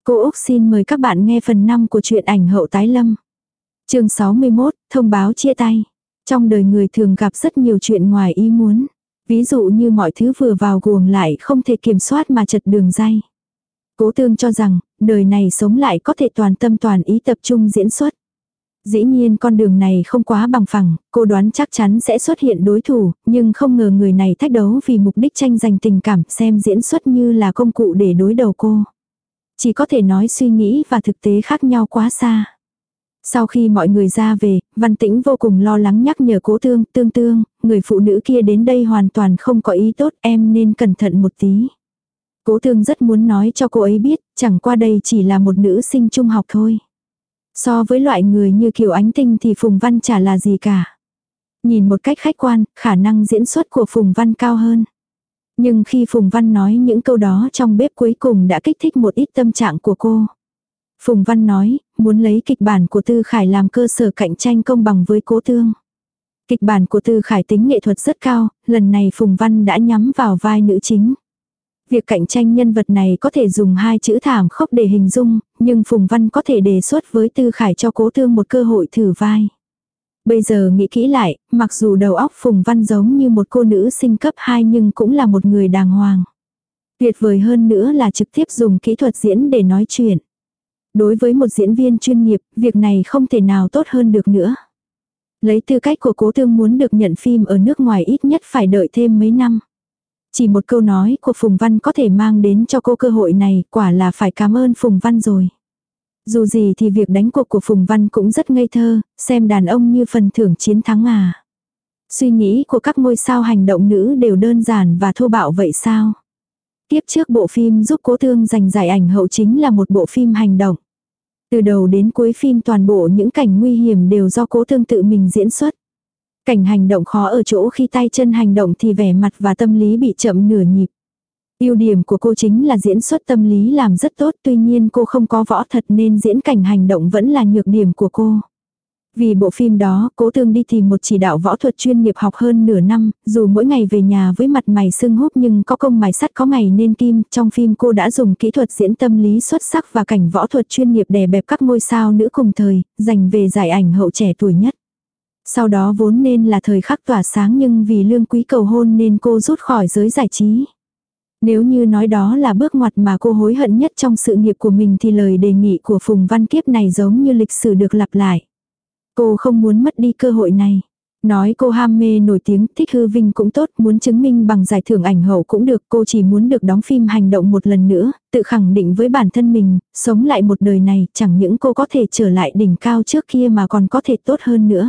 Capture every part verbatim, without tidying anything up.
Cô Úc xin mời các bạn nghe phần năm của truyện ảnh hậu tái lâm. Chương sáu mươi mốt, thông báo chia tay. Trong đời người thường gặp rất nhiều chuyện ngoài ý muốn. Ví dụ như mọi thứ vừa vào guồng lại không thể kiểm soát mà chật đường ray. Cố Tương cho rằng, đời này sống lại có thể toàn tâm toàn ý tập trung diễn xuất. Dĩ nhiên con đường này không quá bằng phẳng, cô đoán chắc chắn sẽ xuất hiện đối thủ, nhưng không ngờ người này thách đấu vì mục đích tranh giành tình cảm, xem diễn xuất như là công cụ để đối đầu cô. Chỉ có thể nói suy nghĩ và thực tế khác nhau quá xa. Sau khi mọi người ra về, Văn Tĩnh vô cùng lo lắng nhắc nhở Cố Tương, Tương Tương, người phụ nữ kia đến đây hoàn toàn không có ý tốt, em nên cẩn thận một tí. Cố Tương rất muốn nói cho cô ấy biết, chẳng qua đây chỉ là một nữ sinh trung học thôi. So với loại người như Kiều Ánh Tinh thì Phùng Văn chả là gì cả. Nhìn một cách khách quan, khả năng diễn xuất của Phùng Văn cao hơn. Nhưng khi Phùng Văn nói những câu đó trong bếp cuối cùng đã kích thích một ít tâm trạng của cô. Phùng Văn nói, muốn lấy kịch bản của Tư Khải làm cơ sở cạnh tranh công bằng với Cố Tương. Kịch bản của Tư Khải tính nghệ thuật rất cao, lần này Phùng Văn đã nhắm vào vai nữ chính. Việc cạnh tranh nhân vật này có thể dùng hai chữ thảm khốc để hình dung, nhưng Phùng Văn có thể đề xuất với Tư Khải cho Cố Tương một cơ hội thử vai. Bây giờ nghĩ kỹ lại, mặc dù đầu óc Phùng Văn giống như một cô nữ sinh cấp hai nhưng cũng là một người đàng hoàng. Tuyệt vời hơn nữa là trực tiếp dùng kỹ thuật diễn để nói chuyện. Đối với một diễn viên chuyên nghiệp, việc này không thể nào tốt hơn được nữa. Lấy tư cách của Cố Tương muốn được nhận phim ở nước ngoài ít nhất phải đợi thêm mấy năm. Chỉ một câu nói của Phùng Văn có thể mang đến cho cô cơ hội này, quả là phải cảm ơn Phùng Văn rồi. Dù gì thì việc đánh cuộc của Phùng Văn cũng rất ngây thơ, xem đàn ông như phần thưởng chiến thắng à. Suy nghĩ của các ngôi sao hành động nữ đều đơn giản và thô bạo vậy sao? Tiếp trước bộ phim giúp Cố Tương giành giải ảnh hậu chính là một bộ phim hành động. Từ đầu đến cuối phim toàn bộ những cảnh nguy hiểm đều do Cố Tương tự mình diễn xuất. Cảnh hành động khó ở chỗ khi tay chân hành động thì vẻ mặt và tâm lý bị chậm nửa nhịp. Ưu điểm của cô chính là diễn xuất tâm lý làm rất tốt, tuy nhiên cô không có võ thật nên diễn cảnh hành động vẫn là nhược điểm của cô. Vì bộ phim đó, Cố Tương đi tìm một chỉ đạo võ thuật chuyên nghiệp học hơn nửa năm, dù mỗi ngày về nhà với mặt mày sưng húp nhưng có công mài sắt có ngày nên kim, trong phim cô đã dùng kỹ thuật diễn tâm lý xuất sắc và cảnh võ thuật chuyên nghiệp đè bẹp các ngôi sao nữ cùng thời, giành về giải ảnh hậu trẻ tuổi nhất. Sau đó vốn nên là thời khắc tỏa sáng nhưng vì Lương Quý cầu hôn nên cô rút khỏi giới giải trí. Nếu như nói đó là bước ngoặt mà cô hối hận nhất trong sự nghiệp của mình thì lời đề nghị của Phùng Văn kiếp này giống như lịch sử được lặp lại. Cô không muốn mất đi cơ hội này. Nói cô ham mê nổi tiếng, thích hư vinh cũng tốt, muốn chứng minh bằng giải thưởng ảnh hậu cũng được, cô chỉ muốn được đóng phim hành động một lần nữa, tự khẳng định với bản thân mình, sống lại một đời này, chẳng những cô có thể trở lại đỉnh cao trước kia mà còn có thể tốt hơn nữa.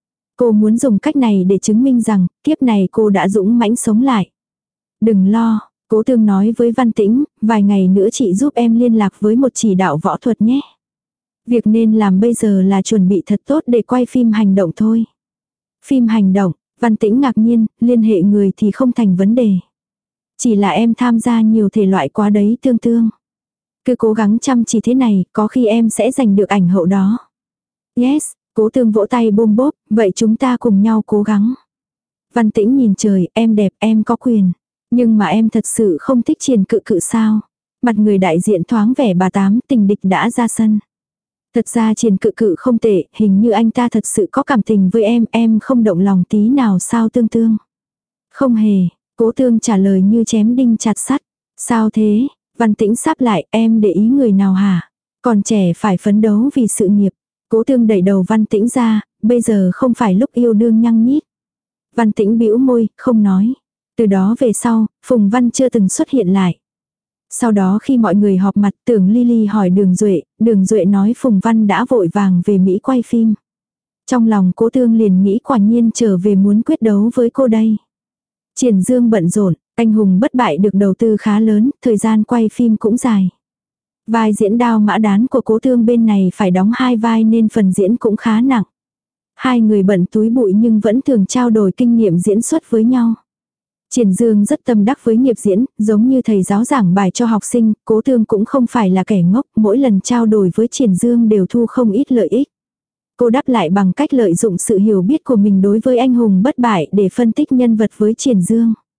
Cô muốn dùng cách này để chứng minh rằng, kiếp này cô đã dũng mãnh sống lại. Đừng lo, Cố Tương nói với Văn Tĩnh, vài ngày nữa chị giúp em liên lạc với một chỉ đạo võ thuật nhé. Việc nên làm bây giờ là chuẩn bị thật tốt để quay phim hành động thôi. Phim hành động, Văn Tĩnh ngạc nhiên, liên hệ người thì không thành vấn đề. Chỉ là em tham gia nhiều thể loại quá đấy Tương Tương. Cứ cố gắng chăm chỉ thế này, có khi em sẽ giành được ảnh hậu đó. Yes, Cố Tương vỗ tay bôm bốp, vậy chúng ta cùng nhau cố gắng. Văn Tĩnh nhìn trời, em đẹp, em có quyền. Nhưng mà em thật sự không thích Triển Cự Cự sao? Mặt người đại diện thoáng vẻ bà tám, tình địch đã ra sân. Thật ra Triển Cự Cự không tệ, hình như anh ta thật sự có cảm tình với em, em không động lòng tí nào sao Tương Tương? Không hề, Cố Tương trả lời như chém đinh chặt sắt. Sao thế? Văn Tĩnh sáp lại, em để ý người nào hả? Còn trẻ phải phấn đấu vì sự nghiệp. Cố Tương đẩy đầu Văn Tĩnh ra, bây giờ không phải lúc yêu đương nhăng nhít. Văn Tĩnh bĩu môi, không nói. Từ đó về sau, Phùng Văn chưa từng xuất hiện lại. Sau đó khi mọi người họp mặt Tưởng Lily hỏi Đường Duệ, Đường Duệ nói Phùng Văn đã vội vàng về Mỹ quay phim. Trong lòng Cố Tương liền nghĩ quả nhiên trở về muốn quyết đấu với cô đây. Triển Dương bận rộn, anh hùng bất bại được đầu tư khá lớn, thời gian quay phim cũng dài. Vai diễn Đao Mã Đán của Cố Tương bên này phải đóng hai vai nên phần diễn cũng khá nặng. Hai người bận túi bụi nhưng vẫn thường trao đổi kinh nghiệm diễn xuất với nhau. Triển Dương rất tâm đắc với nghiệp diễn, giống như thầy giáo giảng bài cho học sinh, Cố Tương cũng không phải là kẻ ngốc, mỗi lần trao đổi với Triển Dương đều thu không ít lợi ích. Cô đáp lại bằng cách lợi dụng sự hiểu biết của mình đối với anh hùng bất bại để phân tích nhân vật với Triển Dương.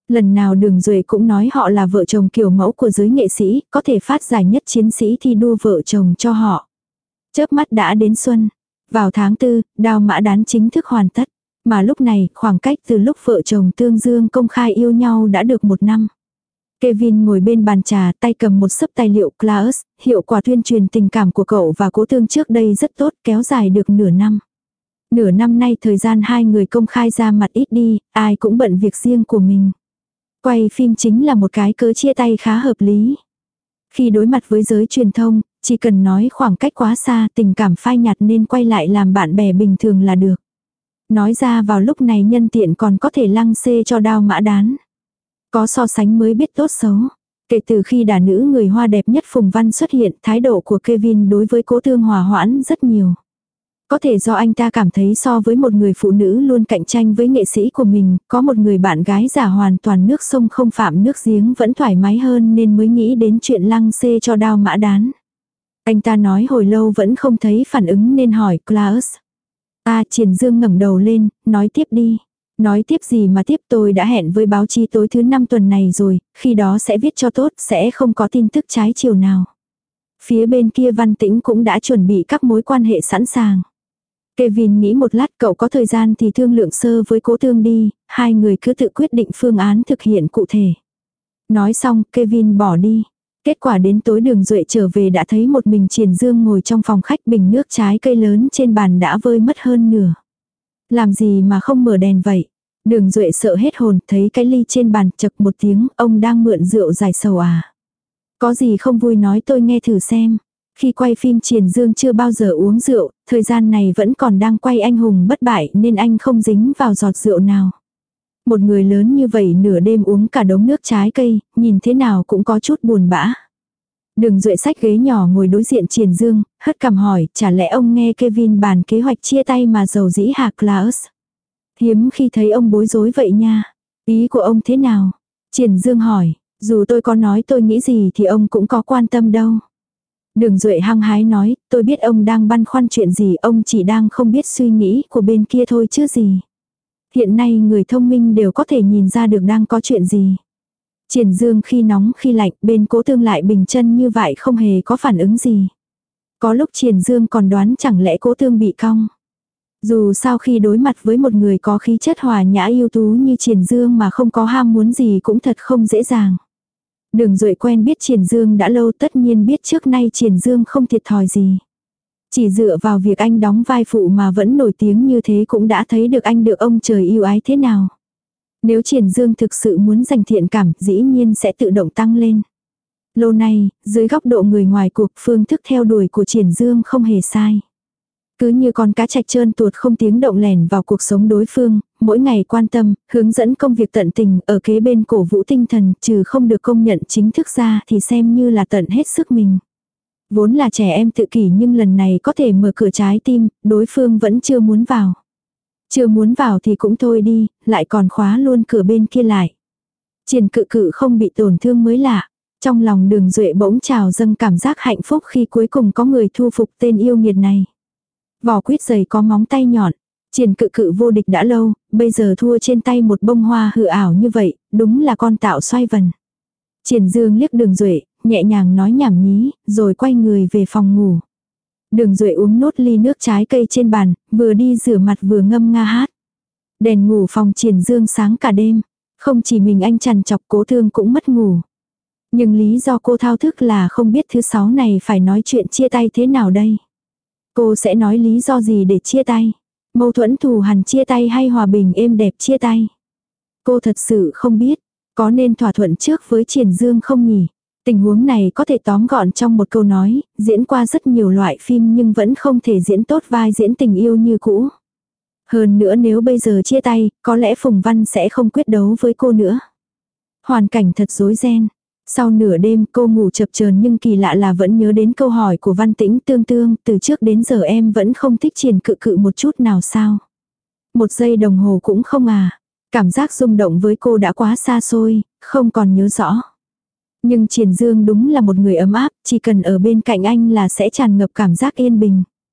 Lần nào Đường Duệ cũng nói họ là vợ chồng kiểu mẫu của giới nghệ sĩ, có thể phát giải nhất chiến sĩ thi đua vợ chồng cho họ. Chớp mắt đã đến xuân. Vào tháng tư, Đao Mã Đán chính thức hoàn tất. Mà lúc này, khoảng cách từ lúc vợ chồng Tương Dương công khai yêu nhau đã được một năm. Kevin ngồi bên bàn trà, tay cầm một xấp tài liệu Klaus, hiệu quả tuyên truyền tình cảm của cậu và Cố Tương trước đây rất tốt, kéo dài được nửa năm. Nửa năm nay thời gian hai người công khai ra mặt ít đi, ai cũng bận việc riêng của mình. Quay phim chính là một cái cớ chia tay khá hợp lý. Khi đối mặt với giới truyền thông, chỉ cần nói khoảng cách quá xa, tình cảm phai nhạt nên quay lại làm bạn bè bình thường là được. Nói ra vào lúc này nhân tiện còn có thể lăng xê cho Đao Mã Đán. Có so sánh mới biết tốt xấu. Kể từ khi đả nữ người Hoa đẹp nhất Phùng Văn xuất hiện, thái độ của Kevin đối với Cố Tương hòa hoãn rất nhiều. Có thể do anh ta cảm thấy so với một người phụ nữ luôn cạnh tranh với nghệ sĩ của mình, có một người bạn gái giả hoàn toàn nước sông không phạm nước giếng vẫn thoải mái hơn nên mới nghĩ đến chuyện lăng xê cho Đao Mã Đán. Anh ta nói hồi lâu vẫn không thấy phản ứng nên hỏi Klaus. À, Triển Dương ngẩng đầu lên, nói tiếp đi. Nói tiếp gì mà tiếp, tôi đã hẹn với báo chí tối thứ năm tuần này rồi, khi đó sẽ viết cho tốt, sẽ không có tin tức trái chiều nào. Phía bên kia Văn Tĩnh cũng đã chuẩn bị các mối quan hệ sẵn sàng. Kevin nghĩ một lát, cậu có thời gian thì thương lượng sơ với Cố Tương đi, hai người cứ tự quyết định phương án thực hiện cụ thể. Nói xong, Kevin bỏ đi. Kết quả đến tối Đường Duệ trở về đã thấy một mình Triển Dương ngồi trong phòng khách, bình nước trái cây lớn trên bàn đã vơi mất hơn nửa. Làm gì mà không mở đèn vậy? Đường Duệ sợ hết hồn, thấy cái ly trên bàn chật một tiếng, ông đang mượn rượu giải sầu à? Có gì không vui nói tôi nghe thử xem. Khi quay phim Triển Dương chưa bao giờ uống rượu, thời gian này vẫn còn đang quay Anh hùng bất bại nên anh không dính vào giọt rượu nào. Một người lớn như vậy nửa đêm uống cả đống nước trái cây, nhìn thế nào cũng có chút buồn bã. Đường Duệ xách ghế nhỏ ngồi đối diện Triển Dương, hất cằm hỏi, chả lẽ ông nghe Kevin bàn kế hoạch chia tay mà giàu dĩ hả Klaus? Hiếm khi thấy ông bối rối vậy nha. Ý của ông thế nào? Triển Dương hỏi, dù tôi có nói tôi nghĩ gì thì ông cũng có quan tâm đâu. Đường Duệ hăng hái nói, tôi biết ông đang băn khoăn chuyện gì, ông chỉ đang không biết suy nghĩ của bên kia thôi chứ gì. Hiện nay người thông minh đều có thể nhìn ra được đang có chuyện gì. Triển Dương khi nóng khi lạnh, bên Cố Tương lại bình chân như vậy không hề có phản ứng gì. Có lúc Triển Dương còn đoán chẳng lẽ Cố Tương bị cong. Dù sao khi đối mặt với một người có khí chất hòa nhã ưu tú như Triển Dương mà không có ham muốn gì cũng thật không dễ dàng. Đường Duệ quen biết Triển Dương đã lâu, tất nhiên biết trước nay Triển Dương không thiệt thòi gì. Chỉ dựa vào việc anh đóng vai phụ mà vẫn nổi tiếng như thế cũng đã thấy được anh được ông trời yêu ái thế nào. Nếu Triển Dương thực sự muốn giành thiện cảm, dĩ nhiên sẽ tự động tăng lên. Lâu nay, dưới góc độ người ngoài cuộc, phương thức theo đuổi của Triển Dương không hề sai. Cứ như con cá trạch trơn tuột không tiếng động lẻn vào cuộc sống đối phương, mỗi ngày quan tâm, hướng dẫn công việc tận tình, ở kế bên cổ vũ tinh thần, trừ không được công nhận chính thức ra thì xem như là tận hết sức mình. Vốn là trẻ em tự kỷ nhưng lần này có thể mở cửa trái tim, đối phương vẫn chưa muốn vào. Chưa muốn vào thì cũng thôi đi, lại còn khóa luôn cửa bên kia lại. Triển Cự Cự không bị tổn thương mới lạ. Trong lòng Đường Duệ bỗng trào dâng cảm giác hạnh phúc khi cuối cùng có người thu phục tên yêu nghiệt này. Vỏ quýt dày có móng tay nhọn. Triển Cự Cự vô địch đã lâu, bây giờ thua trên tay một bông hoa hư ảo như vậy, đúng là con tạo xoay vần. Triển Dương liếc Đường Duệ, nhẹ nhàng nói nhảm nhí, rồi quay người về phòng ngủ. Đường Duệ uống nốt ly nước trái cây trên bàn, vừa đi rửa mặt vừa ngâm nga hát. Đèn ngủ phòng Triển Dương sáng cả đêm. Không chỉ mình anh trằn trọc, Cố Tương cũng mất ngủ. Nhưng lý do cô thao thức là không biết thứ sáu này phải nói chuyện chia tay thế nào đây. Cô sẽ nói lý do gì để chia tay? Mâu thuẫn thù hằn chia tay hay hòa bình êm đẹp chia tay? Cô thật sự không biết. Có nên thỏa thuận trước với Triển Dương không nhỉ? Tình huống này có thể tóm gọn trong một câu nói, diễn qua rất nhiều loại phim nhưng vẫn không thể diễn tốt vai diễn tình yêu như cũ. Hơn nữa nếu bây giờ chia tay, có lẽ Phùng Văn sẽ không quyết đấu với cô nữa. Hoàn cảnh thật rối ren. Sau nửa đêm cô ngủ chập chờn nhưng kỳ lạ là vẫn nhớ đến câu hỏi của Văn Tĩnh, Tương Tương, từ trước đến giờ em vẫn không thích Triển Cự Cự một chút nào sao? Một giây đồng hồ cũng không à? Cảm giác rung động với cô đã quá xa xôi, không còn nhớ rõ. Nhưng Triển Dương đúng là một người ấm áp, chỉ cần ở bên cạnh anh là sẽ tràn ngập cảm giác yên bình.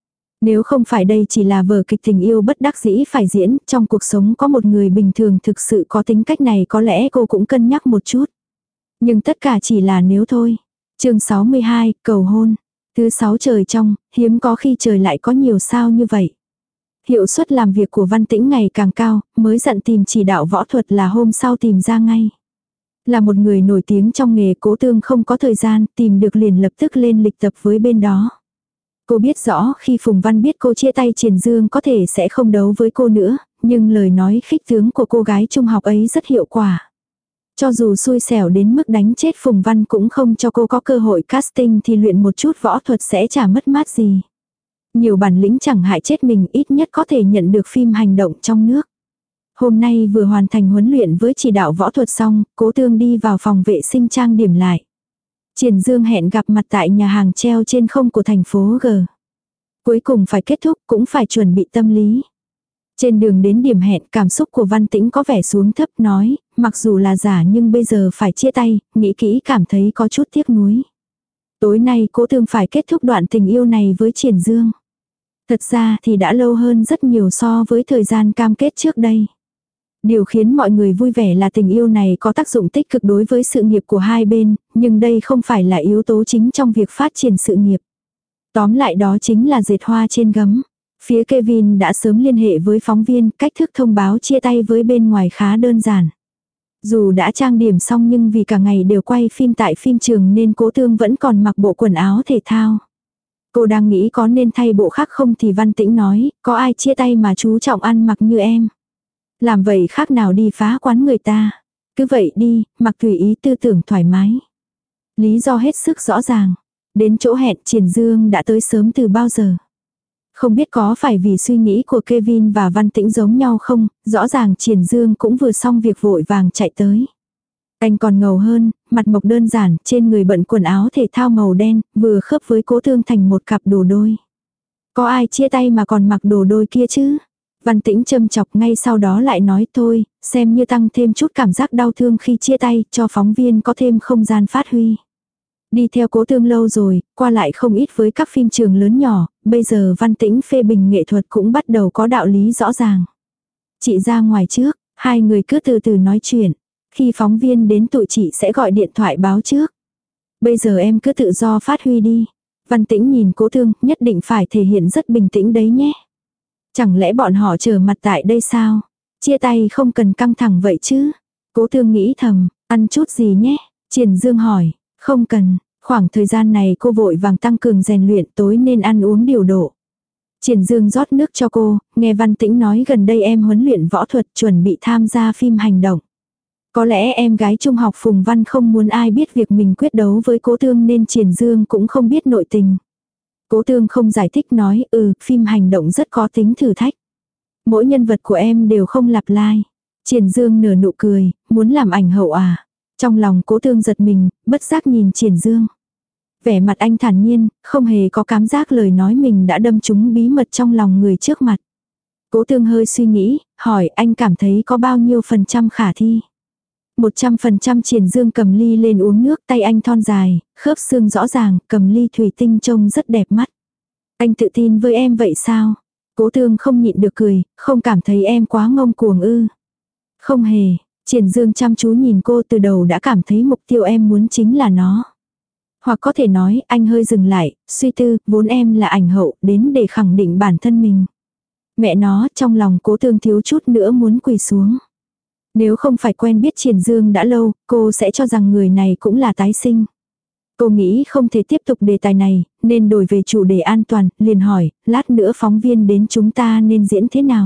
Nếu không phải đây chỉ là vở kịch tình yêu bất đắc dĩ phải diễn, trong cuộc sống có một người bình thường thực sự có tính cách này có lẽ cô cũng cân nhắc một chút. Nhưng tất cả chỉ là nếu thôi. Chương sáu mươi hai, cầu hôn. Thứ sáu trời trong, hiếm có khi trời lại có nhiều sao như vậy. Hiệu suất làm việc của Văn Tĩnh ngày càng cao, mới dặn tìm chỉ đạo võ thuật là hôm sau tìm ra ngay. Là một người nổi tiếng trong nghề, Cố Tương không có thời gian, tìm được liền lập tức lên lịch tập với bên đó. Cô biết rõ khi Phùng Văn biết cô chia tay Triển Dương có thể sẽ không đấu với cô nữa, nhưng lời nói khích tướng của cô gái trung học ấy rất hiệu quả. Cho dù xui xẻo đến mức đánh chết Phùng Văn cũng không cho cô có cơ hội casting thì luyện một chút võ thuật sẽ chả mất mát gì. Nhiều bản lĩnh chẳng hại chết mình, ít nhất có thể nhận được phim hành động trong nước. Hôm nay vừa hoàn thành huấn luyện với chỉ đạo võ thuật xong, Cố Tương đi vào phòng vệ sinh trang điểm lại. Triển Dương hẹn gặp mặt tại nhà hàng treo trên không của thành phố G. Cuối cùng phải kết thúc cũng phải chuẩn bị tâm lý. Trên đường đến điểm hẹn, cảm xúc của Văn Tĩnh có vẻ xuống thấp, nói, mặc dù là giả nhưng bây giờ phải chia tay, nghĩ kỹ cảm thấy có chút tiếc nuối. Tối nay Cố Tương phải kết thúc đoạn tình yêu này với Triển Dương. Thật ra thì đã lâu hơn rất nhiều so với thời gian cam kết trước đây. Điều khiến mọi người vui vẻ là tình yêu này có tác dụng tích cực đối với sự nghiệp của hai bên, nhưng đây không phải là yếu tố chính trong việc phát triển sự nghiệp. Tóm lại đó chính là dệt hoa trên gấm. Phía Kevin đã sớm liên hệ với phóng viên, cách thức thông báo chia tay với bên ngoài khá đơn giản. Dù đã trang điểm xong nhưng vì cả ngày đều quay phim tại phim trường nên Cố Tương vẫn còn mặc bộ quần áo thể thao. Cô đang nghĩ có nên thay bộ khác không thì Văn Tĩnh nói, có ai chia tay mà chú trọng ăn mặc như em. Làm vậy khác nào đi phá quán người ta. Cứ vậy đi, mặc tùy ý, tư tưởng thoải mái. Lý do hết sức rõ ràng. Đến chỗ hẹn, Triển Dương đã tới sớm từ bao giờ. Không biết có phải vì suy nghĩ của Kevin và Văn Tĩnh giống nhau không, rõ ràng Triển Dương cũng vừa xong việc vội vàng chạy tới. Anh còn ngầu hơn, mặt mộc đơn giản, trên người bận quần áo thể thao màu đen, vừa khớp với Cố Tương thành một cặp đồ đôi. Có ai chia tay mà còn mặc đồ đôi kia chứ? Văn Tĩnh châm chọc, ngay sau đó lại nói thôi, xem như tăng thêm chút cảm giác đau thương khi chia tay, cho phóng viên có thêm không gian phát huy. Đi theo Cố Tương lâu rồi, qua lại không ít với các phim trường lớn nhỏ, bây giờ Văn Tĩnh phê bình nghệ thuật cũng bắt đầu có đạo lý rõ ràng. Chị ra ngoài trước, hai người cứ từ từ nói chuyện. Khi phóng viên đến tụi chị sẽ gọi điện thoại báo trước. Bây giờ em cứ tự do phát huy đi. Văn Tĩnh nhìn Cố Tương, nhất định phải thể hiện rất bình tĩnh đấy nhé. Chẳng lẽ bọn họ chờ mặt tại đây sao? Chia tay không cần căng thẳng vậy chứ? Cố Tương nghĩ thầm, ăn chút gì nhé? Triển Dương hỏi, không cần, khoảng thời gian này cô vội vàng tăng cường rèn luyện, tối nên ăn uống điều độ. Triển Dương rót nước cho cô, nghe Văn Tĩnh nói gần đây em huấn luyện võ thuật chuẩn bị tham gia phim hành động. Có lẽ em gái trung học Phùng Văn không muốn ai biết việc mình quyết đấu với Cố Tương nên Triển Dương cũng không biết nội tình. Cố Tương không giải thích, nói ừ, phim hành động rất có tính thử thách. Mỗi nhân vật của em đều không lặp lai. Triển Dương nở nụ cười, muốn làm ảnh hậu à? Trong lòng Cố Tương giật mình, bất giác nhìn Triển Dương. Vẻ mặt anh thản nhiên, không hề có cảm giác lời nói mình đã đâm trúng bí mật trong lòng người trước mặt. Cố Tương hơi suy nghĩ, hỏi anh cảm thấy có bao nhiêu phần trăm khả thi? Một trăm phần trăm. Triển Dương cầm ly lên uống nước, tay anh thon dài, khớp xương rõ ràng, cầm ly thủy tinh trông rất đẹp mắt. Anh tự tin với em vậy sao? Cố Tương không nhịn được cười, không cảm thấy em quá ngông cuồng ư? Không hề. Triển Dương chăm chú nhìn cô, từ đầu đã cảm thấy mục tiêu em muốn chính là nó. Hoặc có thể nói, anh hơi dừng lại, suy tư, vốn em là ảnh hậu, đến để khẳng định bản thân mình. Mẹ nó, trong lòng Cố Tương thiếu chút nữa muốn quỳ xuống. Nếu không phải quen biết Triển Dương đã lâu, cô sẽ cho rằng người này cũng là tái sinh. Cô nghĩ không thể tiếp tục đề tài này, nên đổi về chủ đề an toàn, liền hỏi, lát nữa phóng viên đến chúng ta nên diễn thế nào?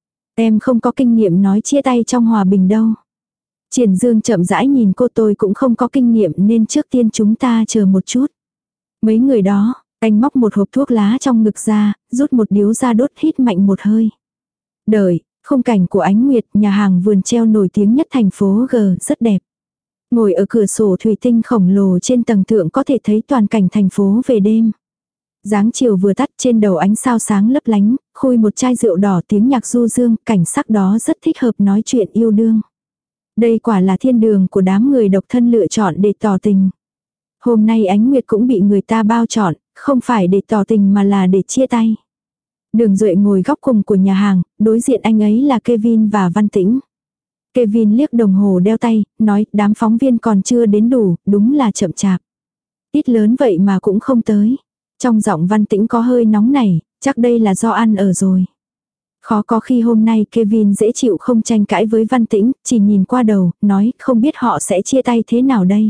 Em không có kinh nghiệm nói chia tay trong hòa bình đâu. Triển Dương chậm rãi nhìn cô, tôi cũng không có kinh nghiệm nên trước tiên chúng ta chờ một chút. Mấy người đó, anh móc một hộp thuốc lá trong ngực ra, rút một điếu ra đốt, hít mạnh một hơi. Đợi. Khung cảnh của Ánh Nguyệt, nhà hàng vườn treo nổi tiếng nhất thành phố G, rất đẹp. Ngồi ở cửa sổ thủy tinh khổng lồ trên tầng thượng có thể thấy toàn cảnh thành phố về đêm. Dáng chiều vừa tắt, trên đầu ánh sao sáng lấp lánh, khui một chai rượu đỏ, tiếng nhạc du dương, cảnh sắc đó rất thích hợp nói chuyện yêu đương. Đây quả là thiên đường của đám người độc thân lựa chọn để tỏ tình. Hôm nay Ánh Nguyệt cũng bị người ta bao chọn, không phải để tỏ tình mà là để chia tay. Đường Duệ ngồi góc cùng của nhà hàng, đối diện anh ấy là Kevin và Văn Tĩnh. Kevin liếc đồng hồ đeo tay, nói đám phóng viên còn chưa đến đủ, đúng là chậm chạp. Ít lớn vậy mà cũng không tới. Trong giọng Văn Tĩnh có hơi nóng nảy, chắc đây là do ăn ở rồi. Khó có khi hôm nay Kevin dễ chịu không tranh cãi với Văn Tĩnh, chỉ nhìn qua đầu, nói không biết họ sẽ chia tay thế nào đây.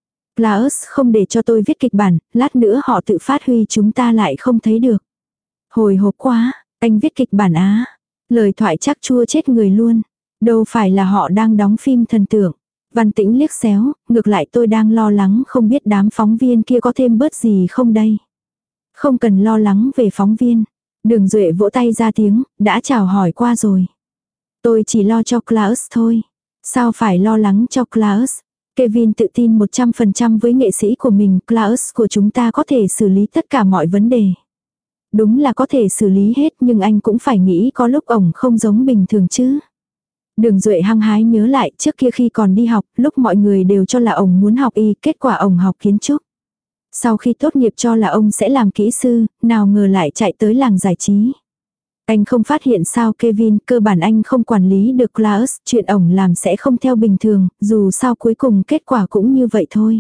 Klaus không để cho tôi viết kịch bản, lát nữa họ tự phát huy chúng ta lại không thấy được. Hồi hộp quá, anh viết kịch bản á. Lời thoại chắc chua chết người luôn. Đâu phải là họ đang đóng phim thần tượng. Văn Tĩnh liếc xéo, ngược lại tôi đang lo lắng không biết đám phóng viên kia có thêm bớt gì không đây. Không cần lo lắng về phóng viên. Đường Duệ vỗ tay ra tiếng, đã chào hỏi qua rồi. Tôi chỉ lo cho Klaus thôi. Sao phải lo lắng cho Klaus? Kevin tự tin một trăm phần trăm với nghệ sĩ của mình, Klaus của chúng ta có thể xử lý tất cả mọi vấn đề. Đúng là có thể xử lý hết nhưng anh cũng phải nghĩ có lúc ổng không giống bình thường chứ. Đường Duệ hăng hái nhớ lại trước kia khi còn đi học, lúc mọi người đều cho là ổng muốn học y, kết quả ổng học kiến trúc. Sau khi tốt nghiệp cho là ông sẽ làm kỹ sư, nào ngờ lại chạy tới làng giải trí. Anh không phát hiện sao Kevin, cơ bản anh không quản lý được Klaus, chuyện ổng làm sẽ không theo bình thường, dù sao cuối cùng kết quả cũng như vậy thôi.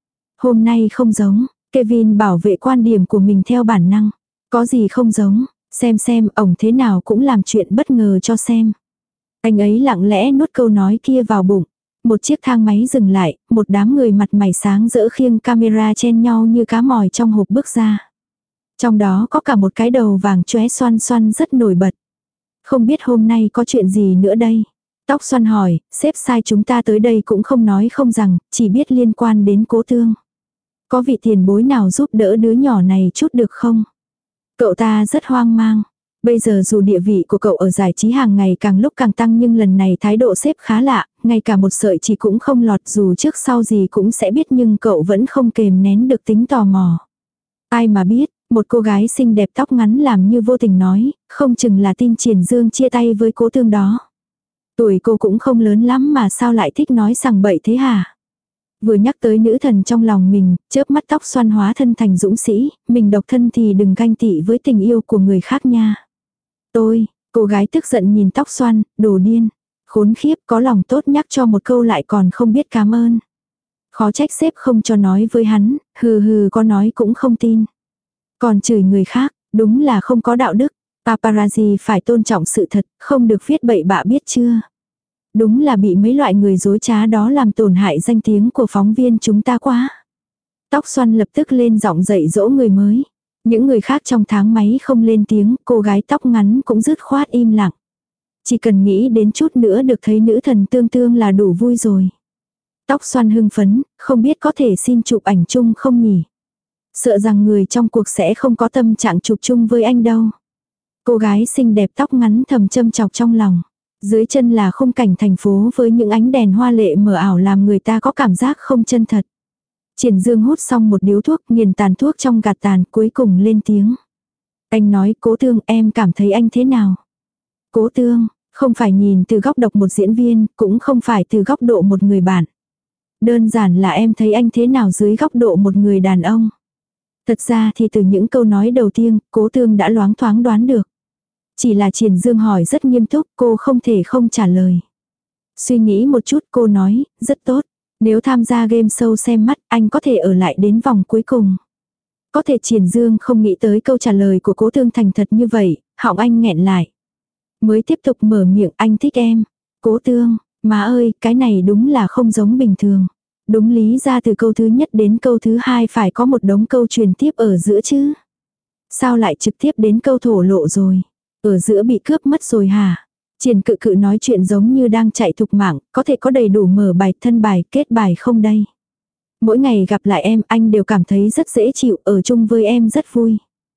Hôm nay không giống, Kevin bảo vệ quan điểm của mình theo bản năng. Có gì không giống, xem xem ổng thế nào cũng làm chuyện bất ngờ cho xem. Anh ấy lặng lẽ nuốt câu nói kia vào bụng. Một chiếc thang máy dừng lại, một đám người mặt mày sáng rỡ khiêng camera chen nhau như cá mòi trong hộp bước ra. Trong đó có cả một cái đầu vàng chóe xoăn xoăn rất nổi bật. Không biết hôm nay có chuyện gì nữa đây? Tóc xoăn hỏi, sếp sai chúng ta tới đây cũng không nói không rằng, chỉ biết liên quan đến Cố Tương. Có vị tiền bối nào giúp đỡ đứa nhỏ này chút được không? Cậu ta rất hoang mang. Bây giờ dù địa vị của cậu ở giải trí hàng ngày càng lúc càng tăng nhưng lần này thái độ sếp khá lạ, ngay cả một sợi chỉ cũng không lọt dù trước sau gì cũng sẽ biết nhưng cậu vẫn không kềm nén được tính tò mò. Ai mà biết, một cô gái xinh đẹp tóc ngắn làm như vô tình nói, không chừng là tin Triển Dương chia tay với Cố Tương đó. Tuổi cô cũng không lớn lắm mà sao lại thích nói sằng bậy thế hả? Vừa nhắc tới nữ thần trong lòng mình, chớp mắt tóc xoăn hóa thân thành dũng sĩ, mình độc thân thì đừng ganh tị với tình yêu của người khác nha. Tôi, cô gái tức giận nhìn tóc xoăn, đồ điên. Khốn khiếp có lòng tốt nhắc cho một câu lại còn không biết cảm ơn. Khó trách sếp không cho nói với hắn, hừ hừ có nói cũng không tin. Còn chửi người khác, đúng là không có đạo đức. Paparazzi phải tôn trọng sự thật, không được viết bậy bạ biết chưa. Đúng là bị mấy loại người dối trá đó làm tổn hại danh tiếng của phóng viên chúng ta quá. Tóc xoăn lập tức lên giọng dạy dỗ người mới. Những người khác trong tháng máy không lên tiếng, cô gái tóc ngắn cũng dứt khoát im lặng. Chỉ cần nghĩ đến chút nữa được thấy nữ thần tương tương là đủ vui rồi. Tóc xoăn hưng phấn, không biết có thể xin chụp ảnh chung không nhỉ? Sợ rằng người trong cuộc sẽ không có tâm trạng chụp chung với anh đâu. Cô gái xinh đẹp tóc ngắn thầm châm chọc trong lòng. Dưới chân là khung cảnh thành phố với những ánh đèn hoa lệ mờ ảo làm người ta có cảm giác không chân thật. Triển Dương hút xong một điếu thuốc, nghiền tàn thuốc trong gạt tàn, cuối cùng lên tiếng. Anh nói, Cố Tương, em cảm thấy anh thế nào? Cố Tương, không phải nhìn từ góc độ một diễn viên, cũng không phải từ góc độ một người bạn. Đơn giản là em thấy anh thế nào dưới góc độ một người đàn ông. Thật ra thì từ những câu nói đầu tiên, Cố Tương đã loáng thoáng đoán được. Chỉ là Triển Dương hỏi rất nghiêm túc, cô không thể không trả lời. Suy nghĩ một chút cô nói, rất tốt. Nếu tham gia game show xem mắt, anh có thể ở lại đến vòng cuối cùng. Có thể Triển Dương không nghĩ tới câu trả lời của Cố Tương thành thật như vậy, họng anh nghẹn lại. Mới tiếp tục mở miệng, anh thích em. Cố Tương, má ơi, cái này đúng là không giống bình thường. Đúng lý ra từ câu thứ nhất đến câu thứ hai phải có một đống câu truyền tiếp ở giữa chứ. Sao lại trực tiếp đến câu thổ lộ rồi? Ở giữa bị cướp mất rồi hả? Triển Cự Cự nói chuyện giống như đang chạy thục mạng, có thể có đầy đủ mở bài, thân bài, kết bài không đây? Mỗi ngày gặp lại em, anh đều cảm thấy rất dễ chịu, ở chung với em rất vui.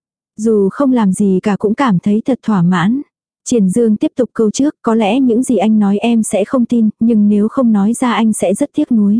Dù không làm gì cả cũng cảm thấy thật thỏa mãn. Triển Dương tiếp tục câu trước, có lẽ những gì anh nói em sẽ không tin, nhưng nếu không nói ra anh sẽ rất tiếc nuối.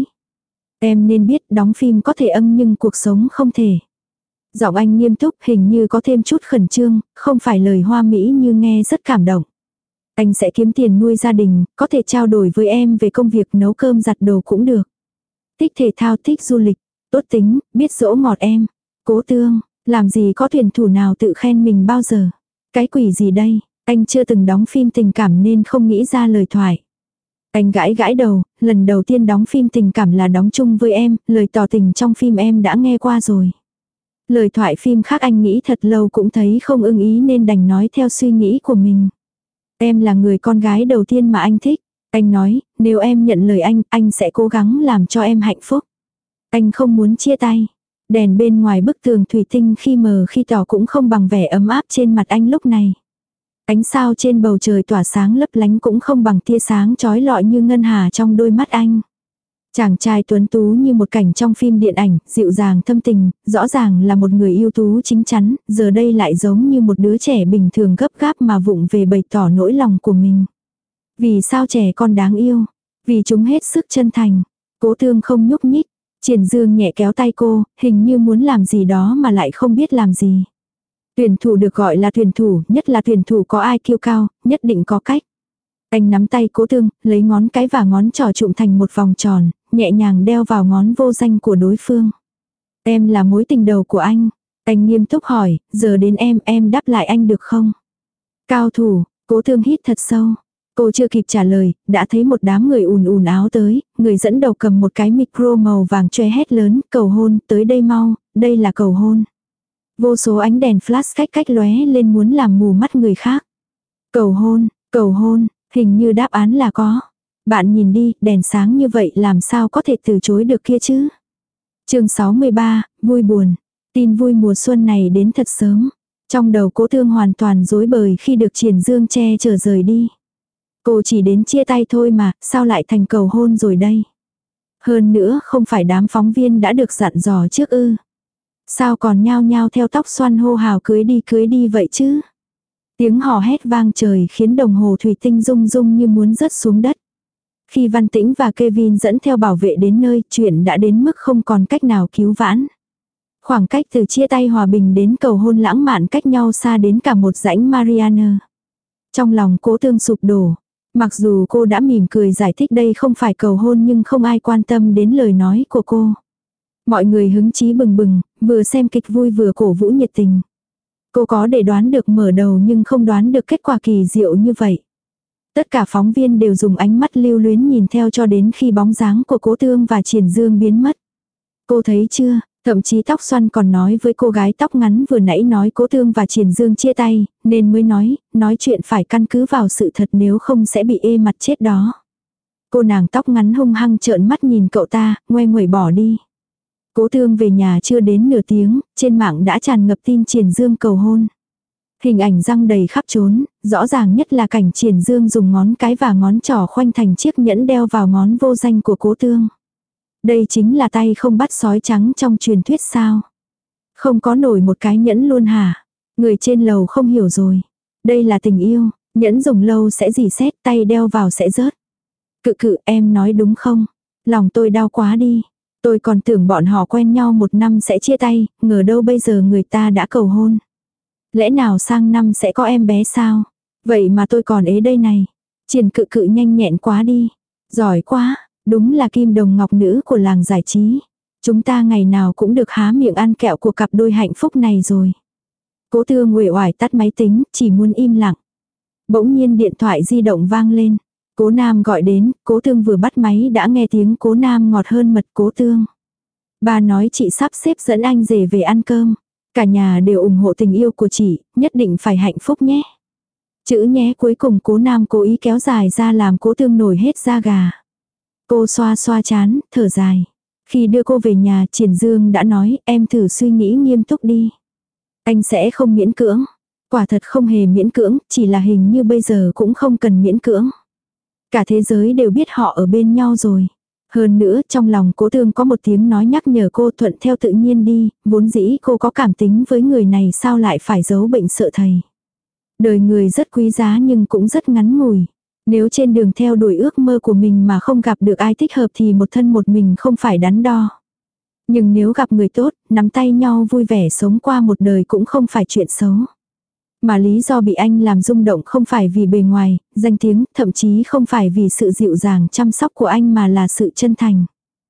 Em nên biết đóng phim có thể ân nhưng cuộc sống không thể. Giọng anh nghiêm túc, hình như có thêm chút khẩn trương, không phải lời hoa mỹ như nghe rất cảm động. Anh sẽ kiếm tiền nuôi gia đình, có thể trao đổi với em về công việc nấu cơm giặt đồ cũng được. Thích thể thao, thích du lịch, tốt tính, biết dỗ ngọt em. Cố Tương, làm gì có tuyển thủ nào tự khen mình bao giờ. Cái quỷ gì đây, anh chưa từng đóng phim tình cảm nên không nghĩ ra lời thoại. Anh gãi gãi đầu, lần đầu tiên đóng phim tình cảm là đóng chung với em, lời tỏ tình trong phim em đã nghe qua rồi. Lời thoại phim khác anh nghĩ thật lâu cũng thấy không ưng ý nên đành nói theo suy nghĩ của mình. Em là người con gái đầu tiên mà anh thích. Anh nói, nếu em nhận lời anh, anh sẽ cố gắng làm cho em hạnh phúc. Anh không muốn chia tay. Đèn bên ngoài bức tường thủy tinh khi mờ khi tỏ cũng không bằng vẻ ấm áp trên mặt anh lúc này. Ánh sao trên bầu trời tỏa sáng lấp lánh cũng không bằng tia sáng chói lọi như ngân hà trong đôi mắt anh. Chàng trai tuấn tú như một cảnh trong phim điện ảnh, dịu dàng thâm tình, rõ ràng là một người yêu tú chính chắn, giờ đây lại giống như một đứa trẻ bình thường gấp gáp mà vụng về bày tỏ nỗi lòng của mình. Vì sao trẻ con đáng yêu? Vì chúng hết sức chân thành. Cố Thương không nhúc nhích. Triển Dương nhẹ kéo tay cô, hình như muốn làm gì đó mà lại không biết làm gì. Tuyển thủ được gọi là tuyển thủ, nhất là tuyển thủ có ai kiêu cao, nhất định có cách. Anh nắm tay Cố Thương, lấy ngón cái và ngón trỏ trụm thành một vòng tròn, nhẹ nhàng đeo vào ngón vô danh của đối phương. Em là mối tình đầu của anh. Anh nghiêm túc hỏi, giờ đến em, em đáp lại anh được không? Cao thủ, Cố Thương hít thật sâu. Cô chưa kịp trả lời, đã thấy một đám người ùn ùn áo tới, người dẫn đầu cầm một cái micro màu vàng choe hét lớn, cầu hôn, tới đây mau, đây là cầu hôn. Vô số ánh đèn flash cách cách lóe lên muốn làm mù mắt người khác. Cầu hôn, cầu hôn, hình như đáp án là có. Bạn nhìn đi, đèn sáng như vậy làm sao có thể từ chối được kia chứ. Chương sáu mươi ba, vui buồn. Tin vui mùa xuân này đến thật sớm. Trong đầu Cố Thương hoàn toàn rối bời khi được Triển Dương che chở rời đi. Cô chỉ đến chia tay thôi mà, sao lại thành cầu hôn rồi đây? Hơn nữa không phải đám phóng viên đã được dặn dò trước ư? Sao còn nhao nhao theo tóc xoăn hô hào cưới đi cưới đi vậy chứ? Tiếng hò hét vang trời khiến đồng hồ thủy tinh rung rung như muốn rớt xuống đất. Khi Văn Tĩnh và Kevin dẫn theo bảo vệ đến nơi, chuyện đã đến mức không còn cách nào cứu vãn. Khoảng cách từ chia tay hòa bình đến cầu hôn lãng mạn cách nhau xa đến cả một rãnh Mariana. Trong lòng Cố Thương sụp đổ. Mặc dù cô đã mỉm cười giải thích đây không phải cầu hôn nhưng không ai quan tâm đến lời nói của cô. Mọi người hứng chí bừng bừng, vừa xem kịch vui vừa cổ vũ nhiệt tình. Cô có để đoán được mở đầu nhưng không đoán được kết quả kỳ diệu như vậy. Tất cả phóng viên đều dùng ánh mắt lưu luyến nhìn theo cho đến khi bóng dáng của Cố Thương và Triển Dương biến mất. Cô thấy chưa, thậm chí tóc xoăn còn nói với cô gái tóc ngắn vừa nãy nói Cố Thương và Triển Dương chia tay, nên mới nói, nói chuyện phải căn cứ vào sự thật nếu không sẽ bị ê mặt chết đó. Cô nàng tóc ngắn hung hăng trợn mắt nhìn cậu ta, ngoe nguẩy bỏ đi. Cố Thương về nhà chưa đến nửa tiếng, trên mạng đã tràn ngập tin Triển Dương cầu hôn. Hình ảnh răng đầy khắp trốn, rõ ràng nhất là cảnh Triển Dương dùng ngón cái và ngón trỏ khoanh thành chiếc nhẫn đeo vào ngón vô danh của Cố Thương. Đây chính là tay không bắt sói trắng trong truyền thuyết sao? Không có nổi một cái nhẫn luôn hả? Người trên lầu không hiểu rồi. Đây là tình yêu, nhẫn dùng lâu sẽ rỉ sét, tay đeo vào sẽ rớt. Cự cự em nói đúng không? Lòng tôi đau quá đi. Tôi còn tưởng bọn họ quen nhau một năm sẽ chia tay, ngờ đâu bây giờ người ta đã cầu hôn. Lẽ nào sang năm sẽ có em bé sao? Vậy mà tôi còn ế đây này. Triển cự cự nhanh nhẹn quá đi. Giỏi quá, đúng là kim đồng ngọc nữ của làng giải trí. Chúng ta ngày nào cũng được há miệng ăn kẹo của cặp đôi hạnh phúc này rồi. Cố Thương uể oải tắt máy tính, chỉ muốn im lặng. Bỗng nhiên điện thoại di động vang lên. Cố Nam gọi đến, Cố Thương vừa bắt máy đã nghe tiếng Cố Nam ngọt hơn mật. Cố Thương. Bà nói chị sắp xếp dẫn anh rể về ăn cơm. Cả nhà đều ủng hộ tình yêu của chị, nhất định phải hạnh phúc nhé. Chữ nhé cuối cùng Cố Nam cố ý kéo dài ra làm Cố Thương nổi hết da gà. Cô xoa xoa chán, thở dài. Khi đưa cô về nhà, Triển Dương đã nói, em thử suy nghĩ nghiêm túc đi. Anh sẽ không miễn cưỡng. Quả thật không hề miễn cưỡng, chỉ là hình như bây giờ cũng không cần miễn cưỡng. Cả thế giới đều biết họ ở bên nhau rồi. Hơn nữa, trong lòng Cố Thương có một tiếng nói nhắc nhở cô thuận theo tự nhiên đi, vốn dĩ cô có cảm tính với người này sao lại phải giấu bệnh sợ thầy. Đời người rất quý giá nhưng cũng rất ngắn ngủi. Nếu trên đường theo đuổi ước mơ của mình mà không gặp được ai thích hợp thì một thân một mình không phải đắn đo. Nhưng nếu gặp người tốt, nắm tay nhau vui vẻ sống qua một đời cũng không phải chuyện xấu. Mà lý do bị anh làm rung động không phải vì bề ngoài, danh tiếng, thậm chí không phải vì sự dịu dàng chăm sóc của anh mà là sự chân thành.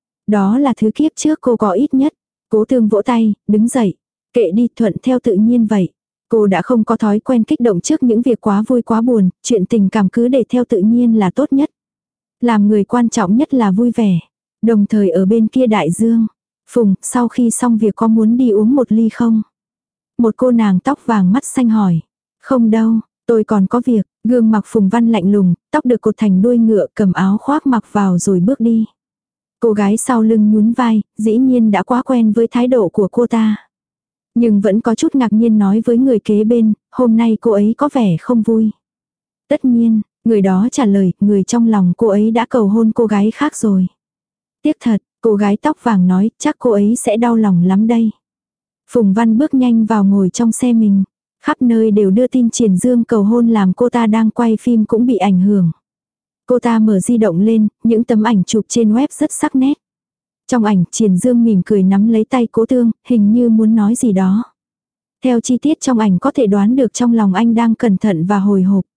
Đó là thứ kiếp trước cô có ít nhất. Cố Thương vỗ tay, đứng dậy. Kệ đi, thuận theo tự nhiên vậy. Cô đã không có thói quen kích động trước những việc quá vui quá buồn, chuyện tình cảm cứ để theo tự nhiên là tốt nhất. Làm người quan trọng nhất là vui vẻ. Đồng thời ở bên kia đại dương. Phùng, sau khi xong việc có muốn đi uống một ly không? Một cô nàng tóc vàng mắt xanh hỏi. Không đâu, tôi còn có việc. Gương mặt Phùng Văn lạnh lùng, tóc được cột thành đuôi ngựa, cầm áo khoác mặc vào rồi bước đi. Cô gái sau lưng nhún vai, dĩ nhiên đã quá quen với thái độ của cô ta. Nhưng vẫn có chút ngạc nhiên nói với người kế bên, hôm nay cô ấy có vẻ không vui. Tất nhiên, người đó trả lời, người trong lòng cô ấy đã cầu hôn cô gái khác rồi. Tiếc thật, cô gái tóc vàng nói, chắc cô ấy sẽ đau lòng lắm đây. Phùng Văn bước nhanh vào ngồi trong xe mình. Khắp nơi đều đưa tin Triển Dương cầu hôn làm cô ta đang quay phim cũng bị ảnh hưởng. Cô ta mở di động lên, những tấm ảnh chụp trên web rất sắc nét. Trong ảnh, Triển Dương mỉm cười nắm lấy tay Cố Tương, hình như muốn nói gì đó. Theo chi tiết trong ảnh có thể đoán được trong lòng anh đang cẩn thận và hồi hộp.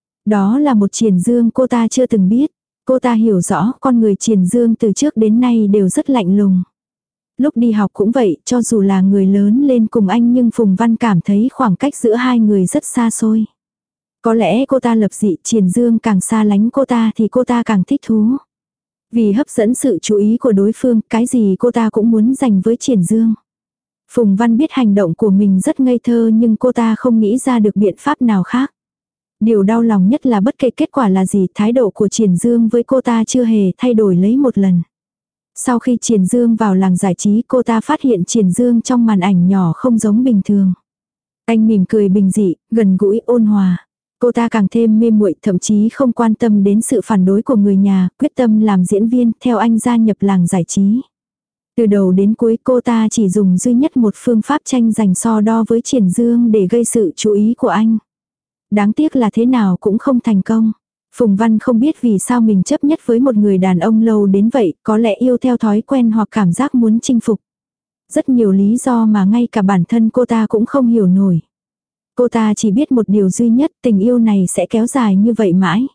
Đó là một Triển Dương cô ta chưa từng biết. Cô ta hiểu rõ con người Triển Dương từ trước đến nay đều rất lạnh lùng. Lúc đi học cũng vậy, cho dù là người lớn lên cùng anh nhưng Phùng Văn cảm thấy khoảng cách giữa hai người rất xa xôi. Có lẽ cô ta lập dị, Triển Dương càng xa lánh cô ta thì cô ta càng thích thú. Vì hấp dẫn sự chú ý của đối phương, cái gì cô ta cũng muốn dành với Triển Dương. Phùng Văn biết hành động của mình rất ngây thơ nhưng cô ta không nghĩ ra được biện pháp nào khác. Điều đau lòng nhất là bất kể kết quả là gì, thái độ của Triển Dương với cô ta chưa hề thay đổi lấy một lần. Sau khi Triển Dương vào làng giải trí, cô ta phát hiện Triển Dương trong màn ảnh nhỏ không giống bình thường. Anh mỉm cười bình dị, gần gũi ôn hòa. Cô ta càng thêm mê muội, thậm chí không quan tâm đến sự phản đối của người nhà, quyết tâm làm diễn viên, theo anh gia nhập làng giải trí. Từ đầu đến cuối cô ta chỉ dùng duy nhất một phương pháp tranh giành so đo với Triển Dương để gây sự chú ý của anh. Đáng tiếc là thế nào cũng không thành công. Phùng Văn không biết vì sao mình chấp nhất với một người đàn ông lâu đến vậy, có lẽ yêu theo thói quen hoặc cảm giác muốn chinh phục. Rất nhiều lý do mà ngay cả bản thân cô ta cũng không hiểu nổi. Cô ta chỉ biết một điều duy nhất, tình yêu này sẽ kéo dài như vậy mãi.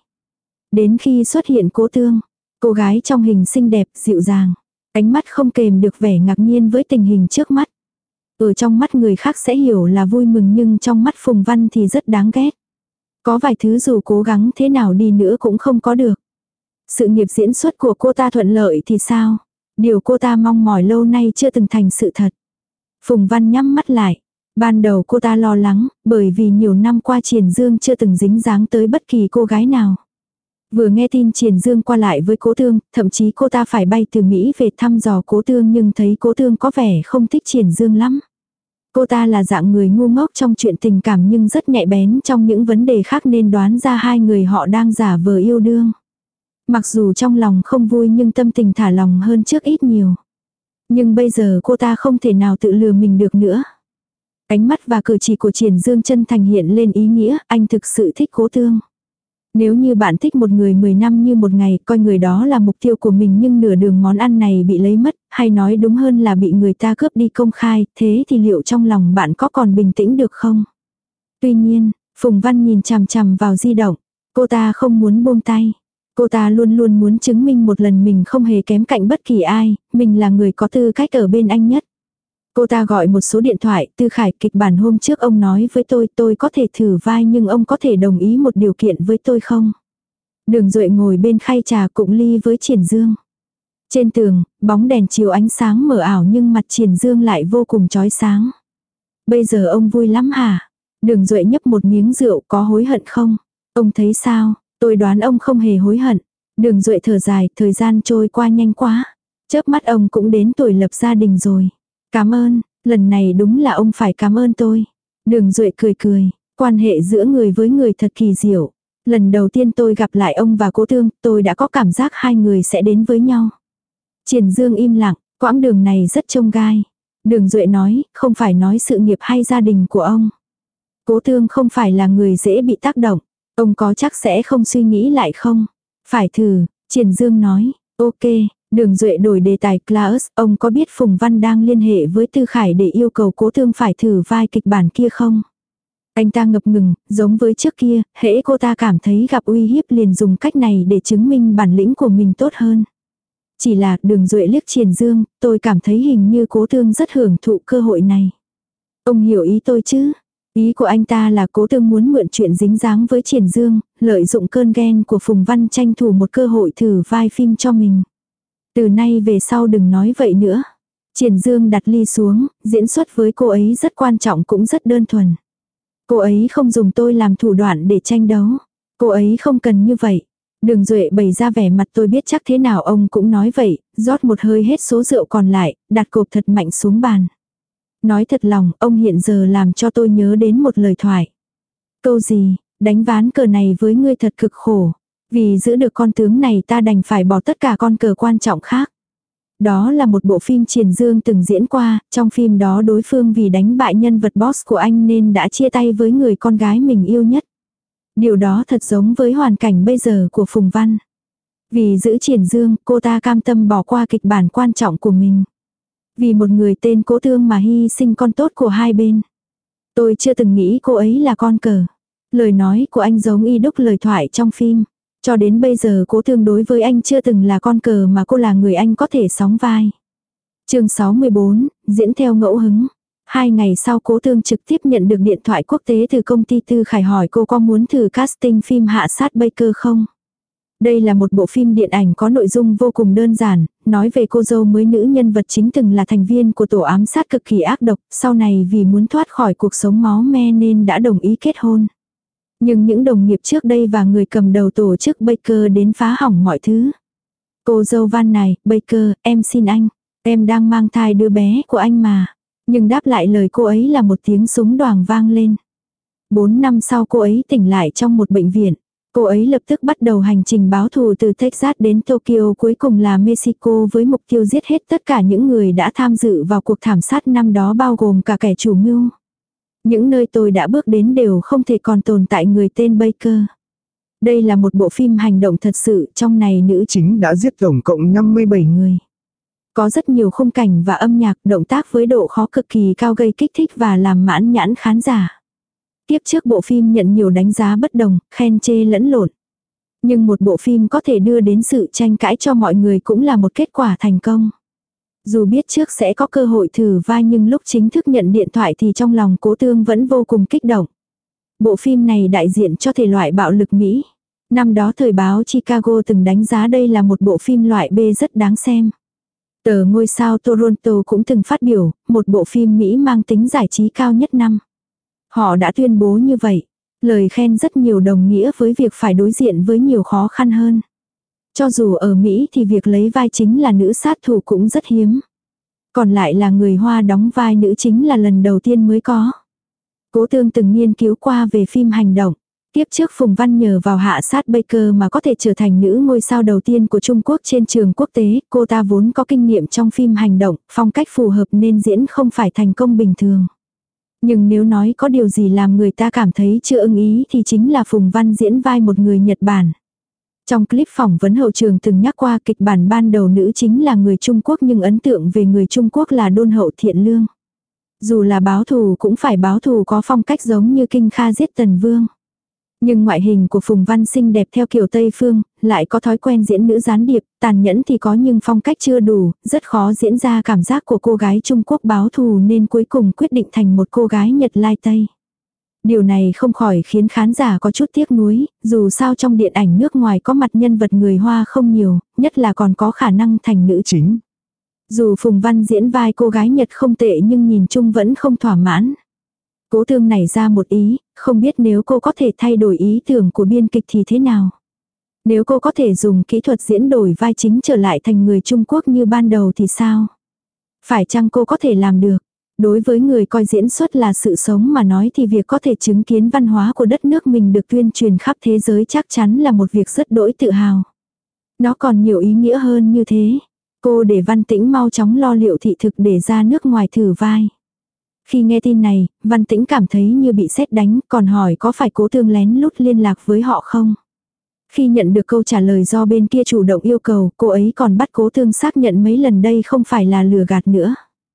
Đến khi xuất hiện Cố Tương, cô gái trong hình xinh đẹp, dịu dàng, ánh mắt không kềm được vẻ ngạc nhiên với tình hình trước mắt. Ở trong mắt người khác sẽ hiểu là vui mừng nhưng trong mắt Phùng Văn thì rất đáng ghét. Có vài thứ dù cố gắng thế nào đi nữa cũng không có được. Sự nghiệp diễn xuất của cô ta thuận lợi thì sao? Điều cô ta mong mỏi lâu nay chưa từng thành sự thật. Phùng Văn nhắm mắt lại. Ban đầu cô ta lo lắng, bởi vì nhiều năm qua Triển Dương chưa từng dính dáng tới bất kỳ cô gái nào. Vừa nghe tin Triển Dương qua lại với Cố Tương, thậm chí cô ta phải bay từ Mỹ về thăm dò Cố Tương nhưng thấy Cố Tương có vẻ không thích Triển Dương lắm. Cô ta là dạng người ngu ngốc trong chuyện tình cảm nhưng rất nhạy bén trong những vấn đề khác nên đoán ra hai người họ đang giả vờ yêu đương. Mặc dù trong lòng không vui nhưng tâm tình thả lòng hơn trước ít nhiều. Nhưng bây giờ cô ta không thể nào tự lừa mình được nữa. Ánh mắt và cử chỉ của Triển Dương chân thành hiện lên ý nghĩa, anh thực sự thích Cố Tương. Nếu như bạn thích một người mười năm như một ngày, coi người đó là mục tiêu của mình nhưng nửa đường món ăn này bị lấy mất, hay nói đúng hơn là bị người ta cướp đi công khai, thế thì liệu trong lòng bạn có còn bình tĩnh được không? Tuy nhiên, Phùng Văn nhìn chằm chằm vào di động, cô ta không muốn buông tay. Cô ta luôn luôn muốn chứng minh một lần mình không hề kém cạnh bất kỳ ai, mình là người có tư cách ở bên anh nhất. Cô ta gọi một số điện thoại, Tư Khải, kịch bản hôm trước ông nói với tôi, tôi có thể thử vai nhưng ông có thể đồng ý một điều kiện với tôi không? Đường Duệ ngồi bên khay trà cụng ly với Triển Dương. Trên tường, bóng đèn chiếu ánh sáng mờ ảo nhưng mặt Triển Dương lại vô cùng chói sáng. Bây giờ ông vui lắm hả? Đường Duệ nhấp một miếng rượu, có hối hận không? Ông thấy sao? Tôi đoán ông không hề hối hận. Đường Duệ thở dài, thời gian trôi qua nhanh quá. Chớp mắt ông cũng đến tuổi lập gia đình rồi. Cảm ơn, lần này đúng là ông phải cảm ơn tôi. Đường Duệ cười cười, quan hệ giữa người với người thật kỳ diệu. Lần đầu tiên tôi gặp lại ông và Cố Tương, tôi đã có cảm giác hai người sẽ đến với nhau. Triển Dương im lặng, quãng đường này rất chông gai. Đường Duệ nói, không phải nói sự nghiệp hay gia đình của ông. Cố Tương không phải là người dễ bị tác động. Ông có chắc sẽ không suy nghĩ lại không? Phải thử, Triển Dương nói, ok. Đường Duệ đổi đề tài, Klaus, ông có biết Phùng Văn đang liên hệ với Tư Khải để yêu cầu Cố Tương phải thử vai kịch bản kia không? Anh ta ngập ngừng, giống với trước kia, hễ cô ta cảm thấy gặp uy hiếp liền dùng cách này để chứng minh bản lĩnh của mình tốt hơn. Chỉ là Đường Duệ liếc Triển Dương, tôi cảm thấy hình như Cố Tương rất hưởng thụ cơ hội này. Ông hiểu ý tôi chứ? Ý của anh ta là Cố Tương muốn mượn chuyện dính dáng với Triển Dương, lợi dụng cơn ghen của Phùng Văn tranh thủ một cơ hội thử vai phim cho mình. Từ nay về sau đừng nói vậy nữa. Triển Dương đặt ly xuống, diễn xuất với cô ấy rất quan trọng cũng rất đơn thuần. Cô ấy không dùng tôi làm thủ đoạn để tranh đấu. Cô ấy không cần như vậy. Đường Duệ bày ra vẻ mặt tôi biết chắc thế nào ông cũng nói vậy, rót một hơi hết số rượu còn lại, đặt cộp thật mạnh xuống bàn. Nói thật lòng, ông hiện giờ làm cho tôi nhớ đến một lời thoại. Câu gì, đánh ván cờ này với ngươi thật cực khổ. Vì giữ được con tướng này ta đành phải bỏ tất cả con cờ quan trọng khác. Đó là một bộ phim Triển Dương từng diễn qua, trong phim đó đối phương vì đánh bại nhân vật boss của anh nên đã chia tay với người con gái mình yêu nhất. Điều đó thật giống với hoàn cảnh bây giờ của Phùng Văn. Vì giữ Triển Dương, cô ta cam tâm bỏ qua kịch bản quan trọng của mình. Vì một người tên Cố Tương mà hy sinh con tốt của hai bên. Tôi chưa từng nghĩ cô ấy là con cờ. Lời nói của anh giống y đúc lời thoại trong phim. Cho đến bây giờ Cố Tương đối với anh chưa từng là con cờ mà cô là người anh có thể sóng vai. Chương sáu mươi bốn, diễn theo ngẫu hứng. Hai ngày sau Cố Tương trực tiếp nhận được điện thoại quốc tế từ công ty Tư Khải hỏi cô có muốn thử casting phim Hạ sát Baker không? Đây là một bộ phim điện ảnh có nội dung vô cùng đơn giản, nói về cô dâu mới nữ nhân vật chính từng là thành viên của tổ ám sát cực kỳ ác độc, sau này vì muốn thoát khỏi cuộc sống máu me nên đã đồng ý kết hôn. Nhưng những đồng nghiệp trước đây và người cầm đầu tổ chức Baker đến phá hỏng mọi thứ. Cô dâu Van này, Baker, em xin anh, em đang mang thai đứa bé của anh mà. Nhưng đáp lại lời cô ấy là một tiếng súng đoàng vang lên. Bốn năm sau cô ấy tỉnh lại trong một bệnh viện. Cô ấy lập tức bắt đầu hành trình báo thù từ Texas đến Tokyo, cuối cùng là Mexico, với mục tiêu giết hết tất cả những người đã tham dự vào cuộc thảm sát năm đó, bao gồm cả kẻ chủ mưu. Những nơi tôi đã bước đến đều không thể còn tồn tại người tên Baker. Đây là một bộ phim hành động thật sự, trong này nữ chính đã giết tổng cộng năm mươi bảy người. Có rất nhiều khung cảnh và âm nhạc, động tác với độ khó cực kỳ cao gây kích thích và làm mãn nhãn khán giả. Tiếp trước bộ phim nhận nhiều đánh giá bất đồng, khen chê lẫn lộn. Nhưng một bộ phim có thể đưa đến sự tranh cãi cho mọi người cũng là một kết quả thành công. Dù biết trước sẽ có cơ hội thử vai nhưng lúc chính thức nhận điện thoại thì trong lòng Cố Tương vẫn vô cùng kích động. Bộ phim này đại diện cho thể loại bạo lực Mỹ. Năm đó thời báo Chicago từng đánh giá đây là một bộ phim loại B rất đáng xem. Tờ ngôi sao Toronto cũng từng phát biểu, một bộ phim Mỹ mang tính giải trí cao nhất năm. Họ đã tuyên bố như vậy. Lời khen rất nhiều đồng nghĩa với việc phải đối diện với nhiều khó khăn hơn. Cho dù ở Mỹ thì việc lấy vai chính là nữ sát thủ cũng rất hiếm. Còn lại là người Hoa đóng vai nữ chính là lần đầu tiên mới có. Cố Tương từng nghiên cứu qua về phim hành động. Tiếp trước Phùng Văn nhờ vào Hạ sát Baker mà có thể trở thành nữ ngôi sao đầu tiên của Trung Quốc trên trường quốc tế. Cô ta vốn có kinh nghiệm trong phim hành động, phong cách phù hợp nên diễn không phải thành công bình thường. Nhưng nếu nói có điều gì làm người ta cảm thấy chưa ưng ý thì chính là Phùng Văn diễn vai một người Nhật Bản. Trong clip phỏng vấn hậu trường từng nhắc qua kịch bản ban đầu nữ chính là người Trung Quốc nhưng ấn tượng về người Trung Quốc là đôn hậu thiện lương. Dù là báo thù cũng phải báo thù có phong cách giống như Kinh Kha giết Tần Vương. Nhưng ngoại hình của Phùng Văn xinh đẹp theo kiểu Tây Phương, lại có thói quen diễn nữ gián điệp, tàn nhẫn thì có nhưng phong cách chưa đủ, rất khó diễn ra cảm giác của cô gái Trung Quốc báo thù nên cuối cùng quyết định thành một cô gái Nhật lai Tây. Điều này không khỏi khiến khán giả có chút tiếc nuối, dù sao trong điện ảnh nước ngoài có mặt nhân vật người Hoa không nhiều, nhất là còn có khả năng thành nữ chính. Dù Phùng Văn diễn vai cô gái Nhật không tệ nhưng nhìn chung vẫn không thỏa mãn. Cố Tương nảy ra một ý, không biết nếu cô có thể thay đổi ý tưởng của biên kịch thì thế nào. Nếu cô có thể dùng kỹ thuật diễn đổi vai chính trở lại thành người Trung Quốc như ban đầu thì sao? Phải chăng cô có thể làm được? Đối với người coi diễn xuất là sự sống mà nói thì việc có thể chứng kiến văn hóa của đất nước mình được tuyên truyền khắp thế giới chắc chắn là một việc rất đỗi tự hào. Nó còn nhiều ý nghĩa hơn như thế. Cô để Văn Tĩnh mau chóng lo liệu thị thực để ra nước ngoài thử vai. Khi nghe tin này, Văn Tĩnh cảm thấy như bị sét đánh, còn hỏi có phải Cố Tương lén lút liên lạc với họ không? Khi nhận được câu trả lời do bên kia chủ động yêu cầu, cô ấy còn bắt Cố Tương xác nhận mấy lần đây không phải là lừa gạt nữa.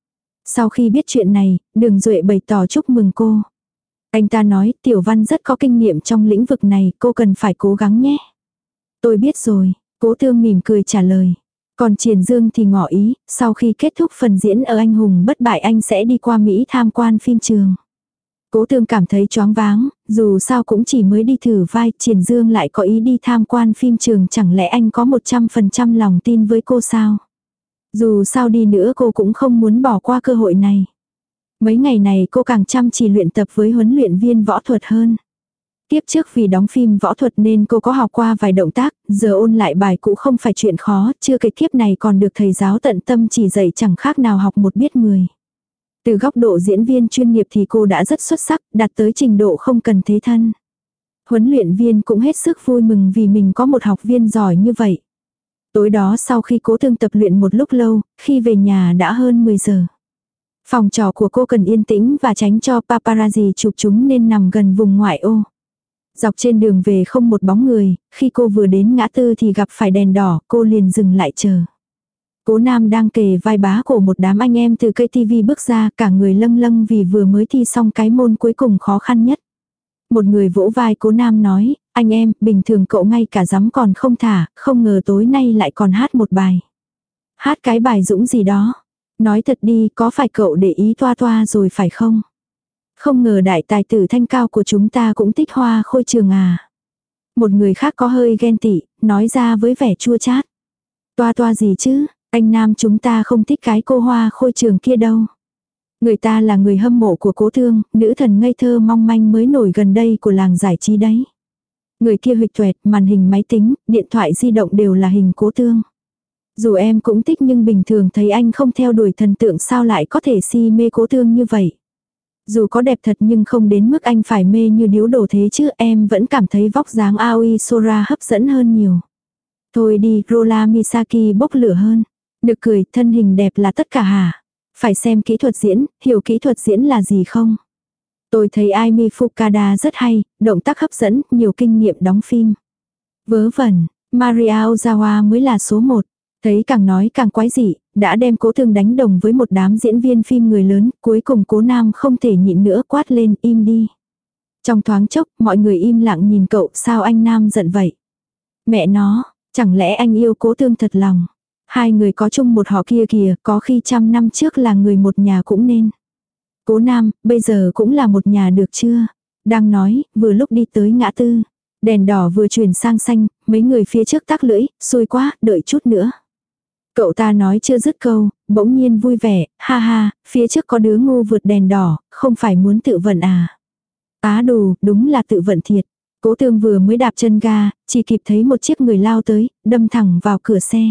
Sau khi biết chuyện này, Đường Duệ bày tỏ chúc mừng cô. Anh ta nói, Tiểu Văn rất có kinh nghiệm trong lĩnh vực này, cô cần phải cố gắng nhé. Tôi biết rồi, Cố Tương mỉm cười trả lời. Còn Triển Dương thì ngỏ ý, sau khi kết thúc phần diễn ở Anh Hùng Bất Bại anh sẽ đi qua Mỹ tham quan phim trường. Cố Tương cảm thấy choáng váng, dù sao cũng chỉ mới đi thử vai, Triển Dương lại có ý đi tham quan phim trường, chẳng lẽ anh có một trăm phần trăm lòng tin với cô sao? Dù sao đi nữa cô cũng không muốn bỏ qua cơ hội này. Mấy ngày này cô càng chăm chỉ luyện tập với huấn luyện viên võ thuật hơn. Tiếp trước vì đóng phim võ thuật nên cô có học qua vài động tác, giờ ôn lại bài cũng không phải chuyện khó, chưa kể kiếp này còn được thầy giáo tận tâm chỉ dạy chẳng khác nào học một biết mười. Từ góc độ diễn viên chuyên nghiệp thì cô đã rất xuất sắc, đạt tới trình độ không cần thế thân. Huấn luyện viên cũng hết sức vui mừng vì mình có một học viên giỏi như vậy. Tối đó sau khi Cố Tương tập luyện một lúc lâu, khi về nhà đã hơn mười giờ. Phòng trọ của cô cần yên tĩnh và tránh cho paparazzi chụp chúng nên nằm gần vùng ngoại ô. Dọc trên đường về không một bóng người, khi cô vừa đến ngã tư thì gặp phải đèn đỏ, cô liền dừng lại chờ. Cố Nam đang kề vai bá cổ một đám anh em từ cây tivi bước ra, cả người lâng lâng vì vừa mới thi xong cái môn cuối cùng khó khăn nhất. Một người vỗ vai Cố Nam nói, anh em, bình thường cậu ngay cả giấm còn không thả, không ngờ tối nay lại còn hát một bài. Hát cái bài Dũng gì đó. Nói thật đi, có phải cậu để ý toa toa rồi phải không? Không ngờ đại tài tử thanh cao của chúng ta cũng thích Hoa Khôi Trường à. Một người khác có hơi ghen tị, nói ra với vẻ chua chát. Toa toa gì chứ, anh Nam chúng ta không thích cái cô Hoa Khôi Trường kia đâu. Người ta là người hâm mộ của Cố Tương, nữ thần ngây thơ mong manh mới nổi gần đây của làng giải trí đấy. Người kia huỵch toẹt, màn hình máy tính, điện thoại di động đều là hình Cố Tương. Dù em cũng thích nhưng bình thường thấy anh không theo đuổi thần tượng sao lại có thể si mê Cố Tương như vậy. Dù có đẹp thật nhưng không đến mức anh phải mê như điếu đổ thế chứ, em vẫn cảm thấy vóc dáng Aoi Sora hấp dẫn hơn nhiều. Thôi đi, Rola Misaki bốc lửa hơn. Nực cười, thân hình đẹp là tất cả hả? Phải xem kỹ thuật diễn, hiểu kỹ thuật diễn là gì không? Tôi thấy Aimi Fukada rất hay, động tác hấp dẫn, nhiều kinh nghiệm đóng phim. Vớ vẩn, Maria Ozawa mới là số một. Thấy càng nói càng quái dị, đã đem Cố Tương đánh đồng với một đám diễn viên phim người lớn, cuối cùng Cố Nam không thể nhịn nữa quát lên im đi. Trong thoáng chốc, mọi người im lặng nhìn cậu, sao anh Nam giận vậy? Mẹ nó, chẳng lẽ anh yêu Cố Tương thật lòng? Hai người có chung một họ kia kìa, có khi trăm năm trước là người một nhà cũng nên. Cố Nam, bây giờ cũng là một nhà được chưa? Đang nói, vừa lúc đi tới ngã tư. Đèn đỏ vừa chuyển sang xanh, mấy người phía trước tắc lưỡi, xui quá, đợi chút nữa. Cậu ta nói chưa dứt câu, bỗng nhiên vui vẻ, ha ha, phía trước có đứa ngu vượt đèn đỏ, không phải muốn tự vận à. Á đù, đúng là tự vận thiệt. Cố Tương vừa mới đạp chân ga, chỉ kịp thấy một chiếc người lao tới, đâm thẳng vào cửa xe.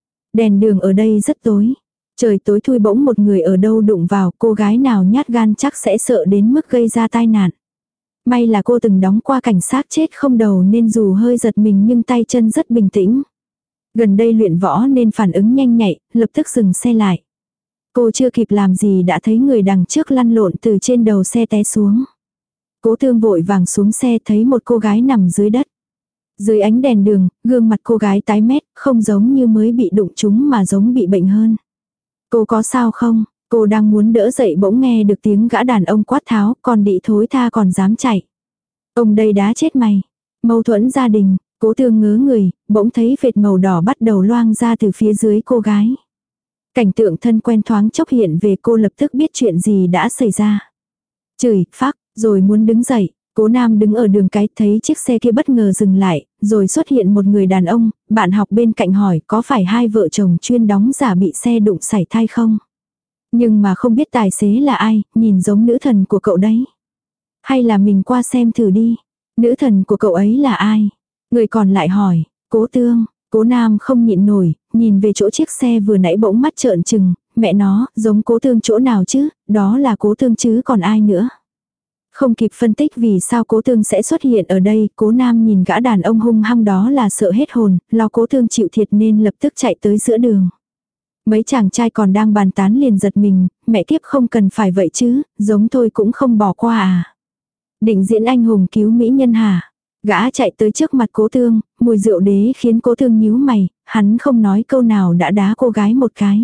Đèn đường ở đây rất tối. Trời tối thui bỗng một người ở đâu đụng vào, cô gái nào nhát gan chắc sẽ sợ đến mức gây ra tai nạn. May là cô từng đóng qua cảnh sát chết không đầu nên dù hơi giật mình nhưng tay chân rất bình tĩnh. Gần đây luyện võ nên phản ứng nhanh nhạy, lập tức dừng xe lại. Cô chưa kịp làm gì đã thấy người đằng trước lăn lộn từ trên đầu xe té xuống. Cố Tương vội vàng xuống xe thấy một cô gái nằm dưới đất. Dưới ánh đèn đường, gương mặt cô gái tái mét, không giống như mới bị đụng trúng mà giống bị bệnh hơn. Cô có sao không? Cô đang muốn đỡ dậy bỗng nghe được tiếng gã đàn ông quát tháo, còn đĩ thối tha còn dám chạy. Ông đây đá chết mày. Mâu thuẫn gia đình, Cố Tương ngớ người, bỗng thấy vệt màu đỏ bắt đầu loang ra từ phía dưới cô gái. Cảnh tượng thân quen thoáng chốc hiện về, cô lập tức biết chuyện gì đã xảy ra. Chửi, phác, rồi muốn đứng dậy. Cố Nam đứng ở đường cái thấy chiếc xe kia bất ngờ dừng lại, rồi xuất hiện một người đàn ông, bạn học bên cạnh hỏi có phải hai vợ chồng chuyên đóng giả bị xe đụng sảy thai không? Nhưng mà không biết tài xế là ai, nhìn giống nữ thần của cậu đấy. Hay là mình qua xem thử đi, nữ thần của cậu ấy là ai? Người còn lại hỏi, Cố Tương. Cố Nam không nhịn nổi, nhìn về chỗ chiếc xe vừa nãy bỗng mắt trợn trừng, mẹ nó, giống Cố Tương chỗ nào chứ, đó là Cố Tương chứ còn ai nữa. Không kịp phân tích vì sao Cố Tương sẽ xuất hiện ở đây, Cố Nam nhìn gã đàn ông hung hăng đó là sợ hết hồn, lo Cố Tương chịu thiệt nên lập tức chạy tới giữa đường. Mấy chàng trai còn đang bàn tán liền giật mình, mẹ kiếp không cần phải vậy chứ, giống tôi cũng không bỏ qua à. Định diễn anh hùng cứu mỹ nhân hả? Gã chạy tới trước mặt Cố Tương, mùi rượu đế khiến Cố Tương nhíu mày, hắn không nói câu nào đã đá cô gái một cái.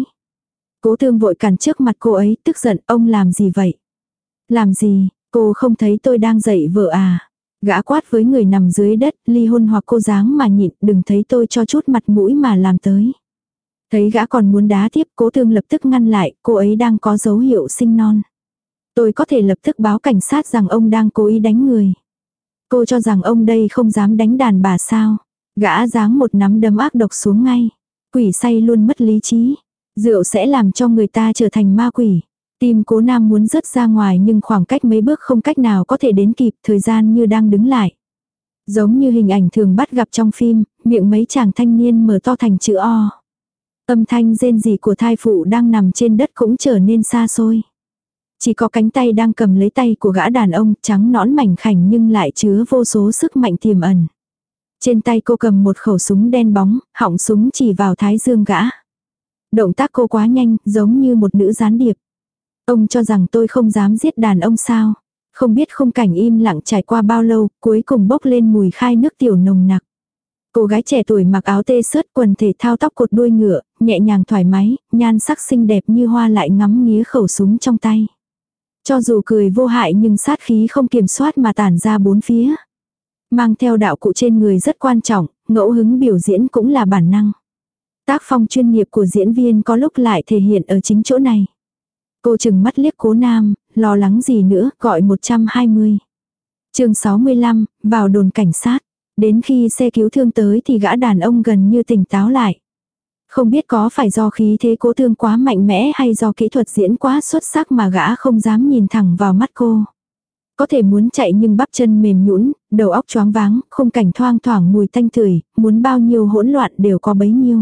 Cố Tương vội cản trước mặt cô ấy, tức giận, ông làm gì vậy? Làm gì, cô không thấy tôi đang dạy vợ à? Gã quát với người nằm dưới đất, ly hôn hoặc cô dáng mà nhịn, đừng thấy tôi cho chút mặt mũi mà làm tới. Thấy gã còn muốn đá tiếp, Cố Tương lập tức ngăn lại, cô ấy đang có dấu hiệu sinh non. Tôi có thể lập tức báo cảnh sát rằng ông đang cố ý đánh người. Cô cho rằng ông đây không dám đánh đàn bà sao? Gã giáng một nắm đấm ác độc xuống ngay. Quỷ say luôn mất lý trí. Rượu sẽ làm cho người ta trở thành ma quỷ. Tim Cố Nam muốn rớt ra ngoài nhưng khoảng cách mấy bước không cách nào có thể đến kịp, thời gian như đang đứng lại. Giống như hình ảnh thường bắt gặp trong phim, miệng mấy chàng thanh niên mở to thành chữ O. Âm thanh rên rỉ của thai phụ đang nằm trên đất cũng trở nên xa xôi. Chỉ có cánh tay đang cầm lấy tay của gã đàn ông trắng nõn mảnh khảnh nhưng lại chứa vô số sức mạnh tiềm ẩn. Trên tay cô cầm một khẩu súng đen bóng, họng súng chỉ vào thái dương gã. Động tác cô quá nhanh, giống như một nữ gián điệp. Ông cho rằng tôi không dám giết đàn ông sao? Không biết khung cảnh im lặng trải qua bao lâu, cuối cùng bốc lên mùi khai nước tiểu nồng nặc. Cô gái trẻ tuổi mặc áo tê xớt quần thể thao tóc cột đuôi ngựa, nhẹ nhàng thoải mái, nhan sắc xinh đẹp như hoa lại ngắm nghía khẩu súng trong tay. Cho dù cười vô hại nhưng sát khí không kiểm soát mà tản ra bốn phía. Mang theo đạo cụ trên người rất quan trọng, ngẫu hứng biểu diễn cũng là bản năng. Tác phong chuyên nghiệp của diễn viên có lúc lại thể hiện ở chính chỗ này. Cô chừng mắt liếc Cố Nam, lo lắng gì nữa, gọi một trăm hai mươi. Chương sáu mươi lăm, vào đồn cảnh sát. Đến khi xe cứu thương tới thì gã đàn ông gần như tỉnh táo lại. Không biết có phải do khí thế Cố Thương quá mạnh mẽ hay do kỹ thuật diễn quá xuất sắc mà gã không dám nhìn thẳng vào mắt cô. Có thể muốn chạy nhưng bắp chân mềm nhũn, đầu óc choáng váng, khung cảnh thoang thoảng mùi tanh tưởi, muốn bao nhiêu hỗn loạn đều có bấy nhiêu.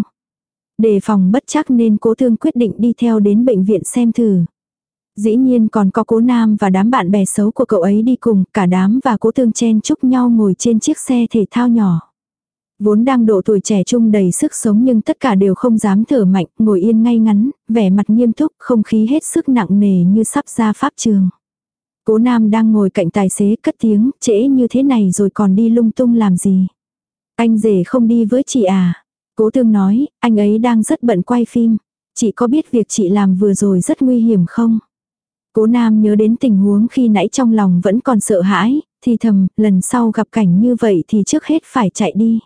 Đề phòng bất chắc nên Cố Thương quyết định đi theo đến bệnh viện xem thử. Dĩ nhiên còn có Cố Nam và đám bạn bè xấu của cậu ấy đi cùng, cả đám và Cố Thương chen chúc nhau ngồi trên chiếc xe thể thao nhỏ. Vốn đang độ tuổi trẻ trung đầy sức sống nhưng tất cả đều không dám thở mạnh, ngồi yên ngay ngắn, vẻ mặt nghiêm túc, không khí hết sức nặng nề như sắp ra pháp trường. Cố Nam đang ngồi cạnh tài xế cất tiếng, trễ như thế này rồi còn đi lung tung làm gì? Anh rể không đi với chị à? Cố Thương nói, anh ấy đang rất bận quay phim. Chị có biết việc chị làm vừa rồi rất nguy hiểm không? Cố Nam nhớ đến tình huống khi nãy trong lòng vẫn còn sợ hãi, thì thầm, lần sau gặp cảnh như vậy thì trước hết phải chạy đi.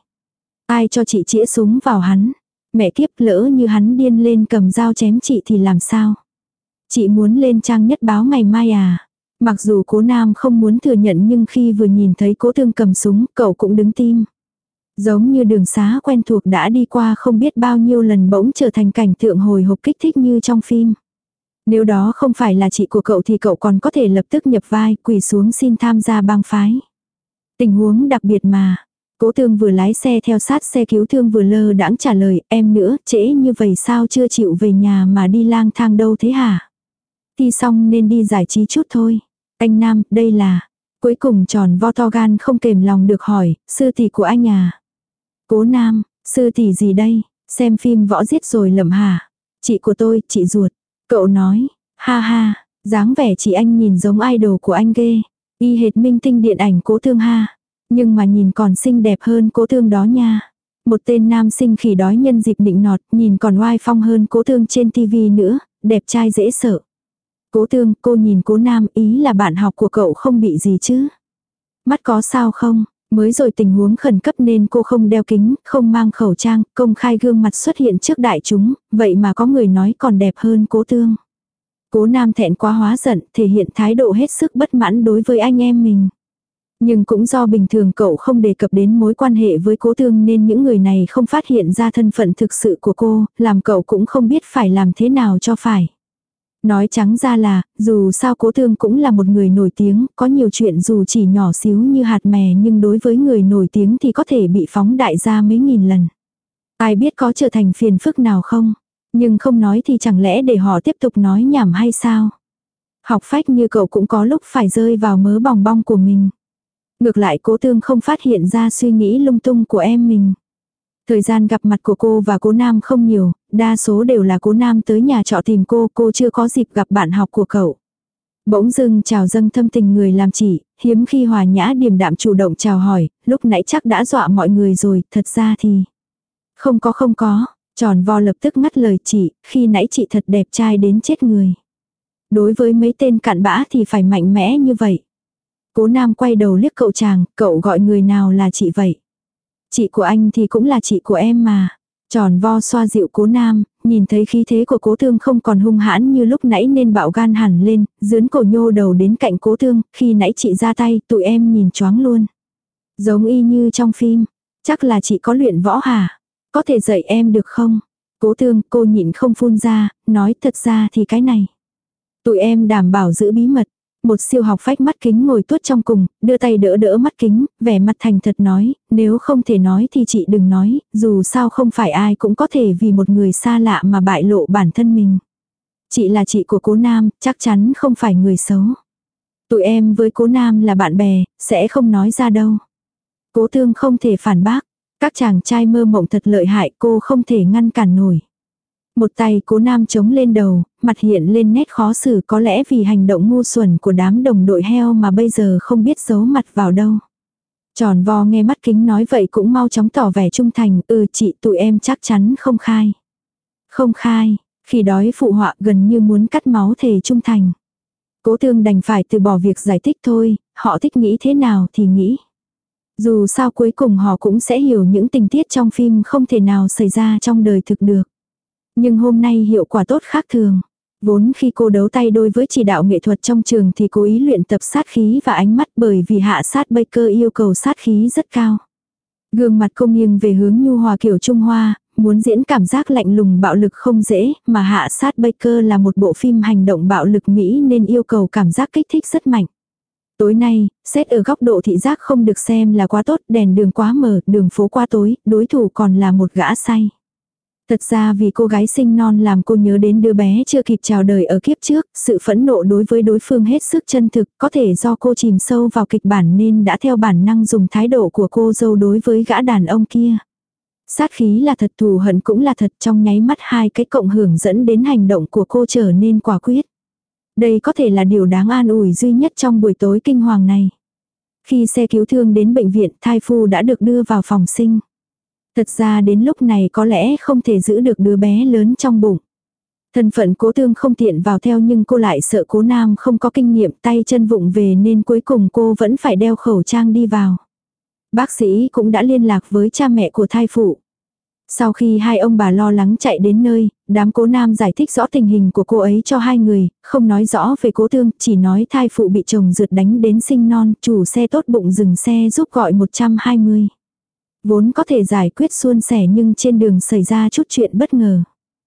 Ai cho chị chĩa súng vào hắn? Mẹ kiếp, lỡ như hắn điên lên cầm dao chém chị thì làm sao? Chị muốn lên trang nhất báo ngày mai à? Mặc dù Cố Nam không muốn thừa nhận nhưng khi vừa nhìn thấy Cố Thương cầm súng, cậu cũng đứng tim. Giống như đường xá quen thuộc đã đi qua không biết bao nhiêu lần bỗng trở thành cảnh tượng hồi hộp kích thích như trong phim. Nếu đó không phải là chị của cậu thì cậu còn có thể lập tức nhập vai, quỳ xuống xin tham gia bang phái. Tình huống đặc biệt mà. Cố Thương vừa lái xe theo sát xe cứu thương vừa lơ đãng trả lời, em nữa, trễ như vậy sao chưa chịu về nhà mà đi lang thang đâu thế hả? Thi xong nên đi giải trí chút thôi. Anh Nam, đây là... Cuối cùng tròn vo to gan không kềm lòng được hỏi, sư tỷ của anh à? Cố Nam, sư tỷ gì đây? Xem phim võ giết rồi lầm hả? Chị của tôi, chị ruột. Cậu nói, ha ha, dáng vẻ chị anh nhìn giống idol của anh ghê. Y hệt minh tinh điện ảnh Cố Thương ha. Nhưng mà nhìn còn xinh đẹp hơn Cố Thương đó nha. Một tên nam sinh khỉ đói nhân dịp nịnh nọt, nhìn còn oai phong hơn Cố Thương trên tivi nữa, đẹp trai dễ sợ. Cố Thương, cô nhìn Cố Nam, ý là bạn học của cậu không bị gì chứ? Mắt có sao không? Mới rồi tình huống khẩn cấp nên cô không đeo kính, không mang khẩu trang, công khai gương mặt xuất hiện trước đại chúng, vậy mà có người nói còn đẹp hơn Cố Thương. Cố Nam thẹn quá hóa giận, thể hiện thái độ hết sức bất mãn đối với anh em mình. Nhưng cũng do bình thường cậu không đề cập đến mối quan hệ với Cố Thương nên những người này không phát hiện ra thân phận thực sự của cô, làm cậu cũng không biết phải làm thế nào cho phải. Nói trắng ra là, dù sao Cố Thương cũng là một người nổi tiếng, có nhiều chuyện dù chỉ nhỏ xíu như hạt mè nhưng đối với người nổi tiếng thì có thể bị phóng đại ra mấy nghìn lần. Ai biết có trở thành phiền phức nào không? Nhưng không nói thì chẳng lẽ để họ tiếp tục nói nhảm hay sao? Học phách như cậu cũng có lúc phải rơi vào mớ bòng bong của mình. Ngược lại Cố Thương không phát hiện ra suy nghĩ lung tung của em mình. Thời gian gặp mặt của cô và Cố Nam không nhiều, đa số đều là Cố Nam tới nhà trọ tìm cô, cô chưa có dịp gặp bạn học của cậu. Bỗng dưng chào dâng thâm tình người làm chị, hiếm khi hòa nhã điềm đạm chủ động chào hỏi, lúc nãy chắc đã dọa mọi người rồi, thật ra thì... Không có không có, tròn vo lập tức ngắt lời chị, khi nãy chị thật đẹp trai đến chết người. Đối với mấy tên cặn bã thì phải mạnh mẽ như vậy. Cố Nam quay đầu liếc cậu chàng, cậu gọi người nào là chị vậy? Chị của anh thì cũng là chị của em mà. Tròn vo xoa dịu Cố Nam, nhìn thấy khí thế của Cố Thương không còn hung hãn như lúc nãy nên bạo gan hẳn lên, dướn cổ nhô đầu đến cạnh Cố Thương, khi nãy chị ra tay, tụi em nhìn choáng luôn. Giống y như trong phim, chắc là chị có luyện võ hả? Có thể dạy em được không? Cố Thương, cô nhịn không phun ra, nói thật ra thì cái này. Tụi em đảm bảo giữ bí mật. Một siêu học phách mắt kính ngồi tuốt trong cùng, đưa tay đỡ đỡ mắt kính, vẻ mặt thành thật nói, nếu không thể nói thì chị đừng nói, dù sao không phải ai cũng có thể vì một người xa lạ mà bại lộ bản thân mình. Chị là chị của Cố Nam, chắc chắn không phải người xấu. Tụi em với Cố Nam là bạn bè, sẽ không nói ra đâu. Cố Thương không thể phản bác, các chàng trai mơ mộng thật lợi hại, cô không thể ngăn cản nổi. Một tay Cố Nam chống lên đầu, mặt hiện lên nét khó xử, có lẽ vì hành động ngu xuẩn của đám đồng đội heo mà bây giờ không biết giấu mặt vào đâu. Tròn vo nghe mắt kính nói vậy cũng mau chóng tỏ vẻ trung thành, ừ chị tụi em chắc chắn không khai. Không khai, khi đói phụ họa gần như muốn cắt máu thề trung thành. Cố Thương đành phải từ bỏ việc giải thích thôi, họ thích nghĩ thế nào thì nghĩ. Dù sao cuối cùng họ cũng sẽ hiểu những tình tiết trong phim không thể nào xảy ra trong đời thực được. Nhưng hôm nay hiệu quả tốt khác thường. Vốn khi cô đấu tay đôi với chỉ đạo nghệ thuật trong trường thì cố ý luyện tập sát khí và ánh mắt, bởi vì hạ sát Baker yêu cầu sát khí rất cao. Gương mặt cô nghiêng về hướng nhu hòa kiểu Trung Hoa, muốn diễn cảm giác lạnh lùng bạo lực không dễ, mà hạ sát Baker là một bộ phim hành động bạo lực Mỹ nên yêu cầu cảm giác kích thích rất mạnh. Tối nay, xét ở góc độ thị giác không được xem là quá tốt, đèn đường quá mờ, đường phố quá tối, đối thủ còn là một gã say. Thật ra vì cô gái sinh non làm cô nhớ đến đứa bé chưa kịp chào đời ở kiếp trước, sự phẫn nộ đối với đối phương hết sức chân thực, có thể do cô chìm sâu vào kịch bản nên đã theo bản năng dùng thái độ của cô dâu đối với gã đàn ông kia. Sát khí là thật, thù hận cũng là thật, trong nháy mắt hai cái cộng hưởng dẫn đến hành động của cô trở nên quả quyết. Đây có thể là điều đáng an ủi duy nhất trong buổi tối kinh hoàng này. Khi xe cứu thương đến bệnh viện, thai phu đã được đưa vào phòng sinh. Thật ra đến lúc này có lẽ không thể giữ được đứa bé lớn trong bụng. Thân phận Cố Thương không tiện vào theo nhưng cô lại sợ Cố Nam không có kinh nghiệm, tay chân vụng về nên cuối cùng cô vẫn phải đeo khẩu trang đi vào. Bác sĩ cũng đã liên lạc với cha mẹ của thai phụ. Sau khi hai ông bà lo lắng chạy đến nơi, đám Cố Nam giải thích rõ tình hình của cô ấy cho hai người, không nói rõ về Cố Thương, chỉ nói thai phụ bị chồng rượt đánh đến sinh non, chủ xe tốt bụng dừng xe giúp gọi một trăm hai mươi. Vốn có thể giải quyết suôn sẻ nhưng trên đường xảy ra chút chuyện bất ngờ.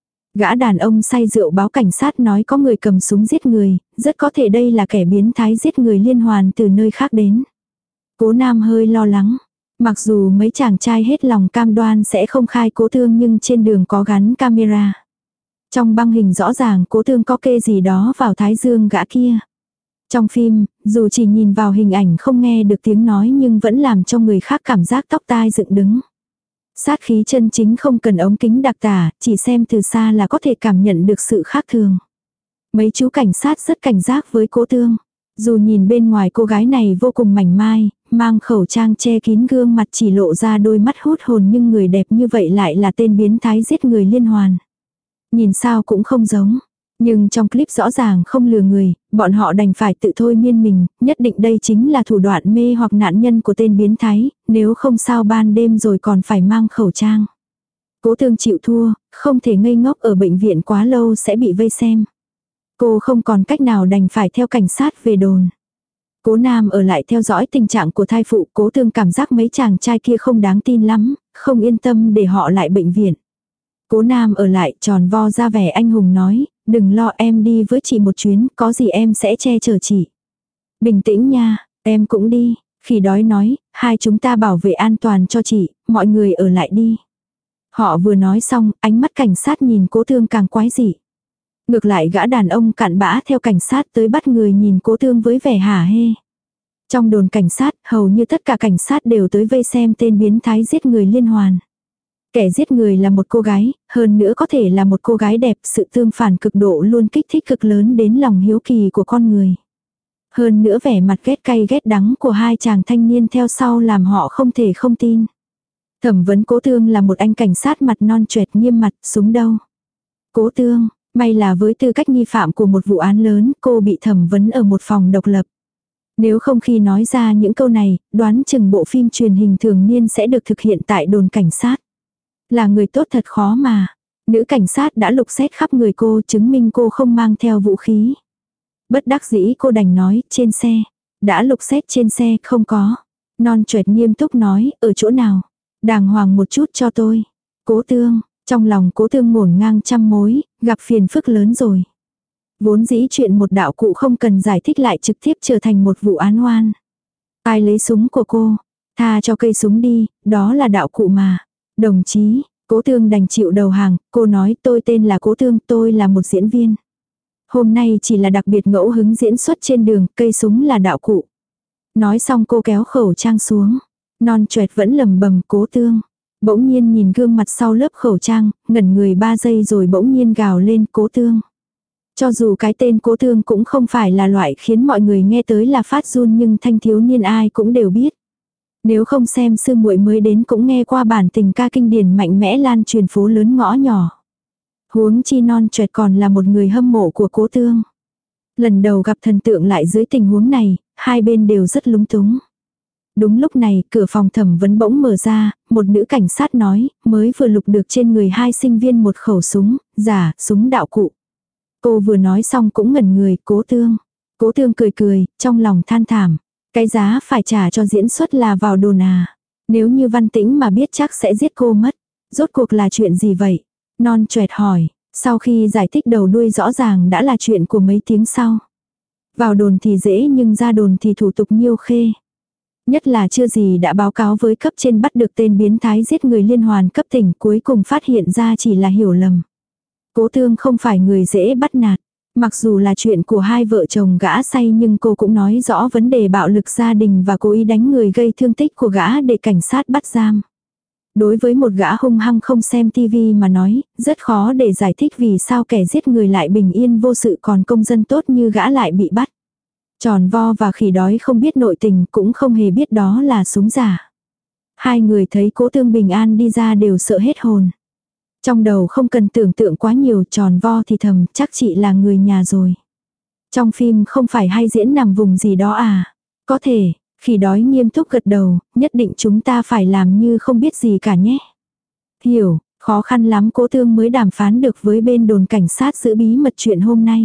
Gã đàn ông say rượu báo cảnh sát nói có người cầm súng giết người, rất có thể đây là kẻ biến thái giết người liên hoàn từ nơi khác đến. Cố Nam hơi lo lắng. Mặc dù mấy chàng trai hết lòng cam đoan sẽ không khai Cố Thương nhưng trên đường có gắn camera. Trong băng hình rõ ràng Cố Thương có kê gì đó vào thái dương gã kia. Trong phim, dù chỉ nhìn vào hình ảnh không nghe được tiếng nói nhưng vẫn làm cho người khác cảm giác tóc tai dựng đứng. Sát khí chân chính không cần ống kính đặc tả, chỉ xem từ xa là có thể cảm nhận được sự khác thường. Mấy chú cảnh sát rất cảnh giác với Cố Thương. Dù nhìn bên ngoài cô gái này vô cùng mảnh mai, mang khẩu trang che kín gương mặt chỉ lộ ra đôi mắt hút hồn nhưng người đẹp như vậy lại là tên biến thái giết người liên hoàn. Nhìn sao cũng không giống. Nhưng trong clip rõ ràng không lừa người, bọn họ đành phải tự thôi miên mình, nhất định đây chính là thủ đoạn mê hoặc nạn nhân của tên biến thái, nếu không sao ban đêm rồi còn phải mang khẩu trang. Cố Thương chịu thua, không thể ngây ngốc ở bệnh viện quá lâu sẽ bị vây xem. Cô không còn cách nào đành phải theo cảnh sát về đồn. Cố Nam ở lại theo dõi tình trạng của thai phụ, Cố Thương cảm giác mấy chàng trai kia không đáng tin lắm, không yên tâm để họ lại bệnh viện. Cố Nam ở lại tròn vo ra vẻ anh hùng nói, đừng lo em đi với chị một chuyến, có gì em sẽ che chở chị. Bình tĩnh nha, em cũng đi, Khi đói nói, hai chúng ta bảo vệ an toàn cho chị, mọi người ở lại đi. Họ vừa nói xong, ánh mắt cảnh sát nhìn Cố Thương càng quái dị. Ngược lại gã đàn ông cặn bã theo cảnh sát tới bắt người nhìn Cố Thương với vẻ hả hê. Trong đồn cảnh sát, hầu như tất cả cảnh sát đều tới vây xem tên biến thái giết người liên hoàn. Kẻ giết người là một cô gái, hơn nữa có thể là một cô gái đẹp, sự tương phản cực độ luôn kích thích cực lớn đến lòng hiếu kỳ của con người. Hơn nữa vẻ mặt ghét cay ghét đắng của hai chàng thanh niên theo sau làm họ không thể không tin. Thẩm vấn Cố Thương là một anh cảnh sát mặt non choẹt nghiêm mặt, súng đâu. Cố Thương, may là với tư cách nghi phạm của một vụ án lớn, cô bị thẩm vấn ở một phòng độc lập. Nếu không khi nói ra những câu này, đoán chừng bộ phim truyền hình thường niên sẽ được thực hiện tại đồn cảnh sát. Là người tốt thật khó mà. Nữ cảnh sát đã lục xét khắp người cô, chứng minh cô không mang theo vũ khí. Bất đắc dĩ cô đành nói, trên xe. Đã lục xét trên xe, không có. Non choẹt nghiêm túc nói, ở chỗ nào? Đàng hoàng một chút cho tôi. Cố Tương, trong lòng Cố Tương ngổn ngang trăm mối, gặp phiền phức lớn rồi. Vốn dĩ chuyện một đạo cụ không cần giải thích lại trực tiếp trở thành một vụ án oan. Ai lấy súng của cô? Tha cho cây súng đi, đó là đạo cụ mà. Đồng chí, Cố Tương đành chịu đầu hàng, cô nói tôi tên là Cố Tương, tôi là một diễn viên. Hôm nay chỉ là đặc biệt ngẫu hứng diễn xuất trên đường, cây súng là đạo cụ. Nói xong cô kéo khẩu trang xuống. Non choẹt vẫn lầm bầm Cố Tương. Bỗng nhiên nhìn gương mặt sau lớp khẩu trang, ngẩn người ba giây rồi bỗng nhiên gào lên Cố Tương. Cho dù cái tên Cố Tương cũng không phải là loại khiến mọi người nghe tới là phát run nhưng thanh thiếu niên ai cũng đều biết. Nếu không xem sư muội mới đến cũng nghe qua bản tình ca kinh điển mạnh mẽ lan truyền phố lớn ngõ nhỏ. Huống chi non choẹt còn là một người hâm mộ của Cố Tương. Lần đầu gặp thần tượng lại dưới tình huống này, hai bên đều rất lúng túng. Đúng lúc này, cửa phòng thẩm vấn bỗng mở ra, một nữ cảnh sát nói, mới vừa lục được trên người hai sinh viên một khẩu súng, giả, súng đạo cụ. Cô vừa nói xong cũng ngẩn người, Cố Tương. Cố Tương cười cười, trong lòng than thảm. Cái giá phải trả cho diễn xuất là vào đồn à. Nếu như Văn Tĩnh mà biết chắc sẽ giết cô mất. Rốt cuộc là chuyện gì vậy? Non choẹt hỏi. Sau khi giải thích đầu đuôi rõ ràng đã là chuyện của mấy tiếng sau. Vào đồn thì dễ nhưng ra đồn thì thủ tục nhiêu khê. Nhất là chưa gì đã báo cáo với cấp trên bắt được tên biến thái giết người liên hoàn cấp tỉnh, cuối cùng phát hiện ra chỉ là hiểu lầm. Cố Tương không phải người dễ bắt nạt. Mặc dù là chuyện của hai vợ chồng gã say nhưng cô cũng nói rõ vấn đề bạo lực gia đình và cố ý đánh người gây thương tích của gã để cảnh sát bắt giam. Đối với một gã hung hăng không xem tivi mà nói, rất khó để giải thích vì sao kẻ giết người lại bình yên vô sự còn công dân tốt như gã lại bị bắt. Tròn vo và khỉ đói không biết nội tình cũng không hề biết đó là súng giả. Hai người thấy Cố Tương bình an đi ra đều sợ hết hồn. Trong đầu không cần tưởng tượng quá nhiều, tròn vo thì thầm chắc chị là người nhà rồi. Trong phim không phải hay diễn nằm vùng gì đó à? Có thể, khỉ đói nghiêm túc gật đầu, nhất định chúng ta phải làm như không biết gì cả nhé. Hiểu, khó khăn lắm Cố Tương mới đàm phán được với bên đồn cảnh sát giữ bí mật chuyện hôm nay.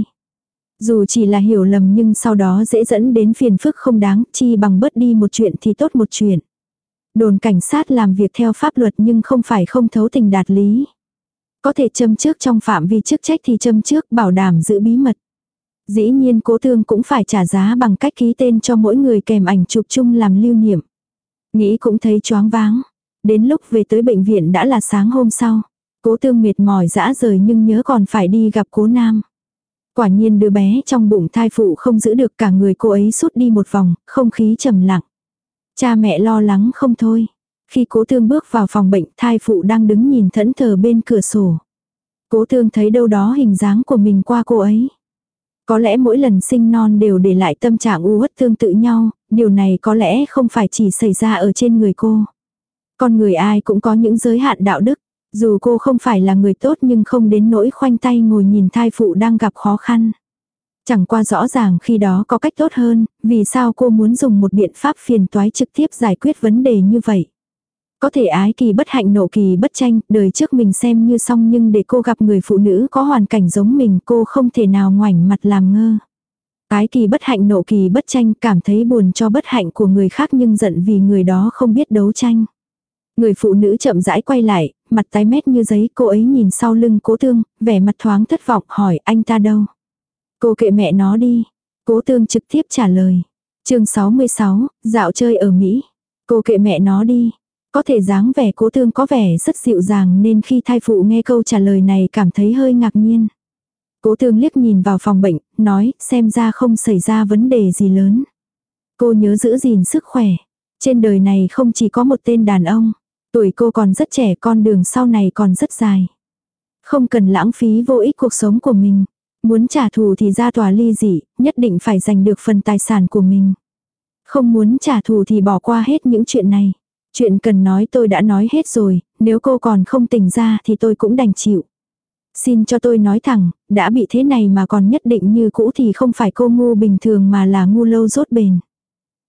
Dù chỉ là hiểu lầm nhưng sau đó dễ dẫn đến phiền phức không đáng, chi bằng bớt đi một chuyện thì tốt một chuyện. Đồn cảnh sát làm việc theo pháp luật nhưng không phải không thấu tình đạt lý. Có thể châm trước trong phạm vi chức trách thì châm trước, bảo đảm giữ bí mật. Dĩ nhiên Cố Tương cũng phải trả giá bằng cách ký tên cho mỗi người kèm ảnh chụp chung làm lưu niệm. Nghĩ cũng thấy choáng váng. Đến lúc về tới bệnh viện đã là sáng hôm sau. Cố Tương mệt mỏi dã rời nhưng nhớ còn phải đi gặp Cố Nam. Quả nhiên đứa bé trong bụng thai phụ không giữ được, cả người cô ấy sút đi một vòng, không khí trầm lặng. Cha mẹ lo lắng không thôi. Khi Cố Tương bước vào phòng bệnh, thai phụ đang đứng nhìn thẫn thờ bên cửa sổ. Cố Tương thấy đâu đó hình dáng của mình qua cô ấy. Có lẽ mỗi lần sinh non đều để lại tâm trạng u uất tương tự nhau, điều này có lẽ không phải chỉ xảy ra ở trên người cô. Con người ai cũng có những giới hạn đạo đức. Dù cô không phải là người tốt nhưng không đến nỗi khoanh tay ngồi nhìn thai phụ đang gặp khó khăn. Chẳng qua rõ ràng khi đó có cách tốt hơn, vì sao cô muốn dùng một biện pháp phiền toái trực tiếp giải quyết vấn đề như vậy. Có thể ái kỳ bất hạnh nộ kỳ bất tranh, đời trước mình xem như xong nhưng để cô gặp người phụ nữ có hoàn cảnh giống mình cô không thể nào ngoảnh mặt làm ngơ. Ái kỳ bất hạnh nộ kỳ bất tranh, cảm thấy buồn cho bất hạnh của người khác nhưng giận vì người đó không biết đấu tranh. Người phụ nữ chậm rãi quay lại, mặt tái mét như giấy, cô ấy nhìn sau lưng Cố Tương, vẻ mặt thoáng thất vọng hỏi anh ta đâu. Cô kệ mẹ nó đi. Cố Tương trực tiếp trả lời. Chương sáu mươi sáu, dạo chơi ở Mỹ. Cô kệ mẹ nó đi. Có thể dáng vẻ Cố Tương có vẻ rất dịu dàng nên khi thai phụ nghe câu trả lời này cảm thấy hơi ngạc nhiên. Cố Tương liếc nhìn vào phòng bệnh, nói xem ra không xảy ra vấn đề gì lớn. Cô nhớ giữ gìn sức khỏe. Trên đời này không chỉ có một tên đàn ông. Tuổi cô còn rất trẻ, con đường sau này còn rất dài. Không cần lãng phí vô ích cuộc sống của mình. Muốn trả thù thì ra tòa ly dị, nhất định phải giành được phần tài sản của mình. Không muốn trả thù thì bỏ qua hết những chuyện này. Chuyện cần nói tôi đã nói hết rồi, nếu cô còn không tỉnh ra thì tôi cũng đành chịu. Xin cho tôi nói thẳng, đã bị thế này mà còn nhất định như cũ thì không phải cô ngu bình thường mà là ngu lâu rốt bền.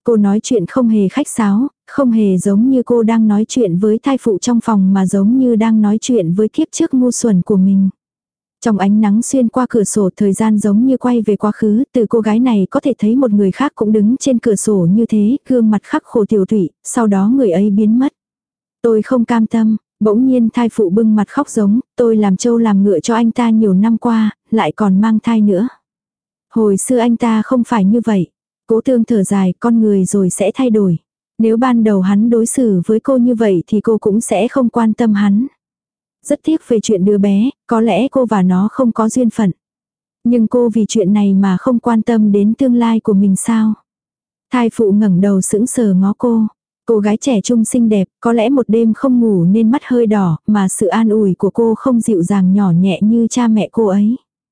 Cô nói chuyện không hề khách sáo, không hề giống như cô đang nói chuyện với thai phụ trong phòng mà giống như đang nói chuyện với kiếp trước ngu xuẩn của mình. Trong ánh nắng xuyên qua cửa sổ, thời gian giống như quay về quá khứ, từ cô gái này có thể thấy một người khác cũng đứng trên cửa sổ như thế, gương mặt khắc khổ tiểu tụy, sau đó người ấy biến mất. Tôi không cam tâm, bỗng nhiên thai phụ bưng mặt khóc giống, tôi làm trâu làm ngựa cho anh ta nhiều năm qua, lại còn mang thai nữa. Hồi xưa anh ta không phải như vậy. Cố Tương thở dài, con người rồi sẽ thay đổi. Nếu ban đầu hắn đối xử với cô như vậy thì cô cũng sẽ không quan tâm hắn. Rất tiếc về chuyện đứa bé, có lẽ cô và nó không có duyên phận. Nhưng cô vì chuyện này mà không quan tâm đến tương lai của mình sao? Thai phụ ngẩng đầu sững sờ ngó cô. Cô gái trẻ trung xinh đẹp, có lẽ một đêm không ngủ nên mắt hơi đỏ, mà sự an ủi của cô không dịu dàng nhỏ nhẹ như cha mẹ cô ấy.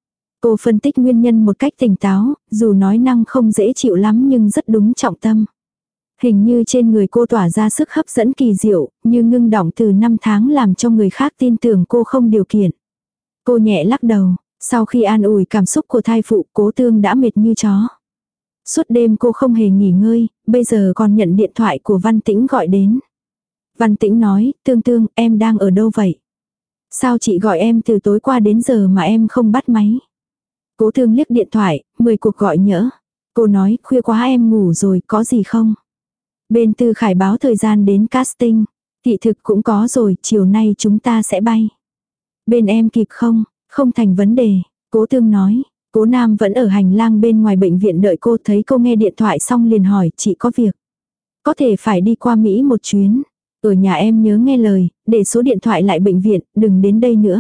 Cô phân tích nguyên nhân một cách tỉnh táo, dù nói năng không dễ chịu lắm nhưng rất đúng trọng tâm. Hình như trên người cô tỏa ra sức hấp dẫn kỳ diệu, như ngưng đọng từ năm tháng làm cho người khác tin tưởng cô không điều kiện. Cô nhẹ lắc đầu, sau khi an ủi cảm xúc của thai phụ, Cố Tương đã mệt như chó. Suốt đêm cô không hề nghỉ ngơi, bây giờ còn nhận điện thoại của Văn Tĩnh gọi đến. Văn Tĩnh nói, Tương Tương, em đang ở đâu vậy? Sao chị gọi em từ tối qua đến giờ mà em không bắt máy? Cố Tương liếc điện thoại, mười cuộc gọi nhỡ. Cô nói, khuya quá em ngủ rồi, có gì không? Bên Tư Khải báo thời gian đến casting. Thị thực cũng có rồi, chiều nay chúng ta sẽ bay. Bên em kịp không? Không thành vấn đề. Cố Tương nói. Cố Nam vẫn ở hành lang bên ngoài bệnh viện đợi cô, thấy cô nghe điện thoại xong liền hỏi, chị có việc. Có thể phải đi qua Mỹ một chuyến. Ở nhà em nhớ nghe lời, để số điện thoại lại bệnh viện, đừng đến đây nữa.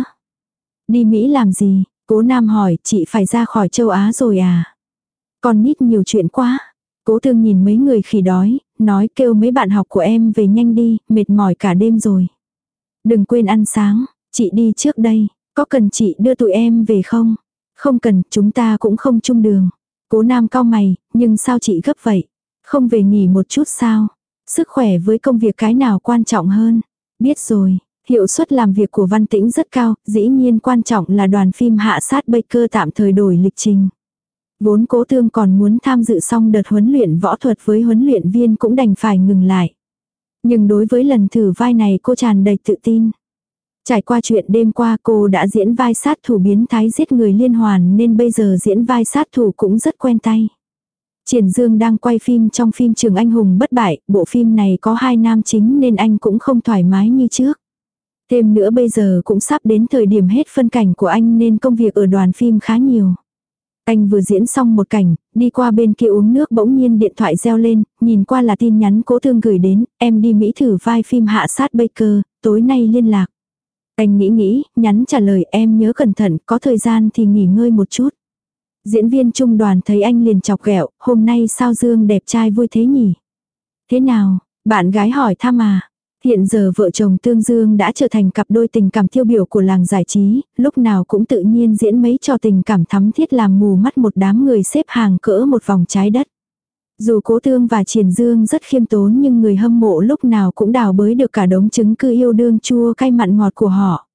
Đi Mỹ làm gì? Cố Nam hỏi, chị phải ra khỏi châu Á rồi à? Con nít nhiều chuyện quá. Cố Tương nhìn mấy người khỉ đói, nói kêu mấy bạn học của em về nhanh đi, mệt mỏi cả đêm rồi. Đừng quên ăn sáng, chị đi trước đây, có cần chị đưa tụi em về không? Không cần, chúng ta cũng không chung đường. Cố Nam cau mày, nhưng sao chị gấp vậy? Không về nghỉ một chút sao? Sức khỏe với công việc cái nào quan trọng hơn? Biết rồi, hiệu suất làm việc của Văn Tĩnh rất cao, dĩ nhiên quan trọng là đoàn phim Hạ sát Baker tạm thời đổi lịch trình. Vốn Cố Tương còn muốn tham dự xong đợt huấn luyện võ thuật với huấn luyện viên cũng đành phải ngừng lại. Nhưng đối với lần thử vai này cô tràn đầy tự tin. Trải qua chuyện đêm qua cô đã diễn vai sát thủ biến thái giết người liên hoàn nên bây giờ diễn vai sát thủ cũng rất quen tay. Triển Dương đang quay phim trong phim Trường Anh Hùng Bất Bại, bộ phim này có hai nam chính nên anh cũng không thoải mái như trước. Thêm nữa bây giờ cũng sắp đến thời điểm hết phân cảnh của anh nên công việc ở đoàn phim khá nhiều. Anh vừa diễn xong một cảnh, đi qua bên kia uống nước bỗng nhiên điện thoại reo lên, nhìn qua là tin nhắn Cố Tương gửi đến, em đi Mỹ thử vai phim Hạ sát Baker, tối nay liên lạc. Anh nghĩ nghĩ, nhắn trả lời em nhớ cẩn thận, có thời gian thì nghỉ ngơi một chút. Diễn viên trung đoàn thấy anh liền chọc ghẹo, hôm nay sao Dương đẹp trai vui thế nhỉ? Thế nào, bạn gái hỏi thăm à? Hiện giờ vợ chồng Tương Dương đã trở thành cặp đôi tình cảm tiêu biểu của làng giải trí, lúc nào cũng tự nhiên diễn mấy trò tình cảm thắm thiết làm mù mắt một đám người xếp hàng cỡ một vòng trái đất. Dù Cố Tương và Triển Dương rất khiêm tốn nhưng người hâm mộ lúc nào cũng đào bới được cả đống chứng cứ yêu đương chua cay mặn ngọt của họ.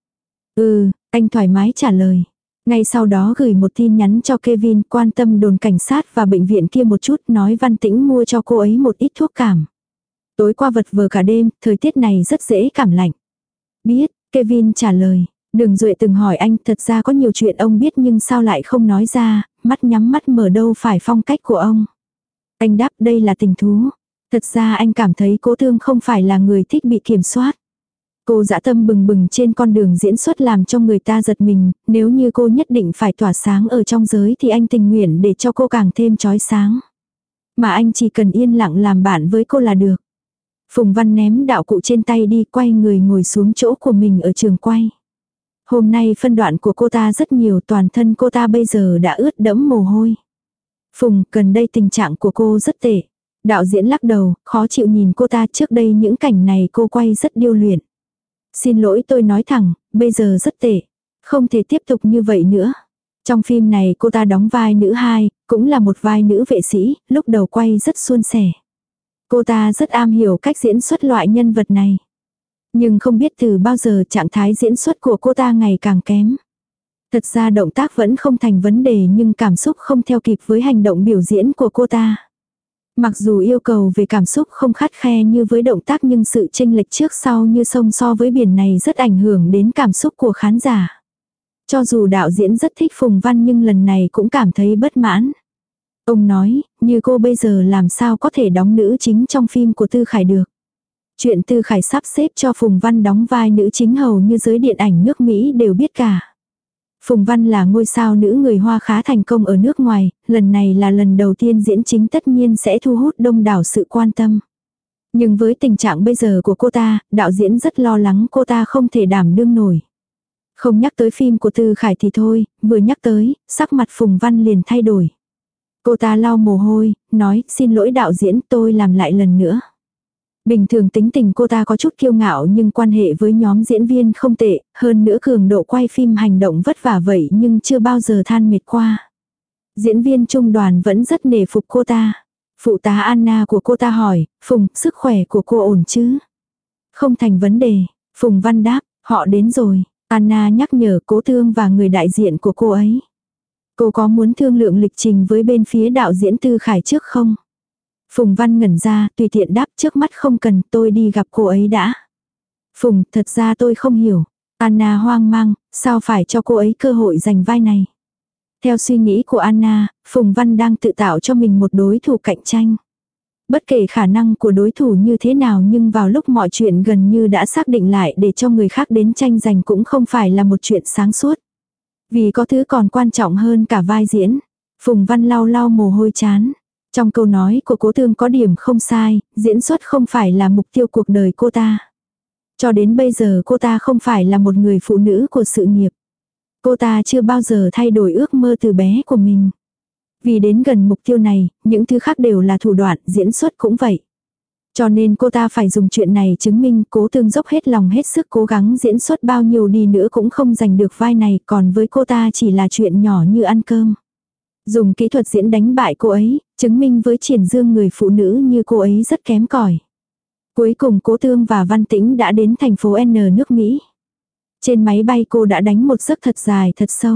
Ừ, anh thoải mái trả lời. Ngay sau đó gửi một tin nhắn cho Kevin quan tâm đồn cảnh sát và bệnh viện kia một chút, nói Văn Tĩnh mua cho cô ấy một ít thuốc cảm. Tối qua vật vờ cả đêm, thời tiết này rất dễ cảm lạnh. Biết, Kevin trả lời. Đường Duệ từng hỏi anh, thật ra có nhiều chuyện ông biết nhưng sao lại không nói ra, mắt nhắm mắt mở đâu phải phong cách của ông. Anh đáp đây là tình thú. Thật ra anh cảm thấy Cố Tương không phải là người thích bị kiểm soát. Cô dã tâm bừng bừng trên con đường diễn xuất làm cho người ta giật mình, nếu như cô nhất định phải tỏa sáng ở trong giới thì anh tình nguyện để cho cô càng thêm chói sáng. Mà anh chỉ cần yên lặng làm bạn với cô là được. Phùng Văn ném đạo cụ trên tay đi, quay người ngồi xuống chỗ của mình ở trường quay. Hôm nay phân đoạn của cô ta rất nhiều, toàn thân cô ta bây giờ đã ướt đẫm mồ hôi. Phùng, gần đây tình trạng của cô rất tệ. Đạo diễn lắc đầu, khó chịu nhìn cô ta, trước đây những cảnh này cô quay rất điêu luyện. Xin lỗi tôi nói thẳng, bây giờ rất tệ. Không thể tiếp tục như vậy nữa. Trong phim này cô ta đóng vai nữ hai, cũng là một vai nữ vệ sĩ, lúc đầu quay rất suôn sẻ. Cô ta rất am hiểu cách diễn xuất loại nhân vật này. Nhưng không biết từ bao giờ trạng thái diễn xuất của cô ta ngày càng kém. Thật ra động tác vẫn không thành vấn đề nhưng cảm xúc không theo kịp với hành động biểu diễn của cô ta. Mặc dù yêu cầu về cảm xúc không khắt khe như với động tác nhưng sự chênh lệch trước sau như sông so với biển này rất ảnh hưởng đến cảm xúc của khán giả. Cho dù đạo diễn rất thích Phùng Văn nhưng lần này cũng cảm thấy bất mãn. Ông nói, như cô bây giờ làm sao có thể đóng nữ chính trong phim của Tư Khải được. Chuyện Tư Khải sắp xếp cho Phùng Văn đóng vai nữ chính hầu như giới điện ảnh nước Mỹ đều biết cả. Phùng Văn là ngôi sao nữ người Hoa khá thành công ở nước ngoài, lần này là lần đầu tiên diễn chính tất nhiên sẽ thu hút đông đảo sự quan tâm. Nhưng với tình trạng bây giờ của cô ta, đạo diễn rất lo lắng cô ta không thể đảm đương nổi. Không nhắc tới phim của Tư Khải thì thôi, vừa nhắc tới, sắc mặt Phùng Văn liền thay đổi. Cô ta lau mồ hôi, nói xin lỗi đạo diễn, tôi làm lại lần nữa. Bình thường tính tình cô ta có chút kiêu ngạo nhưng quan hệ với nhóm diễn viên không tệ, hơn nữa cường độ quay phim hành động vất vả vậy nhưng chưa bao giờ than mệt qua. Diễn viên trung đoàn vẫn rất nể phục cô ta. Phụ tá Anna của cô ta hỏi, Phùng, sức khỏe của cô ổn chứ? Không thành vấn đề, Phùng Văn đáp, họ đến rồi. Anna nhắc nhở Cố Thương và người đại diện của cô ấy. Cô có muốn thương lượng lịch trình với bên phía đạo diễn Tư Khải trước không? Phùng Văn ngẩn ra, tùy tiện đáp trước mắt không cần, tôi đi gặp cô ấy đã. Phùng, thật ra tôi không hiểu. Anna hoang mang, sao phải cho cô ấy cơ hội giành vai này? Theo suy nghĩ của Anna, Phùng Văn đang tự tạo cho mình một đối thủ cạnh tranh. Bất kể khả năng của đối thủ như thế nào nhưng vào lúc mọi chuyện gần như đã xác định lại để cho người khác đến tranh giành cũng không phải là một chuyện sáng suốt. Vì có thứ còn quan trọng hơn cả vai diễn. Phùng Văn lau lau mồ hôi chán. Trong câu nói của Cố Thương có điểm không sai, diễn xuất không phải là mục tiêu cuộc đời cô ta. Cho đến bây giờ cô ta không phải là một người phụ nữ của sự nghiệp. Cô ta chưa bao giờ thay đổi ước mơ từ bé của mình. Vì đến gần mục tiêu này, những thứ khác đều là thủ đoạn, diễn xuất cũng vậy. Cho nên cô ta phải dùng chuyện này chứng minh Cố Thương dốc hết lòng hết sức cố gắng diễn xuất bao nhiêu đi nữa cũng không giành được vai này, còn với cô ta chỉ là chuyện nhỏ như ăn cơm. Dùng kỹ thuật diễn đánh bại cô ấy, chứng minh với Triển Dương người phụ nữ như cô ấy rất kém cỏi. Cuối cùng Cố Thương và Văn Tĩnh đã đến thành phố N nước Mỹ. Trên máy bay cô đã đánh một giấc thật dài thật sâu.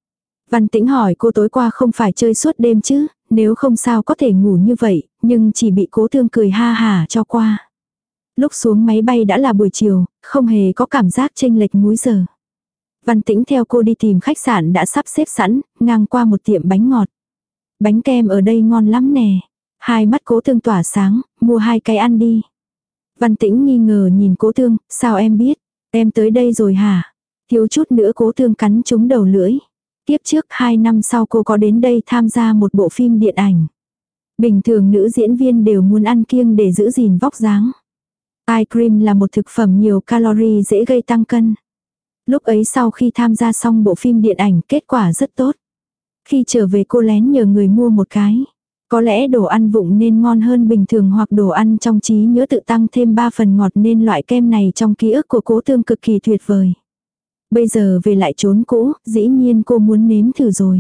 Văn Tĩnh hỏi cô tối qua không phải chơi suốt đêm chứ, nếu không sao có thể ngủ như vậy, nhưng chỉ bị Cố Thương cười ha hả cho qua. Lúc xuống máy bay đã là buổi chiều, không hề có cảm giác chênh lệch múi giờ. Văn Tĩnh theo cô đi tìm khách sạn đã sắp xếp sẵn, ngang qua một tiệm bánh ngọt. Bánh kem ở đây ngon lắm nè. Hai mắt Cố Thương tỏa sáng, mua hai cái ăn đi. Văn Tĩnh nghi ngờ nhìn Cố Thương, sao em biết? Em tới đây rồi hả? Thiếu chút nữa Cố Thương cắn trúng đầu lưỡi. Tiếp trước hai năm sau cô có đến đây tham gia một bộ phim điện ảnh. Bình thường nữ diễn viên đều muốn ăn kiêng để giữ gìn vóc dáng. Ice cream là một thực phẩm nhiều calorie dễ gây tăng cân. Lúc ấy sau khi tham gia xong bộ phim điện ảnh kết quả rất tốt. Khi trở về cô lén nhờ người mua một cái. Có lẽ đồ ăn vụng nên ngon hơn bình thường hoặc đồ ăn trong trí nhớ tự tăng thêm ba phần ngọt nên loại kem này trong ký ức của Cố Thương cực kỳ tuyệt vời. Bây giờ về lại chốn cũ, dĩ nhiên cô muốn nếm thử rồi.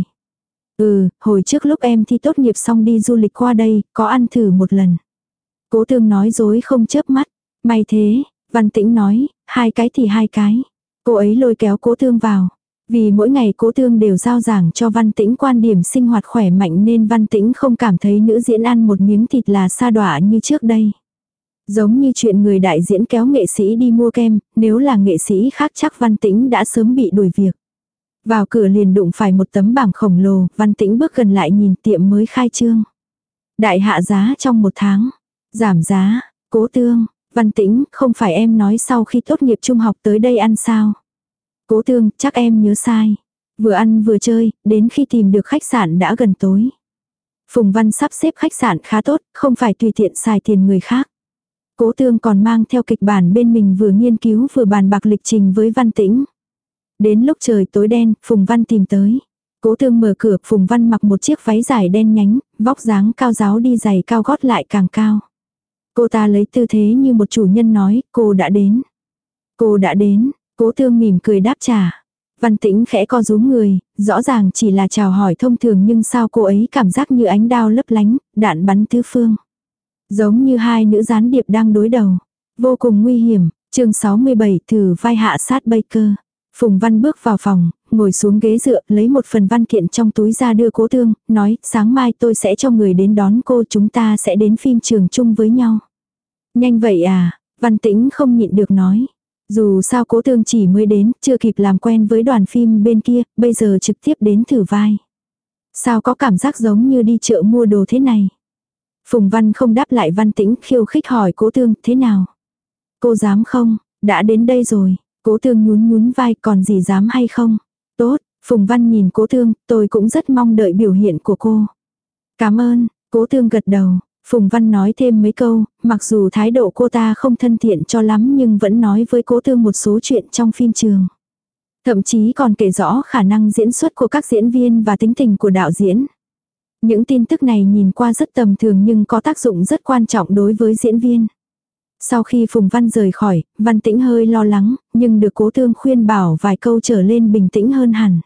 Ừ, hồi trước lúc em thi tốt nghiệp xong đi du lịch qua đây, có ăn thử một lần. Cố Thương nói dối không chớp mắt. May thế, Văn Tĩnh nói, hai cái thì hai cái. Cô ấy lôi kéo Cố Thương vào. Vì mỗi ngày Cố Thương đều giao giảng cho Văn Tĩnh quan điểm sinh hoạt khỏe mạnh nên Văn Tĩnh không cảm thấy nữ diễn ăn một miếng thịt là sa đọa như trước đây. Giống như chuyện người đại diễn kéo nghệ sĩ đi mua kem, nếu là nghệ sĩ khác chắc Văn Tĩnh đã sớm bị đuổi việc. Vào cửa liền đụng phải một tấm bảng khổng lồ, Văn Tĩnh bước gần lại nhìn tiệm mới khai trương. Đại hạ giá trong một tháng. Giảm giá, Cố Thương, Văn Tĩnh, không phải em nói sau khi tốt nghiệp trung học tới đây ăn sao? Cố Thương, chắc em nhớ sai. Vừa ăn vừa chơi, đến khi tìm được khách sạn đã gần tối. Phùng Văn sắp xếp khách sạn khá tốt, không phải tùy tiện xài tiền người khác. Cố Thương còn mang theo kịch bản bên mình vừa nghiên cứu vừa bàn bạc lịch trình với Văn Tĩnh. Đến lúc trời tối đen, Phùng Văn tìm tới. Cố Thương mở cửa, Phùng Văn mặc một chiếc váy dài đen nhánh, vóc dáng cao ráo đi giày cao gót lại càng cao. Cô ta lấy tư thế như một chủ nhân nói, cô đã đến. Cô đã đến, Cố Thương mỉm cười đáp trả. Văn Tĩnh khẽ co rúm người, rõ ràng chỉ là chào hỏi thông thường nhưng sao cô ấy cảm giác như ánh đao lấp lánh, đạn bắn tứ phương. Giống như hai nữ gián điệp đang đối đầu. Vô cùng nguy hiểm, chương sáu mươi bảy thử vai hạ sát Baker. Phùng Văn bước vào phòng, ngồi xuống ghế dựa, lấy một phần văn kiện trong túi ra đưa Cố Tương, nói, sáng mai tôi sẽ cho người đến đón cô, chúng ta sẽ đến phim trường chung với nhau. Nhanh vậy à, Văn Tĩnh không nhịn được nói. Dù sao Cố Tương chỉ mới đến, chưa kịp làm quen với đoàn phim bên kia, bây giờ trực tiếp đến thử vai. Sao có cảm giác giống như đi chợ mua đồ thế này? Phùng Văn không đáp lại Văn Tĩnh, khiêu khích hỏi Cố Tương, thế nào? Cô dám không? Đã đến đây rồi. Cố Tương nhún nhún vai, còn gì dám hay không? Tốt, Phùng Văn nhìn Cố Tương, tôi cũng rất mong đợi biểu hiện của cô. Cảm ơn, Cố Tương gật đầu. Phùng Văn nói thêm mấy câu, mặc dù thái độ cô ta không thân thiện cho lắm nhưng vẫn nói với Cố Tương một số chuyện trong phim trường. Thậm chí còn kể rõ khả năng diễn xuất của các diễn viên và tính tình của đạo diễn. Những tin tức này nhìn qua rất tầm thường nhưng có tác dụng rất quan trọng đối với diễn viên. Sau khi Phùng Văn rời khỏi, Văn Tĩnh hơi lo lắng, nhưng được Cố Tương khuyên bảo vài câu trở lên bình tĩnh hơn hẳn.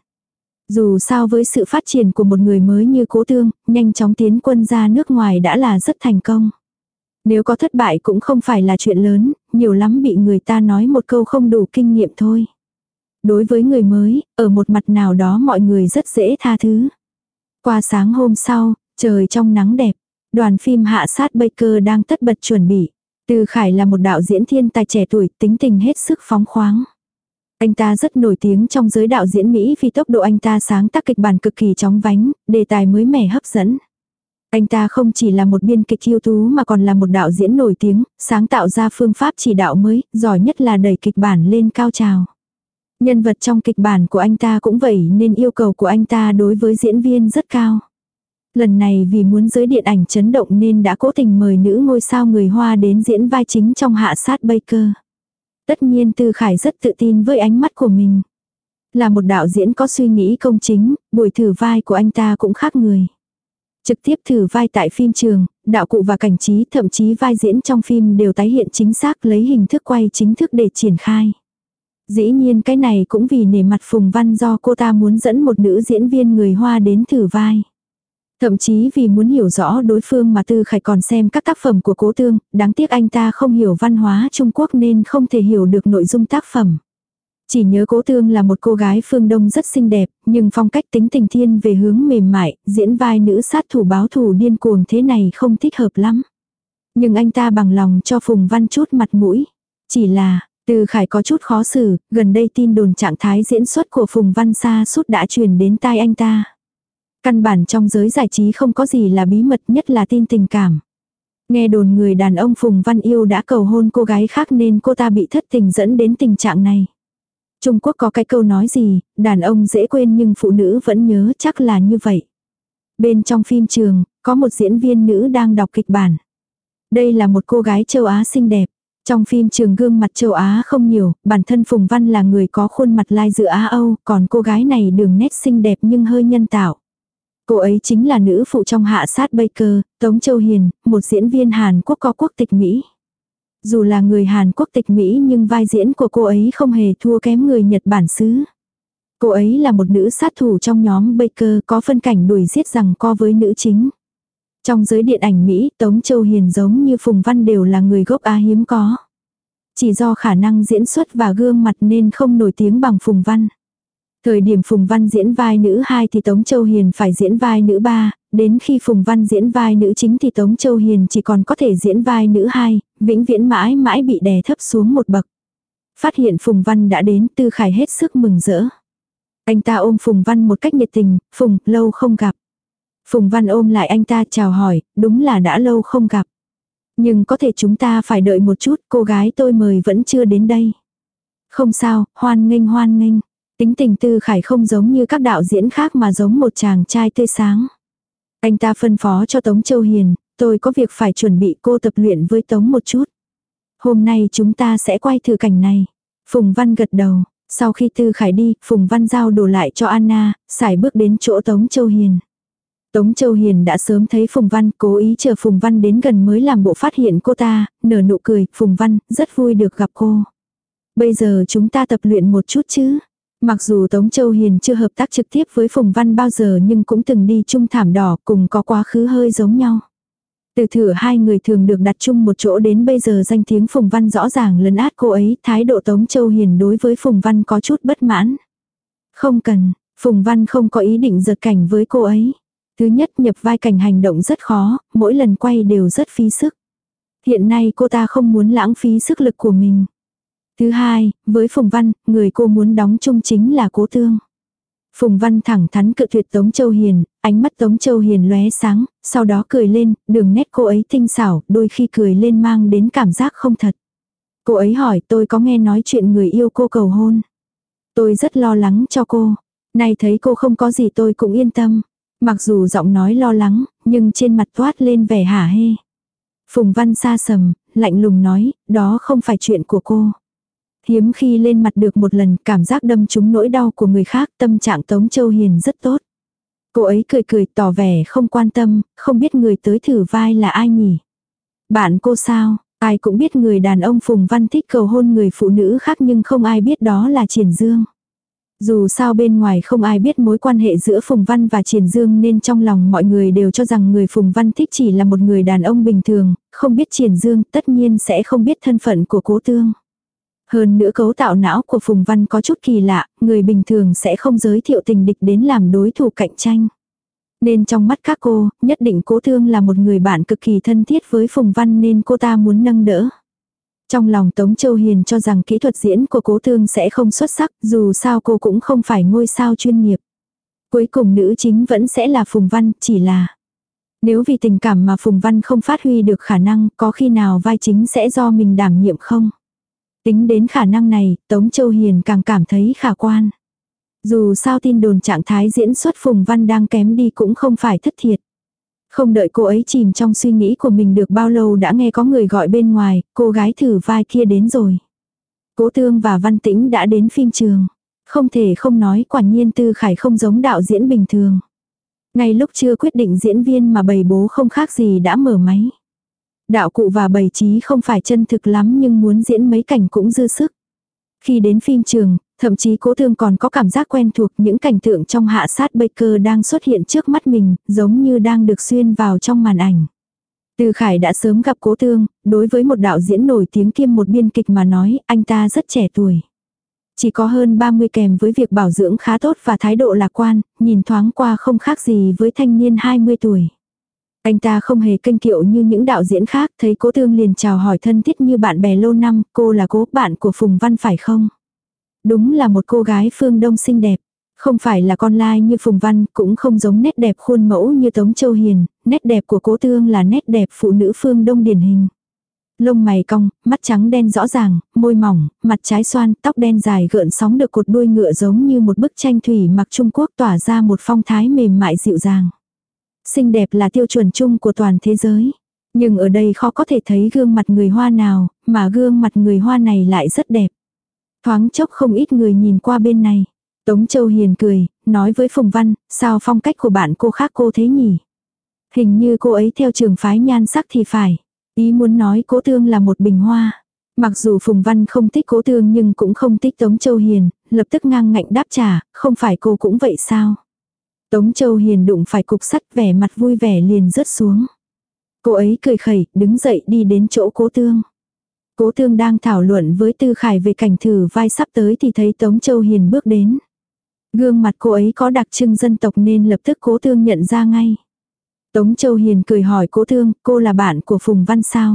Dù sao với sự phát triển của một người mới như Cố Tương, nhanh chóng tiến quân ra nước ngoài đã là rất thành công. Nếu có thất bại cũng không phải là chuyện lớn, nhiều lắm bị người ta nói một câu không đủ kinh nghiệm thôi. Đối với người mới, ở một mặt nào đó mọi người rất dễ tha thứ. Qua sáng hôm sau, trời trong nắng đẹp, đoàn phim Hạ sát Baker đang tất bật chuẩn bị. Từ Khải là một đạo diễn thiên tài trẻ tuổi, tính tình hết sức phóng khoáng. Anh ta rất nổi tiếng trong giới đạo diễn Mỹ vì tốc độ anh ta sáng tác kịch bản cực kỳ chóng vánh, đề tài mới mẻ hấp dẫn. Anh ta không chỉ là một biên kịch ưu tú mà còn là một đạo diễn nổi tiếng, sáng tạo ra phương pháp chỉ đạo mới, giỏi nhất là đẩy kịch bản lên cao trào. Nhân vật trong kịch bản của anh ta cũng vậy nên yêu cầu của anh ta đối với diễn viên rất cao. Lần này vì muốn giới điện ảnh chấn động nên đã cố tình mời nữ ngôi sao người Hoa đến diễn vai chính trong Hạ sát Baker. Tất nhiên Từ Khải rất tự tin với ánh mắt của mình. Là một đạo diễn có suy nghĩ công chính, buổi thử vai của anh ta cũng khác người. Trực tiếp thử vai tại phim trường, đạo cụ và cảnh trí thậm chí vai diễn trong phim đều tái hiện chính xác lấy hình thức quay chính thức để triển khai. Dĩ nhiên cái này cũng vì nể mặt Phùng Văn do cô ta muốn dẫn một nữ diễn viên người Hoa đến thử vai. Thậm chí vì muốn hiểu rõ đối phương mà Tư Khải còn xem các tác phẩm của Cố Tương, đáng tiếc anh ta không hiểu văn hóa Trung Quốc nên không thể hiểu được nội dung tác phẩm. Chỉ nhớ Cố Tương là một cô gái phương Đông rất xinh đẹp, nhưng phong cách tính tình thiên về hướng mềm mại, diễn vai nữ sát thủ báo thù điên cuồng thế này không thích hợp lắm. Nhưng anh ta bằng lòng cho Phùng Văn chút mặt mũi. Chỉ là, Từ Khải có chút khó xử, gần đây tin đồn trạng thái diễn xuất của Phùng Văn sa sút đã truyền đến tai anh ta. Căn bản trong giới giải trí không có gì là bí mật, nhất là tin tình cảm. Nghe đồn người đàn ông Phùng Văn yêu đã cầu hôn cô gái khác nên cô ta bị thất tình dẫn đến tình trạng này. Trung Quốc có cái câu nói gì, đàn ông dễ quên nhưng phụ nữ vẫn nhớ, chắc là như vậy. Bên trong phim trường, có một diễn viên nữ đang đọc kịch bản. Đây là một cô gái châu Á xinh đẹp. Trong phim trường gương mặt châu Á không nhiều, bản thân Phùng Văn là người có khuôn mặt lai dự Á Âu, còn cô gái này đường nét xinh đẹp nhưng hơi nhân tạo. Cô ấy chính là nữ phụ trong Hạ sát Baker, Tống Châu Hiền, một diễn viên Hàn Quốc có quốc tịch Mỹ. Dù là người Hàn Quốc tịch Mỹ nhưng vai diễn của cô ấy không hề thua kém người Nhật Bản xứ. Cô ấy là một nữ sát thủ trong nhóm Baker có phân cảnh đuổi giết giằng co với nữ chính. Trong giới điện ảnh Mỹ, Tống Châu Hiền giống như Phùng Văn đều là người gốc Á hiếm có. Chỉ do khả năng diễn xuất và gương mặt nên không nổi tiếng bằng Phùng Văn. Thời điểm Phùng Văn diễn vai nữ hai thì Tống Châu Hiền phải diễn vai nữ ba, đến khi Phùng Văn diễn vai nữ chính thì Tống Châu Hiền chỉ còn có thể diễn vai nữ hai, vĩnh viễn mãi mãi bị đè thấp xuống một bậc. Phát hiện Phùng Văn đã đến, Tư Khải hết sức mừng rỡ. Anh ta ôm Phùng Văn một cách nhiệt tình, Phùng, lâu không gặp. Phùng Văn ôm lại anh ta chào hỏi, đúng là đã lâu không gặp. Nhưng có thể chúng ta phải đợi một chút, cô gái tôi mời vẫn chưa đến đây. Không sao, hoan nghênh hoan nghênh. Tính tình Tư Khải không giống như các đạo diễn khác mà giống một chàng trai tươi sáng. Anh ta phân phó cho Tống Châu Hiền, tôi có việc phải chuẩn bị, cô tập luyện với Tống một chút. Hôm nay chúng ta sẽ quay thử cảnh này. Phùng Văn gật đầu, sau khi Tư Khải đi, Phùng Văn giao đồ lại cho Anna, sải bước đến chỗ Tống Châu Hiền. Tống Châu Hiền đã sớm thấy Phùng Văn, cố ý chờ Phùng Văn đến gần mới làm bộ phát hiện cô ta, nở nụ cười, Phùng Văn, rất vui được gặp cô. Bây giờ chúng ta tập luyện một chút chứ. Mặc dù Tống Châu Hiền chưa hợp tác trực tiếp với Phùng Văn bao giờ nhưng cũng từng đi chung thảm đỏ cùng có quá khứ hơi giống nhau. Từ thử hai người thường được đặt chung một chỗ đến bây giờ danh tiếng Phùng Văn rõ ràng lấn át cô ấy, thái độ Tống Châu Hiền đối với Phùng Văn có chút bất mãn. Không cần, Phùng Văn không có ý định giật cảnh với cô ấy. Thứ nhất, nhập vai cảnh hành động rất khó, mỗi lần quay đều rất phí sức. Hiện nay cô ta không muốn lãng phí sức lực của mình. Thứ hai, với Phùng Văn, người cô muốn đóng chung chính là Cố Tương. Phùng Văn thẳng thắn cự tuyệt Tống Châu Hiền, ánh mắt Tống Châu Hiền lóe sáng, sau đó cười lên, đường nét cô ấy tinh xảo, đôi khi cười lên mang đến cảm giác không thật. Cô ấy hỏi tôi có nghe nói chuyện người yêu cô cầu hôn. Tôi rất lo lắng cho cô. Nay thấy cô không có gì tôi cũng yên tâm. Mặc dù giọng nói lo lắng, nhưng trên mặt toát lên vẻ hả hê. Phùng Văn xa sầm, lạnh lùng nói, đó không phải chuyện của cô. Hiếm khi lên mặt được một lần, cảm giác đâm trúng nỗi đau của người khác, tâm trạng Tống Châu Hiền rất tốt. Cô ấy cười cười tỏ vẻ không quan tâm, không biết người tới thử vai là ai nhỉ. Bạn cô sao, ai cũng biết người đàn ông Phùng Văn thích cầu hôn người phụ nữ khác nhưng không ai biết đó là Triển Dương. Dù sao bên ngoài không ai biết mối quan hệ giữa Phùng Văn và Triển Dương nên trong lòng mọi người đều cho rằng người Phùng Văn thích chỉ là một người đàn ông bình thường, không biết Triển Dương tất nhiên sẽ không biết thân phận của Cố Tương. Hơn nữa cấu tạo não của Phùng Văn có chút kỳ lạ, người bình thường sẽ không giới thiệu tình địch đến làm đối thủ cạnh tranh. Nên trong mắt các cô, nhất định Cố Tương là một người bạn cực kỳ thân thiết với Phùng Văn nên cô ta muốn nâng đỡ. Trong lòng Tống Châu Hiền cho rằng kỹ thuật diễn của Cố Tương sẽ không xuất sắc, dù sao cô cũng không phải ngôi sao chuyên nghiệp. Cuối cùng nữ chính vẫn sẽ là Phùng Văn, chỉ là nếu vì tình cảm mà Phùng Văn không phát huy được khả năng, có khi nào vai chính sẽ do mình đảm nhiệm không? Tính đến khả năng này, Tống Châu Hiền càng cảm thấy khả quan. Dù sao tin đồn trạng thái diễn xuất Phùng Văn đang kém đi cũng không phải thất thiệt. Không đợi cô ấy chìm trong suy nghĩ của mình được bao lâu đã nghe có người gọi bên ngoài, cô gái thử vai kia đến rồi. Cố Tương và Văn Tĩnh đã đến phim trường. Không thể không nói quả nhiên Tư Khải không giống đạo diễn bình thường. Ngay lúc chưa quyết định diễn viên mà bầy bố không khác gì đã mở máy. Đạo cụ và bầy trí không phải chân thực lắm nhưng muốn diễn mấy cảnh cũng dư sức. Khi đến phim trường, thậm chí Cố Tương còn có cảm giác quen thuộc những cảnh tượng trong Hạ sát Baker đang xuất hiện trước mắt mình, giống như đang được xuyên vào trong màn ảnh. Từ Khải đã sớm gặp Cố Tương, đối với một đạo diễn nổi tiếng kiêm một biên kịch mà nói, anh ta rất trẻ tuổi. Chỉ có hơn ba mươi kèm với việc bảo dưỡng khá tốt và thái độ lạc quan, nhìn thoáng qua không khác gì với thanh niên hai mươi tuổi. Anh ta không hề kênh kiệu như những đạo diễn khác, thấy Cố Tương liền chào hỏi thân thiết như bạn bè lâu năm, cô là Cố, bạn của Phùng Văn phải không? Đúng là một cô gái phương Đông xinh đẹp. Không phải là con lai như Phùng Văn, cũng không giống nét đẹp khuôn mẫu như Tống Châu Hiền, nét đẹp của Cố Tương là nét đẹp phụ nữ phương Đông điển hình. Lông mày cong, mắt trắng đen rõ ràng, môi mỏng, mặt trái xoan, tóc đen dài gợn sóng được cột đuôi ngựa giống như một bức tranh thủy mặc Trung Quốc tỏa ra một phong thái mềm mại dịu dàng. Xinh đẹp là tiêu chuẩn chung của toàn thế giới. Nhưng ở đây khó có thể thấy gương mặt người Hoa nào, mà gương mặt người Hoa này lại rất đẹp. Thoáng chốc không ít người nhìn qua bên này. Tống Châu Hiền cười, nói với Phùng Văn, sao phong cách của bạn cô khác cô thế nhỉ? Hình như cô ấy theo trường phái nhan sắc thì phải. Ý muốn nói Cố Tương là một bình hoa. Mặc dù Phùng Văn không thích Cố Tương nhưng cũng không thích Tống Châu Hiền, lập tức ngang ngạnh đáp trả, không phải cô cũng vậy sao? Tống Châu Hiền đụng phải cục sắt, vẻ mặt vui vẻ liền rớt xuống. Cô ấy cười khẩy, đứng dậy đi đến chỗ Cố Tương. Cố Tương đang thảo luận với Tư Khải về cảnh thử vai sắp tới thì thấy Tống Châu Hiền bước đến. Gương mặt cô ấy có đặc trưng dân tộc nên lập tức Cố Tương nhận ra ngay. Tống Châu Hiền cười hỏi Cố Tương, cô là bạn của Phùng Văn sao?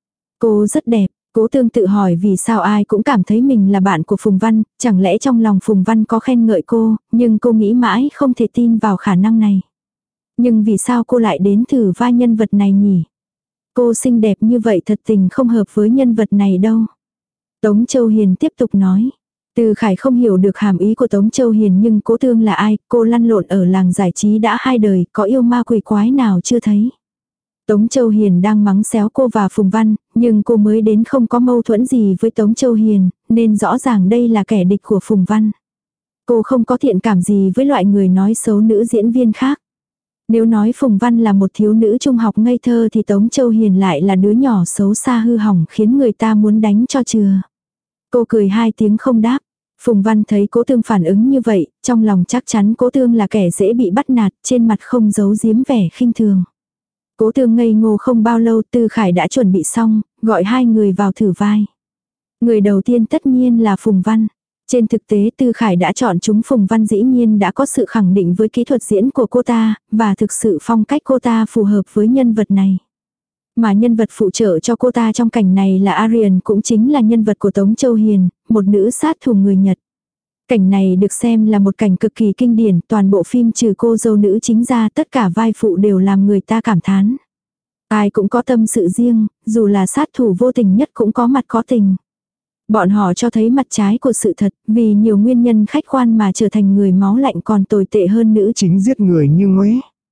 Cô rất đẹp. Cố Tương tự hỏi vì sao ai cũng cảm thấy mình là bạn của Phùng Văn, chẳng lẽ trong lòng Phùng Văn có khen ngợi cô, nhưng cô nghĩ mãi không thể tin vào khả năng này. Nhưng vì sao cô lại đến thử vai nhân vật này nhỉ? Cô xinh đẹp như vậy thật tình không hợp với nhân vật này đâu. Tống Châu Hiền tiếp tục nói. Từ Khải không hiểu được hàm ý của Tống Châu Hiền nhưng Cố Tương là ai, cô lăn lộn ở làng giải trí đã hai đời, có yêu ma quỷ quái nào chưa thấy. Tống Châu Hiền đang mắng xéo cô và Phùng Văn, nhưng cô mới đến không có mâu thuẫn gì với Tống Châu Hiền, nên rõ ràng đây là kẻ địch của Phùng Văn. Cô không có thiện cảm gì với loại người nói xấu nữ diễn viên khác. Nếu nói Phùng Văn là một thiếu nữ trung học ngây thơ thì Tống Châu Hiền lại là đứa nhỏ xấu xa hư hỏng khiến người ta muốn đánh cho chừa. Cô cười hai tiếng không đáp. Phùng Văn thấy Cố Tương phản ứng như vậy, trong lòng chắc chắn Cố Tương là kẻ dễ bị bắt nạt, trên mặt không giấu giếm vẻ khinh thường. Cố Tương ngây ngô không bao lâu, Tư Khải đã chuẩn bị xong, gọi hai người vào thử vai. Người đầu tiên tất nhiên là Phùng Văn. Trên thực tế Tư Khải đã chọn chúng Phùng Văn dĩ nhiên đã có sự khẳng định với kỹ thuật diễn của cô ta, và thực sự phong cách cô ta phù hợp với nhân vật này. Mà nhân vật phụ trợ cho cô ta trong cảnh này là Aryan, cũng chính là nhân vật của Tống Châu Hiền, một nữ sát thủ người Nhật. Cảnh này được xem là một cảnh cực kỳ kinh điển, toàn bộ phim trừ cô dâu nữ chính ra tất cả vai phụ đều làm người ta cảm thán. Ai cũng có tâm sự riêng, dù là sát thủ vô tình nhất cũng có mặt có tình. Bọn họ cho thấy mặt trái của sự thật, vì nhiều nguyên nhân khách quan mà trở thành người máu lạnh còn tồi tệ hơn nữ chính giết người như ngoé.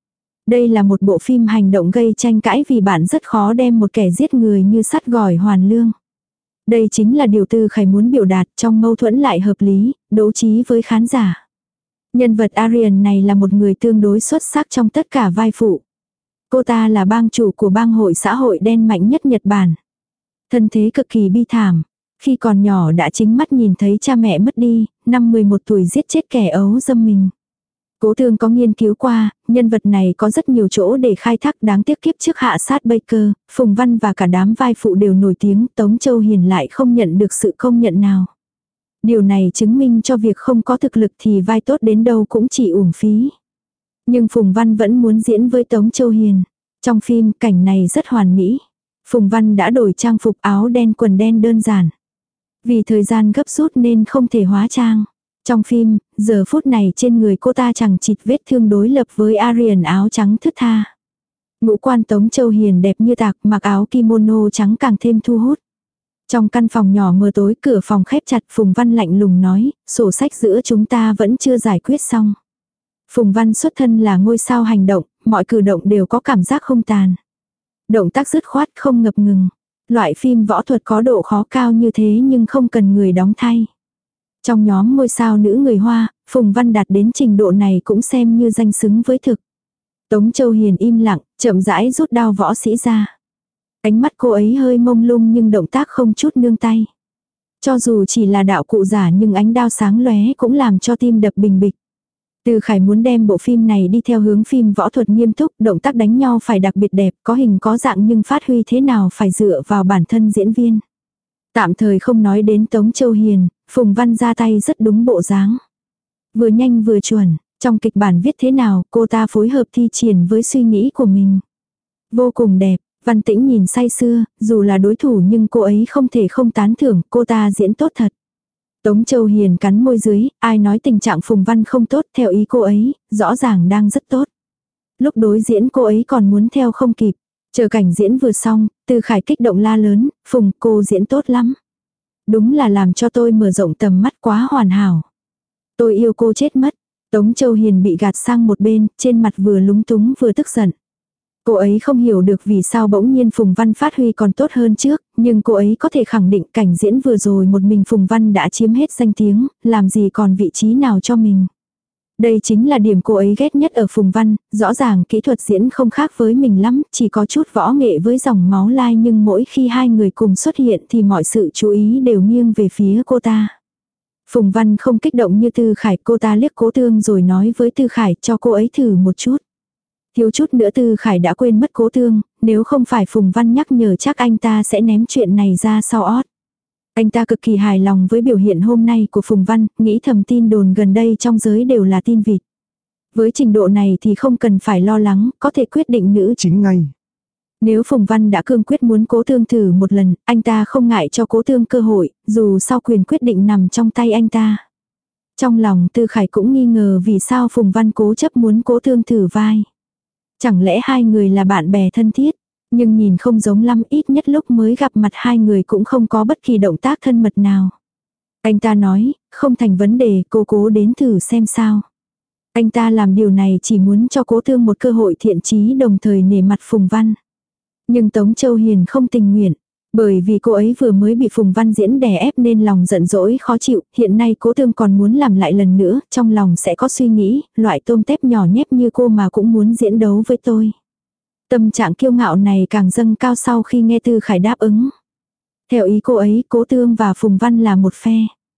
Đây là một bộ phim hành động gây tranh cãi vì bạn rất khó đem một kẻ giết người như sắt gỏi hoàn lương. Đây chính là điều Tư Khải muốn biểu đạt, trong mâu thuẫn lại hợp lý, đấu trí với khán giả. Nhân vật Aryan này là một người tương đối xuất sắc trong tất cả vai phụ. Cô ta là bang chủ của bang hội xã hội đen mạnh nhất Nhật Bản. Thân thế cực kỳ bi thảm. Khi còn nhỏ đã chính mắt nhìn thấy cha mẹ mất đi, năm mười một tuổi giết chết kẻ ấu dâm mình. Cố Tương có nghiên cứu qua, nhân vật này có rất nhiều chỗ để khai thác, đáng tiếc kiếp trước hạ sát Baker, Phùng Văn và cả đám vai phụ đều nổi tiếng, Tống Châu Hiền lại không nhận được sự công nhận nào. Điều này chứng minh cho việc không có thực lực thì vai tốt đến đâu cũng chỉ uổng phí. Nhưng Phùng Văn vẫn muốn diễn với Tống Châu Hiền. Trong phim, cảnh này rất hoàn mỹ. Phùng Văn đã đổi trang phục áo đen quần đen đơn giản. Vì thời gian gấp rút nên không thể hóa trang. Trong phim, giờ phút này trên người cô ta chẳng chịt vết thương đối lập với Aryan áo trắng thướt tha. Ngũ quan Tống Châu Hiền đẹp như tạc, mặc áo kimono trắng càng thêm thu hút. Trong căn phòng nhỏ mờ tối, cửa phòng khép chặt, Phùng Văn lạnh lùng nói, sổ sách giữa chúng ta vẫn chưa giải quyết xong. Phùng Văn xuất thân là ngôi sao hành động, mọi cử động đều có cảm giác không tàn. Động tác dứt khoát không ngập ngừng. Loại phim võ thuật có độ khó cao như thế nhưng không cần người đóng thay. Trong nhóm ngôi sao nữ người Hoa, Phùng Văn đạt đến trình độ này cũng xem như danh xứng với thực. Tống Châu Hiền im lặng, chậm rãi rút đao võ sĩ ra. Ánh mắt cô ấy hơi mông lung nhưng động tác không chút nương tay. Cho dù chỉ là đạo cụ giả nhưng ánh đao sáng lóe cũng làm cho tim đập bình bịch. Từ Khải muốn đem bộ phim này đi theo hướng phim võ thuật nghiêm túc, động tác đánh nhau phải đặc biệt đẹp, có hình có dạng nhưng phát huy thế nào phải dựa vào bản thân diễn viên. Tạm thời không nói đến Tống Châu Hiền, Phùng Văn ra tay rất đúng bộ dáng. Vừa nhanh vừa chuẩn, trong kịch bản viết thế nào cô ta phối hợp thi triển với suy nghĩ của mình. Vô cùng đẹp, Văn Tĩnh nhìn say sưa, dù là đối thủ nhưng cô ấy không thể không tán thưởng, cô ta diễn tốt thật. Tống Châu Hiền cắn môi dưới, ai nói tình trạng Phùng Văn không tốt, theo ý cô ấy, rõ ràng đang rất tốt. Lúc đối diễn cô ấy còn muốn theo không kịp. Chờ cảnh diễn vừa xong, Từ Khải kích động la lớn, Phùng cô diễn tốt lắm. Đúng là làm cho tôi mở rộng tầm mắt, quá hoàn hảo. Tôi yêu cô chết mất. Tống Châu Hiền bị gạt sang một bên, trên mặt vừa lúng túng vừa tức giận. Cô ấy không hiểu được vì sao bỗng nhiên Phùng Văn phát huy còn tốt hơn trước, nhưng cô ấy có thể khẳng định cảnh diễn vừa rồi một mình Phùng Văn đã chiếm hết danh tiếng, làm gì còn vị trí nào cho mình. Đây chính là điểm cô ấy ghét nhất ở Phùng Văn, rõ ràng kỹ thuật diễn không khác với mình lắm, chỉ có chút võ nghệ với dòng máu lai nhưng mỗi khi hai người cùng xuất hiện thì mọi sự chú ý đều nghiêng về phía cô ta. Phùng Văn không kích động như Tư Khải, cô ta liếc Cố Tương rồi nói với Tư Khải cho cô ấy thử một chút. Thiếu chút nữa Tư Khải đã quên mất Cố Tương, nếu không phải Phùng Văn nhắc nhở chắc anh ta sẽ ném chuyện này ra sau ót. Anh ta cực kỳ hài lòng với biểu hiện hôm nay của Phùng Văn, nghĩ thầm tin đồn gần đây trong giới đều là tin vịt. Với trình độ này thì không cần phải lo lắng, có thể quyết định nữ chính ngay. Nếu Phùng Văn đã cương quyết muốn Cố Tương thử một lần, anh ta không ngại cho Cố Tương cơ hội, dù sau quyền quyết định nằm trong tay anh ta. Trong lòng Tư Khải cũng nghi ngờ vì sao Phùng Văn cố chấp muốn Cố Tương thử vai. Chẳng lẽ hai người là bạn bè thân thiết, nhưng nhìn không giống lắm, ít nhất lúc mới gặp mặt hai người cũng không có bất kỳ động tác thân mật nào. Anh ta nói, không thành vấn đề, cô cố đến thử xem sao. Anh ta làm điều này chỉ muốn cho Cố Tương một cơ hội thiện chí đồng thời nể mặt Phùng Văn. Nhưng Tống Châu Hiền không tình nguyện. Bởi vì cô ấy vừa mới bị Phùng Văn diễn đè ép nên lòng giận dỗi khó chịu, hiện nay Cố Tương còn muốn làm lại lần nữa, trong lòng sẽ có suy nghĩ, loại tôm tép nhỏ nhép như cô mà cũng muốn diễn đấu với tôi. Tâm trạng kiêu ngạo này càng dâng cao sau khi nghe Tư Khải đáp ứng. Theo ý cô ấy, Cố Tương và Phùng Văn là một phe.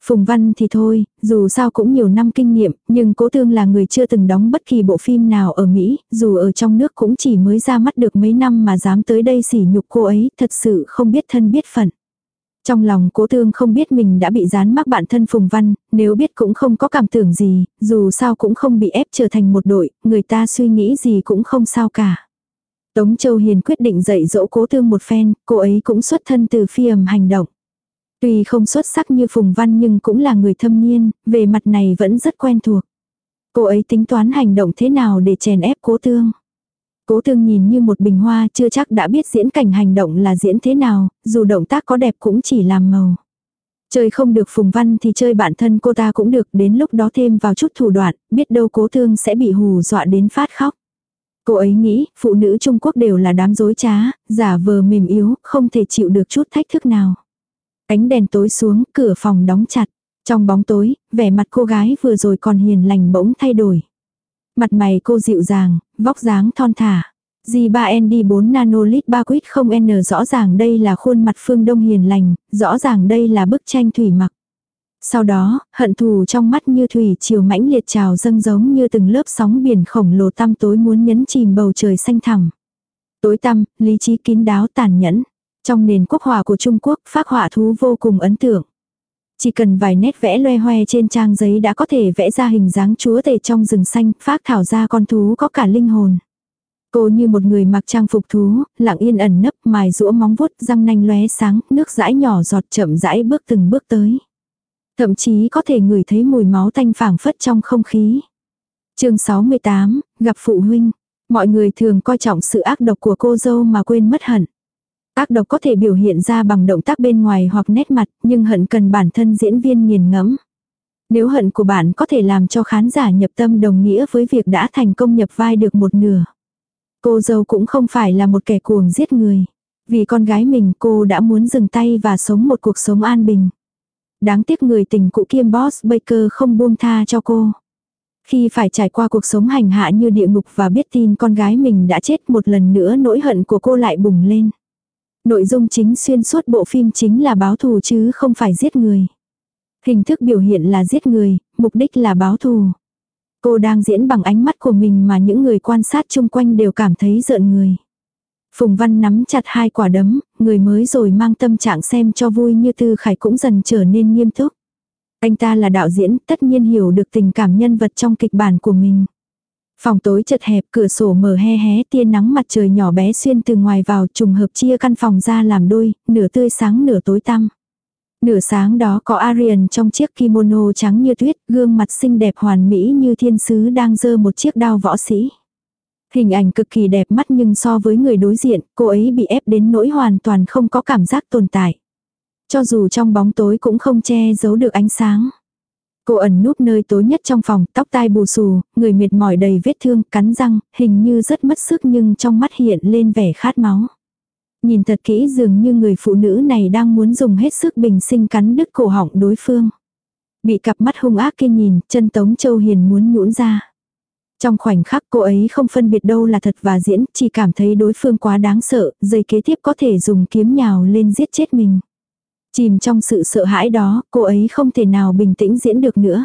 Phùng Văn thì thôi, dù sao cũng nhiều năm kinh nghiệm, nhưng Cố Tương là người chưa từng đóng bất kỳ bộ phim nào ở Mỹ, dù ở trong nước cũng chỉ mới ra mắt được mấy năm mà dám tới đây sỉ nhục cô ấy, thật sự không biết thân biết phận. Trong lòng Cố Tương không biết mình đã bị dán mắc bạn thân Phùng Văn, nếu biết cũng không có cảm tưởng gì, dù sao cũng không bị ép trở thành một đội, người ta suy nghĩ gì cũng không sao cả. Tống Châu Hiền quyết định dạy dỗ Cố Tương một phen, cô ấy cũng xuất thân từ phi ầm hành động. Tuy không xuất sắc như Phùng Văn nhưng cũng là người thâm niên, về mặt này vẫn rất quen thuộc. Cô ấy tính toán hành động thế nào để chèn ép Cố Tương. Cố Tương nhìn như một bình hoa chưa chắc đã biết diễn cảnh hành động là diễn thế nào, dù động tác có đẹp cũng chỉ làm màu. Chơi không được Phùng Văn thì chơi bạn thân cô ta cũng được, đến lúc đó thêm vào chút thủ đoạn, biết đâu Cố Tương sẽ bị hù dọa đến phát khóc. Cô ấy nghĩ, phụ nữ Trung Quốc đều là đám dối trá, giả vờ mềm yếu, không thể chịu được chút thách thức nào. Ánh đèn tối xuống, cửa phòng đóng chặt. Trong bóng tối, vẻ mặt cô gái vừa rồi còn hiền lành bỗng thay đổi. Mặt mày cô dịu dàng, vóc dáng thon thả. G ba N D bốn nanolit ba quýt không N rõ ràng đây là khuôn mặt phương Đông hiền lành, rõ ràng đây là bức tranh thủy mặc. Sau đó, hận thù trong mắt như thủy triều mãnh liệt trào dâng giống như từng lớp sóng biển khổng lồ tăm tối muốn nhấn chìm bầu trời xanh thẳm. Tối tăm, lý trí kín đáo tàn nhẫn. Trong nền quốc họa của Trung Quốc, phác họa thú vô cùng ấn tượng. Chỉ cần vài nét vẽ loe hoe trên trang giấy đã có thể vẽ ra hình dáng chúa tể trong rừng xanh, phác thảo ra con thú có cả linh hồn. Cô như một người mặc trang phục thú, lặng yên ẩn nấp, mài rũa móng vuốt, răng nanh lóe sáng, nước dãi nhỏ giọt chậm rãi bước từng bước tới. Thậm chí có thể ngửi thấy mùi máu tanh phảng phất trong không khí. Chương sáu mươi tám, gặp phụ huynh. Mọi người thường coi trọng sự ác độc của cô dâu mà quên mất hận. Ác độc có thể biểu hiện ra bằng động tác bên ngoài hoặc nét mặt, nhưng hận cần bản thân diễn viên nghiền ngẫm. Nếu hận của bạn có thể làm cho khán giả nhập tâm đồng nghĩa với việc đã thành công nhập vai được một nửa. Cô dâu cũng không phải là một kẻ cuồng giết người. Vì con gái mình cô đã muốn dừng tay và sống một cuộc sống an bình. Đáng tiếc người tình cũ kiêm Boss Baker không buông tha cho cô. Khi phải trải qua cuộc sống hành hạ như địa ngục và biết tin con gái mình đã chết, một lần nữa nỗi hận của cô lại bùng lên. Nội dung chính xuyên suốt bộ phim chính là báo thù chứ không phải giết người. Hình thức biểu hiện là giết người, mục đích là báo thù. Cô đang diễn bằng ánh mắt của mình mà những người quan sát chung quanh đều cảm thấy rợn người. Phùng Văn nắm chặt hai quả đấm, người mới rồi mang tâm trạng xem cho vui như Tư Khải cũng dần trở nên nghiêm túc. Anh ta là đạo diễn, tất nhiên hiểu được tình cảm nhân vật trong kịch bản của mình. Phòng tối chật hẹp, cửa sổ mở hé hé, tia nắng mặt trời nhỏ bé xuyên từ ngoài vào, trùng hợp chia căn phòng ra làm đôi, nửa tươi sáng nửa tối tăm. Nửa sáng đó có Arian trong chiếc kimono trắng như tuyết, gương mặt xinh đẹp hoàn mỹ như thiên sứ đang giơ một chiếc đao võ sĩ. Hình ảnh cực kỳ đẹp mắt nhưng so với người đối diện, cô ấy bị ép đến nỗi hoàn toàn không có cảm giác tồn tại. Cho dù trong bóng tối cũng không che giấu được ánh sáng. Cô ẩn núp nơi tối nhất trong phòng, tóc tai bù xù, người mệt mỏi đầy vết thương, cắn răng, hình như rất mất sức nhưng trong mắt hiện lên vẻ khát máu. Nhìn thật kỹ dường như người phụ nữ này đang muốn dùng hết sức bình sinh cắn đứt cổ họng đối phương. Bị cặp mắt hung ác kia nhìn, chân Tống Châu Hiền muốn nhũn ra. Trong khoảnh khắc cô ấy không phân biệt đâu là thật và diễn, chỉ cảm thấy đối phương quá đáng sợ, giây kế tiếp có thể dùng kiếm nhào lên giết chết mình. Chìm trong sự sợ hãi đó, cô ấy không thể nào bình tĩnh diễn được nữa.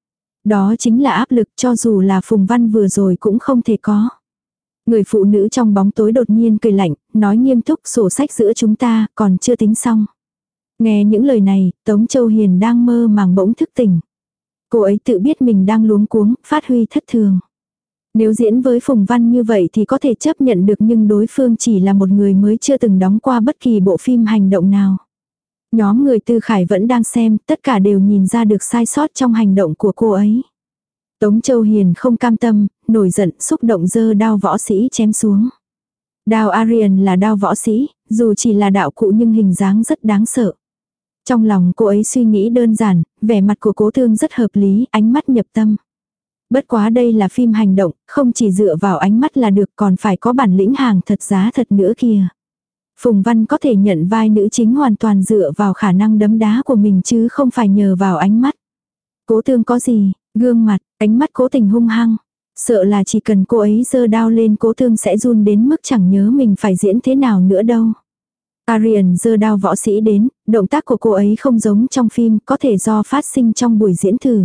Đó chính là áp lực cho dù là Phùng Văn vừa rồi cũng không thể có. Người phụ nữ trong bóng tối đột nhiên cười lạnh, nói nghiêm túc sổ sách giữa chúng ta còn chưa tính xong. Nghe những lời này, Tống Châu Hiền đang mơ màng bỗng thức tỉnh. Cô ấy tự biết mình đang luống cuống, phát huy thất thường. Nếu diễn với Phùng Văn như vậy thì có thể chấp nhận được nhưng đối phương chỉ là một người mới chưa từng đóng qua bất kỳ bộ phim hành động nào. Nhóm người Tư Khải vẫn đang xem, tất cả đều nhìn ra được sai sót trong hành động của cô ấy. Tống Châu Hiền không cam tâm, nổi giận, xúc động giơ đao võ sĩ chém xuống. Đao Arian là đao võ sĩ, dù chỉ là đạo cụ nhưng hình dáng rất đáng sợ. Trong lòng cô ấy suy nghĩ đơn giản, vẻ mặt của Cố Thương rất hợp lý, ánh mắt nhập tâm. Bất quá đây là phim hành động, không chỉ dựa vào ánh mắt là được còn phải có bản lĩnh hàng thật giá thật nữa kìa. Phùng Văn có thể nhận vai nữ chính hoàn toàn dựa vào khả năng đấm đá của mình chứ không phải nhờ vào ánh mắt. Cố Thương có gì, gương mặt, ánh mắt Cố Tình hung hăng. Sợ là chỉ cần cô ấy giơ đao lên Cố Thương sẽ run đến mức chẳng nhớ mình phải diễn thế nào nữa đâu. Arian giơ đao võ sĩ đến, động tác của cô ấy không giống trong phim, có thể do phát sinh trong buổi diễn thử.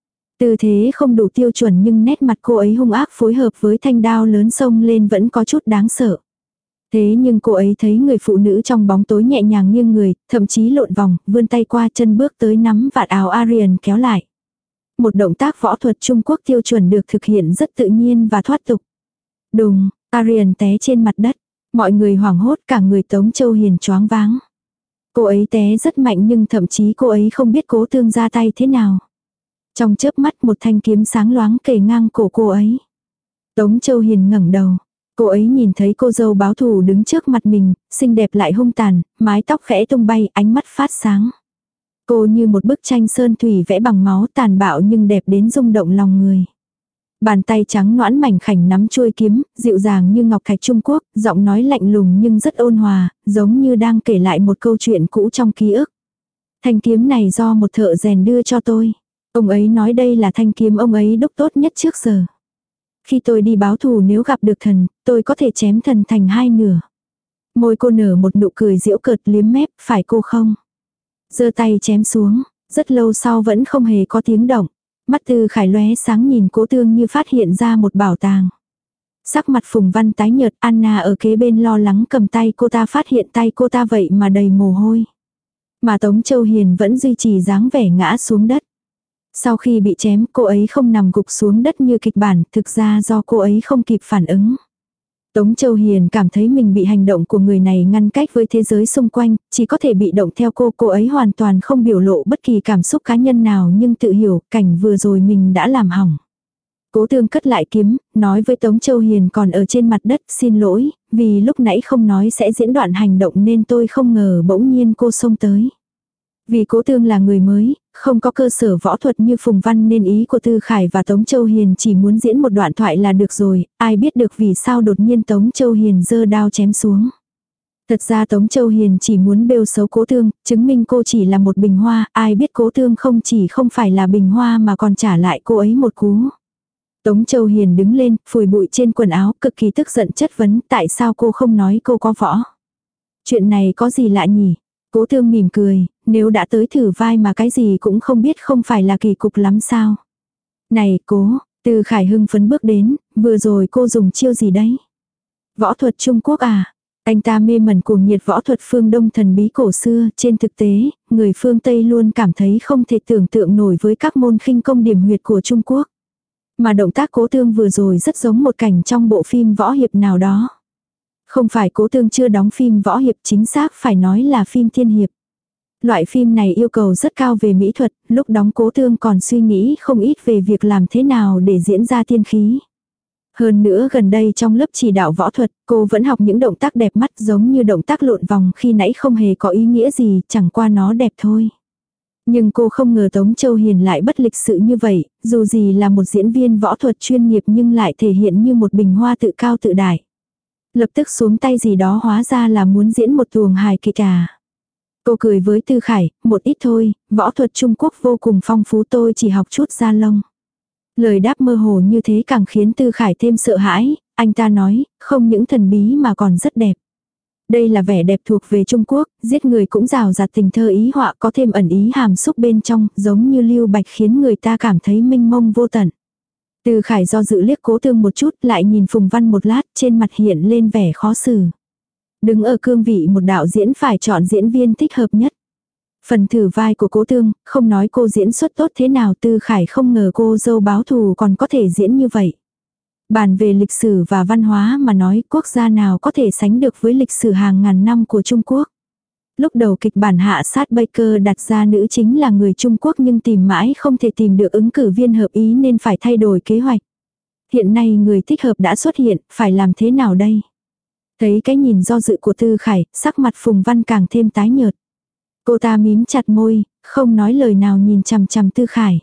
Tư thế không đủ tiêu chuẩn nhưng nét mặt cô ấy hung ác phối hợp với thanh đao lớn xông lên vẫn có chút đáng sợ. Thế nhưng cô ấy thấy người phụ nữ trong bóng tối nhẹ nhàng nghiêng người, thậm chí lộn vòng, vươn tay qua chân bước tới nắm vạt áo Arian kéo lại. Một động tác võ thuật Trung Quốc tiêu chuẩn được thực hiện rất tự nhiên và thoát tục. Đùng, Arian té trên mặt đất. Mọi người hoảng hốt, cả người Tống Châu Hiền choáng váng. Cô ấy té rất mạnh nhưng thậm chí cô ấy không biết Cố Tương ra tay thế nào. Trong chớp mắt một thanh kiếm sáng loáng kề ngang cổ cô ấy. Tống Châu Hiền ngẩng đầu. Cô ấy nhìn thấy cô dâu báo thù đứng trước mặt mình, xinh đẹp lại hung tàn, mái tóc khẽ tung bay, ánh mắt phát sáng. Cô như một bức tranh sơn thủy vẽ bằng máu, tàn bạo nhưng đẹp đến rung động lòng người. Bàn tay trắng nõn mảnh khảnh nắm chuôi kiếm, dịu dàng như ngọc thạch Trung Quốc, giọng nói lạnh lùng nhưng rất ôn hòa, giống như đang kể lại một câu chuyện cũ trong ký ức. Thanh kiếm này do một thợ rèn đưa cho tôi. Ông ấy nói đây là thanh kiếm ông ấy đúc tốt nhất trước giờ. Khi tôi đi báo thù nếu gặp được thần, tôi có thể chém thần thành hai nửa. Môi cô nở một nụ cười giễu cợt liếm mép, phải cô không? Giơ tay chém xuống, rất lâu sau vẫn không hề có tiếng động. Mắt Tư Khải lóe sáng nhìn Cố Tương như phát hiện ra một bảo tàng. Sắc mặt Phùng Văn tái nhợt, Anna ở kế bên lo lắng cầm tay cô ta, phát hiện tay cô ta vậy mà đầy mồ hôi. Mà Tống Châu Hiền vẫn duy trì dáng vẻ ngã xuống đất. Sau khi bị chém, cô ấy không nằm gục xuống đất như kịch bản, thực ra do cô ấy không kịp phản ứng. Tống Châu Hiền cảm thấy mình bị hành động của người này ngăn cách với thế giới xung quanh, chỉ có thể bị động theo cô. Cô ấy hoàn toàn không biểu lộ bất kỳ cảm xúc cá nhân nào nhưng tự hiểu cảnh vừa rồi mình đã làm hỏng. Cố Tương cất lại kiếm, nói với Tống Châu Hiền còn ở trên mặt đất, xin lỗi, vì lúc nãy không nói sẽ diễn đoạn hành động nên tôi không ngờ bỗng nhiên cô xông tới. Vì Cố Tương là người mới, không có cơ sở võ thuật như Phùng Văn nên ý của Tư Khải và Tống Châu Hiền chỉ muốn diễn một đoạn thoại là được rồi, ai biết được vì sao đột nhiên Tống Châu Hiền giơ đao chém xuống. Thật ra Tống Châu Hiền chỉ muốn bêu xấu Cố Tương, chứng minh cô chỉ là một bình hoa, ai biết Cố Tương không chỉ không phải là bình hoa mà còn trả lại cô ấy một cú. Tống Châu Hiền đứng lên, phủi bụi trên quần áo, cực kỳ tức giận chất vấn tại sao cô không nói cô có võ. Chuyện này có gì lạ nhỉ? Cố Tương mỉm cười, nếu đã tới thử vai mà cái gì cũng không biết không phải là kỳ cục lắm sao. Này Cố, Từ Khải hưng phấn bước đến, vừa rồi cô dùng chiêu gì đấy? Võ thuật Trung Quốc à? Anh ta mê mẩn cuồng nhiệt võ thuật phương Đông thần bí cổ xưa, trên thực tế, người phương Tây luôn cảm thấy không thể tưởng tượng nổi với các môn khinh công điểm huyệt của Trung Quốc. Mà động tác Cố Tương vừa rồi rất giống một cảnh trong bộ phim võ hiệp nào đó. Không phải Cố Tương chưa đóng phim võ hiệp, chính xác phải nói là phim tiên hiệp. Loại phim này yêu cầu rất cao về mỹ thuật, lúc đóng Cố Tương còn suy nghĩ không ít về việc làm thế nào để diễn ra tiên khí. Hơn nữa gần đây trong lớp chỉ đạo võ thuật, cô vẫn học những động tác đẹp mắt giống như động tác lộn vòng khi nãy không hề có ý nghĩa gì, chẳng qua nó đẹp thôi. Nhưng cô không ngờ Tống Châu Hiền lại bất lịch sự như vậy, dù gì là một diễn viên võ thuật chuyên nghiệp nhưng lại thể hiện như một bình hoa tự cao tự đại. Lập tức xuống tay gì đó hóa ra là muốn diễn một tuồng hài kịch à. Cô cười với Tư Khải, một ít thôi, võ thuật Trung Quốc vô cùng phong phú, tôi chỉ học chút da lông. Lời đáp mơ hồ như thế càng khiến Tư Khải thêm sợ hãi, anh ta nói, không những thần bí mà còn rất đẹp. Đây là vẻ đẹp thuộc về Trung Quốc, giết người cũng rào rạt tình thơ ý họa, có thêm ẩn ý hàm xúc bên trong, giống như lưu bạch khiến người ta cảm thấy mênh mông vô tận. Tư Khải do dự liếc Cố Tương một chút, lại nhìn Phùng Văn một lát, trên mặt hiện lên vẻ khó xử. Đứng ở cương vị một đạo diễn phải chọn diễn viên thích hợp nhất. Phần thử vai của Cố Tương, không nói cô diễn xuất tốt thế nào, Tư Khải không ngờ cô dâu báo thù còn có thể diễn như vậy. Bàn về lịch sử và văn hóa mà nói, quốc gia nào có thể sánh được với lịch sử hàng ngàn năm của Trung Quốc. Lúc đầu kịch bản Hạ sát Baker đặt ra nữ chính là người Trung Quốc nhưng tìm mãi không thể tìm được ứng cử viên hợp ý nên phải thay đổi kế hoạch. Hiện nay người thích hợp đã xuất hiện, phải làm thế nào đây? Thấy cái nhìn do dự của Tư Khải, sắc mặt Phùng Văn càng thêm tái nhợt. Cô ta mím chặt môi, không nói lời nào nhìn chằm chằm Tư Khải.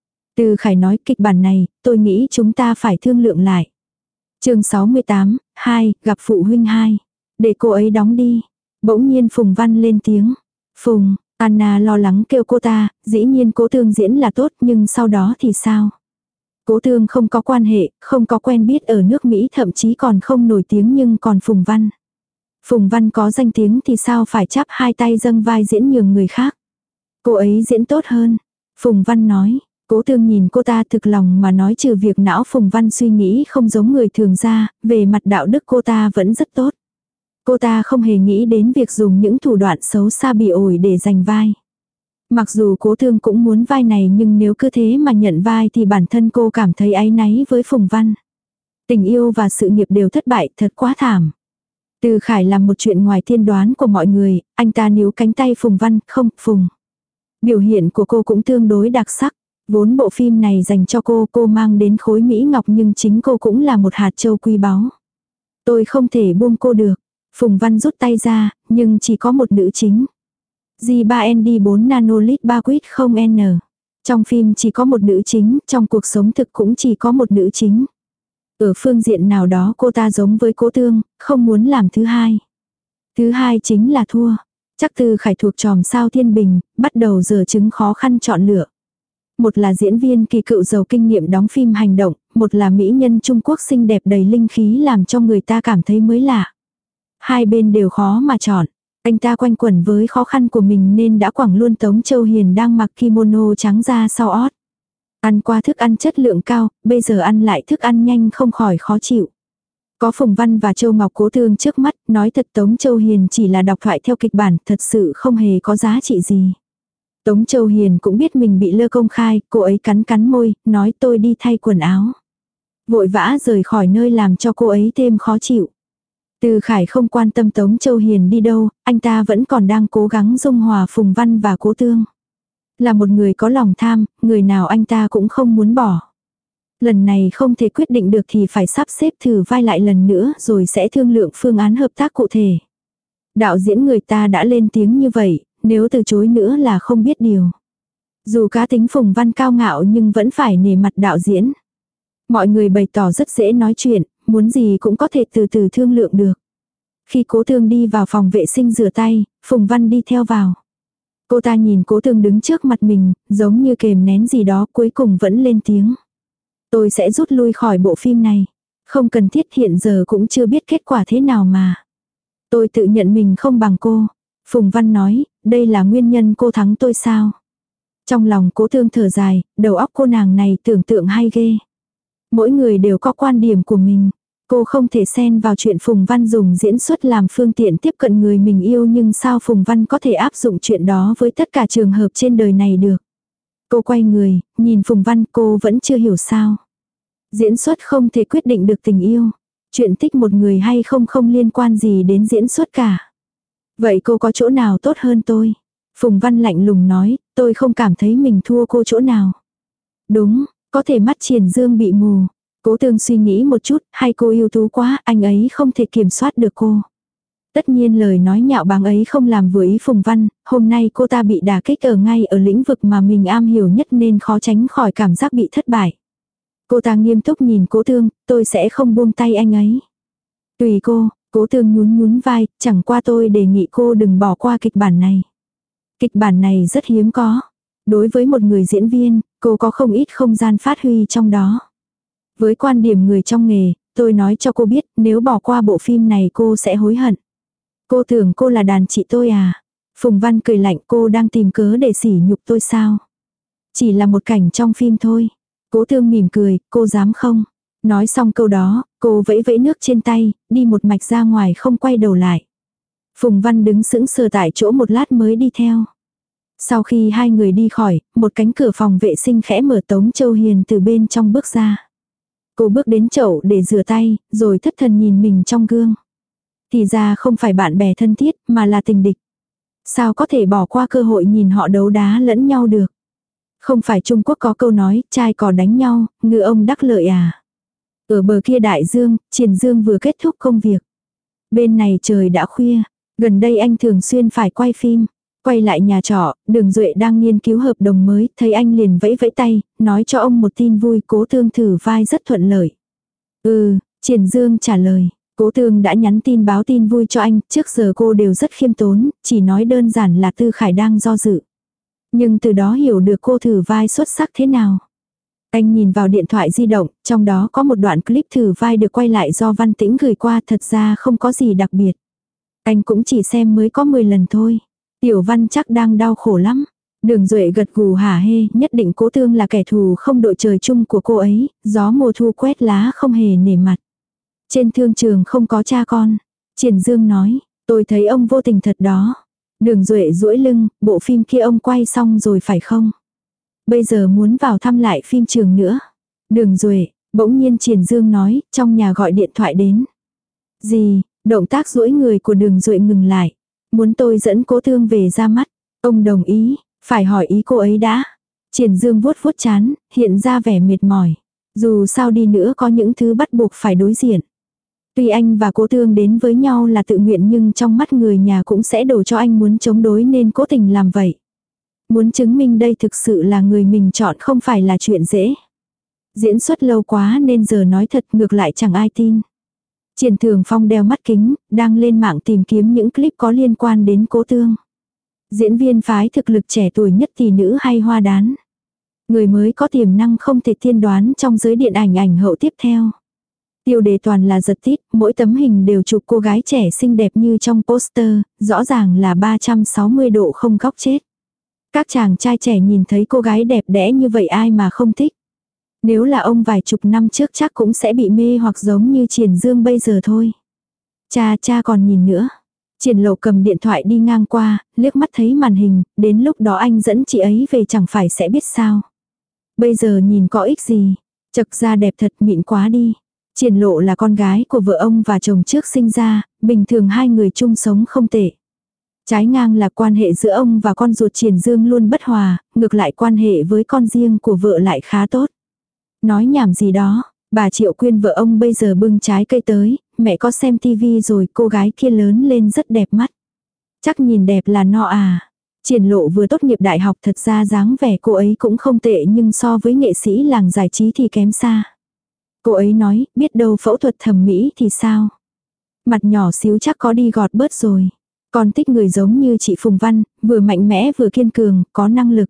Tư Khải nói kịch bản này, tôi nghĩ chúng ta phải thương lượng lại. Chương sáu mươi tám, hai, gặp phụ huynh hai. Để cô ấy đóng đi. Bỗng nhiên Phùng Văn lên tiếng. Phùng, Anna lo lắng kêu cô ta, dĩ nhiên Cố Tương diễn là tốt nhưng sau đó thì sao? Cố Tương không có quan hệ, không có quen biết ở nước Mỹ, thậm chí còn không nổi tiếng nhưng còn Phùng Văn. Phùng Văn có danh tiếng thì sao phải chắp hai tay dâng vai diễn nhường người khác. Cô ấy diễn tốt hơn. Phùng Văn nói. Cố Tương nhìn cô ta thực lòng mà nói, trừ việc não Phùng Văn suy nghĩ không giống người thường ra, về mặt đạo đức cô ta vẫn rất tốt. Cô ta không hề nghĩ đến việc dùng những thủ đoạn xấu xa bị ổi để giành vai. Mặc dù Cố Tương cũng muốn vai này, nhưng nếu cứ thế mà nhận vai thì bản thân cô cảm thấy áy náy với Phùng Văn. Tình yêu và sự nghiệp đều thất bại, thật quá thảm. Từ Khải làm một chuyện ngoài tiên đoán của mọi người, anh ta níu cánh tay Phùng Văn, không, Phùng. Biểu hiện của cô cũng tương đối đặc sắc. Vốn bộ phim này dành cho cô, cô mang đến khối mỹ ngọc nhưng chính cô cũng là một hạt châu quý báu. Tôi không thể buông cô được. Phùng Văn rút tay ra, nhưng chỉ có một nữ chính. G ba N D bốn nanolit ba quýt không N. Trong phim chỉ có một nữ chính, trong cuộc sống thực cũng chỉ có một nữ chính. Ở phương diện nào đó cô ta giống với Cố Tương, không muốn làm thứ hai. Thứ hai chính là thua. Chắc Từ Khải thuộc chòm sao Thiên Bình, bắt đầu giở chứng khó khăn chọn lựa. Một là diễn viên kỳ cựu giàu kinh nghiệm đóng phim hành động, một là mỹ nhân Trung Quốc xinh đẹp đầy linh khí làm cho người ta cảm thấy mới lạ. Hai bên đều khó mà chọn. Anh ta quanh quẩn với khó khăn của mình nên đã quẳng luôn Tống Châu Hiền đang mặc kimono trắng ra sau ót. Ăn qua thức ăn chất lượng cao, bây giờ ăn lại thức ăn nhanh không khỏi khó chịu. Có Phùng Văn và Châu Ngọc Cố Tương trước mắt, nói thật Tống Châu Hiền chỉ là đọc thoại theo kịch bản, thật sự không hề có giá trị gì. Tống Châu Hiền cũng biết mình bị lơ công khai, cô ấy cắn cắn môi, nói tôi đi thay quần áo. Vội vã rời khỏi nơi làm cho cô ấy thêm khó chịu. Từ Khải không quan tâm Tống Châu Hiền đi đâu, anh ta vẫn còn đang cố gắng dung hòa Phùng Văn và Cố Tương. Là một người có lòng tham, người nào anh ta cũng không muốn bỏ. Lần này không thể quyết định được thì phải sắp xếp thử vai lại lần nữa rồi sẽ thương lượng phương án hợp tác cụ thể. Đạo diễn người ta đã lên tiếng như vậy, nếu từ chối nữa là không biết điều. Dù cá tính Phùng Văn cao ngạo nhưng vẫn phải nể mặt đạo diễn. Mọi người bày tỏ rất dễ nói chuyện, muốn gì cũng có thể từ từ thương lượng được. Khi Cố Tương đi vào phòng vệ sinh rửa tay, Phùng Văn đi theo vào. Cô ta nhìn Cố Tương đứng trước mặt mình, giống như kềm nén gì đó, cuối cùng vẫn lên tiếng. Tôi sẽ rút lui khỏi bộ phim này. Không cần thiết, hiện giờ cũng chưa biết kết quả thế nào mà. Tôi tự nhận mình không bằng cô. Phùng Văn nói, đây là nguyên nhân cô thắng tôi sao? Trong lòng Cố Tương thở dài, đầu óc cô nàng này tưởng tượng hay ghê. Mỗi người đều có quan điểm của mình. Cô không thể xen vào chuyện Phùng Văn dùng diễn xuất làm phương tiện tiếp cận người mình yêu, nhưng sao Phùng Văn có thể áp dụng chuyện đó với tất cả trường hợp trên đời này được? Cô quay người, nhìn Phùng Văn, cô vẫn chưa hiểu sao. Diễn xuất không thể quyết định được tình yêu. Chuyện thích một người hay không không liên quan gì đến diễn xuất cả. Vậy cô có chỗ nào tốt hơn tôi? Phùng Văn lạnh lùng nói, tôi không cảm thấy mình thua cô chỗ nào. Đúng, có thể mắt Triển Dương bị mù. Cố Tương suy nghĩ một chút, hay cô ưu tú quá, anh ấy không thể kiểm soát được cô. Tất nhiên lời nói nhạo báng ấy không làm vừa ý Phùng Văn, hôm nay cô ta bị đả kích ở ngay ở lĩnh vực mà mình am hiểu nhất nên khó tránh khỏi cảm giác bị thất bại. Cô ta nghiêm túc nhìn Cố Tương, tôi sẽ không buông tay anh ấy. Tùy cô, Cố Tương nhún nhún vai, chẳng qua tôi đề nghị cô đừng bỏ qua kịch bản này. Kịch bản này rất hiếm có. Đối với một người diễn viên, cô có không ít không gian phát huy trong đó. Với quan điểm người trong nghề, tôi nói cho cô biết, nếu bỏ qua bộ phim này cô sẽ hối hận. Cô tưởng cô là đàn chị tôi à? Phùng Văn cười lạnh, cô đang tìm cớ để sỉ nhục tôi sao? Chỉ là một cảnh trong phim thôi. Cố Tương mỉm cười, cô dám không? Nói xong câu đó, cô vẫy vẫy nước trên tay, đi một mạch ra ngoài không quay đầu lại. Phùng Văn đứng sững sờ tại chỗ một lát mới đi theo. Sau khi hai người đi khỏi, một cánh cửa phòng vệ sinh khẽ mở, Tống Châu Hiền từ bên trong bước ra. Cô bước đến chậu để rửa tay, rồi thất thần nhìn mình trong gương. Thì ra không phải bạn bè thân thiết, mà là tình địch. Sao có thể bỏ qua cơ hội nhìn họ đấu đá lẫn nhau được? Không phải Trung Quốc có câu nói, trai cò đánh nhau, ngư ông đắc lợi à? Ở bờ kia đại dương, Triển Dương vừa kết thúc công việc. Bên này trời đã khuya, gần đây anh thường xuyên phải quay phim. Quay lại nhà trọ, Đường Duệ đang nghiên cứu hợp đồng mới, thấy anh liền vẫy vẫy tay, nói cho ông một tin vui, Cố Tương thử vai rất thuận lợi. Ừ, Triển Dương trả lời, Cố Tương đã nhắn tin báo tin vui cho anh, trước giờ cô đều rất khiêm tốn, chỉ nói đơn giản là Tư Khải đang do dự. Nhưng từ đó hiểu được cô thử vai xuất sắc thế nào. Anh nhìn vào điện thoại di động, trong đó có một đoạn clip thử vai được quay lại do Văn Tĩnh gửi qua, thật ra không có gì đặc biệt. Anh cũng chỉ xem mới có mười lần thôi. Tiểu Văn chắc đang đau khổ lắm. Đường Duệ gật gù hả hê, nhất định Cố Tương là kẻ thù không đội trời chung của cô ấy, gió mùa thu quét lá không hề nể mặt. Trên thương trường không có cha con. Triển Dương nói, tôi thấy ông vô tình thật đó. Đường Duệ duỗi lưng, bộ phim kia ông quay xong rồi phải không? Bây giờ muốn vào thăm lại phim trường nữa. Đường Duệ, bỗng nhiên Triển Dương nói, trong nhà gọi điện thoại đến. Gì, động tác duỗi người của Đường Duệ ngừng lại. Muốn tôi dẫn Cố Tương về ra mắt. Ông đồng ý, phải hỏi ý cô ấy đã. Triển Dương vuốt vuốt chán, hiện ra vẻ mệt mỏi. Dù sao đi nữa có những thứ bắt buộc phải đối diện. Tuy anh và Cố Tương đến với nhau là tự nguyện nhưng trong mắt người nhà cũng sẽ đổ cho anh muốn chống đối nên cố tình làm vậy. Muốn chứng minh đây thực sự là người mình chọn không phải là chuyện dễ. Diễn xuất lâu quá nên giờ nói thật ngược lại chẳng ai tin. Triển Thường Phong đeo mắt kính, đang lên mạng tìm kiếm những clip có liên quan đến Cố Tương. Diễn viên phái thực lực trẻ tuổi nhất tỷ nữ hay hoa đán. Người mới có tiềm năng không thể tiên đoán trong giới điện ảnh ảnh hậu tiếp theo. Tiêu đề toàn là giật tít, mỗi tấm hình đều chụp cô gái trẻ xinh đẹp như trong poster, rõ ràng là ba trăm sáu mươi độ không góc chết. Các chàng trai trẻ nhìn thấy cô gái đẹp đẽ như vậy ai mà không thích. Nếu là ông vài chục năm trước chắc cũng sẽ bị mê hoặc giống như Triển Dương bây giờ thôi. Cha cha còn nhìn nữa. Triển Lộ cầm điện thoại đi ngang qua, liếc mắt thấy màn hình, đến lúc đó anh dẫn chị ấy về chẳng phải sẽ biết sao. Bây giờ nhìn có ích gì, chật ra đẹp thật mịn quá đi. Triển Lộ là con gái của vợ ông và chồng trước sinh ra, bình thường hai người chung sống không tệ. Trái ngang là quan hệ giữa ông và con ruột Triển Dương luôn bất hòa, ngược lại quan hệ với con riêng của vợ lại khá tốt. Nói nhảm gì đó, bà Triệu Quyên vợ ông bây giờ bưng trái cây tới, mẹ có xem tivi rồi cô gái kia lớn lên rất đẹp mắt. Chắc nhìn đẹp là no à. Triển Lộ vừa tốt nghiệp đại học thật ra dáng vẻ cô ấy cũng không tệ nhưng so với nghệ sĩ làng giải trí thì kém xa. Cô ấy nói, biết đâu phẫu thuật thẩm mỹ thì sao? Mặt nhỏ xíu chắc có đi gọt bớt rồi. Con thích người giống như chị Phùng Văn, vừa mạnh mẽ vừa kiên cường, có năng lực.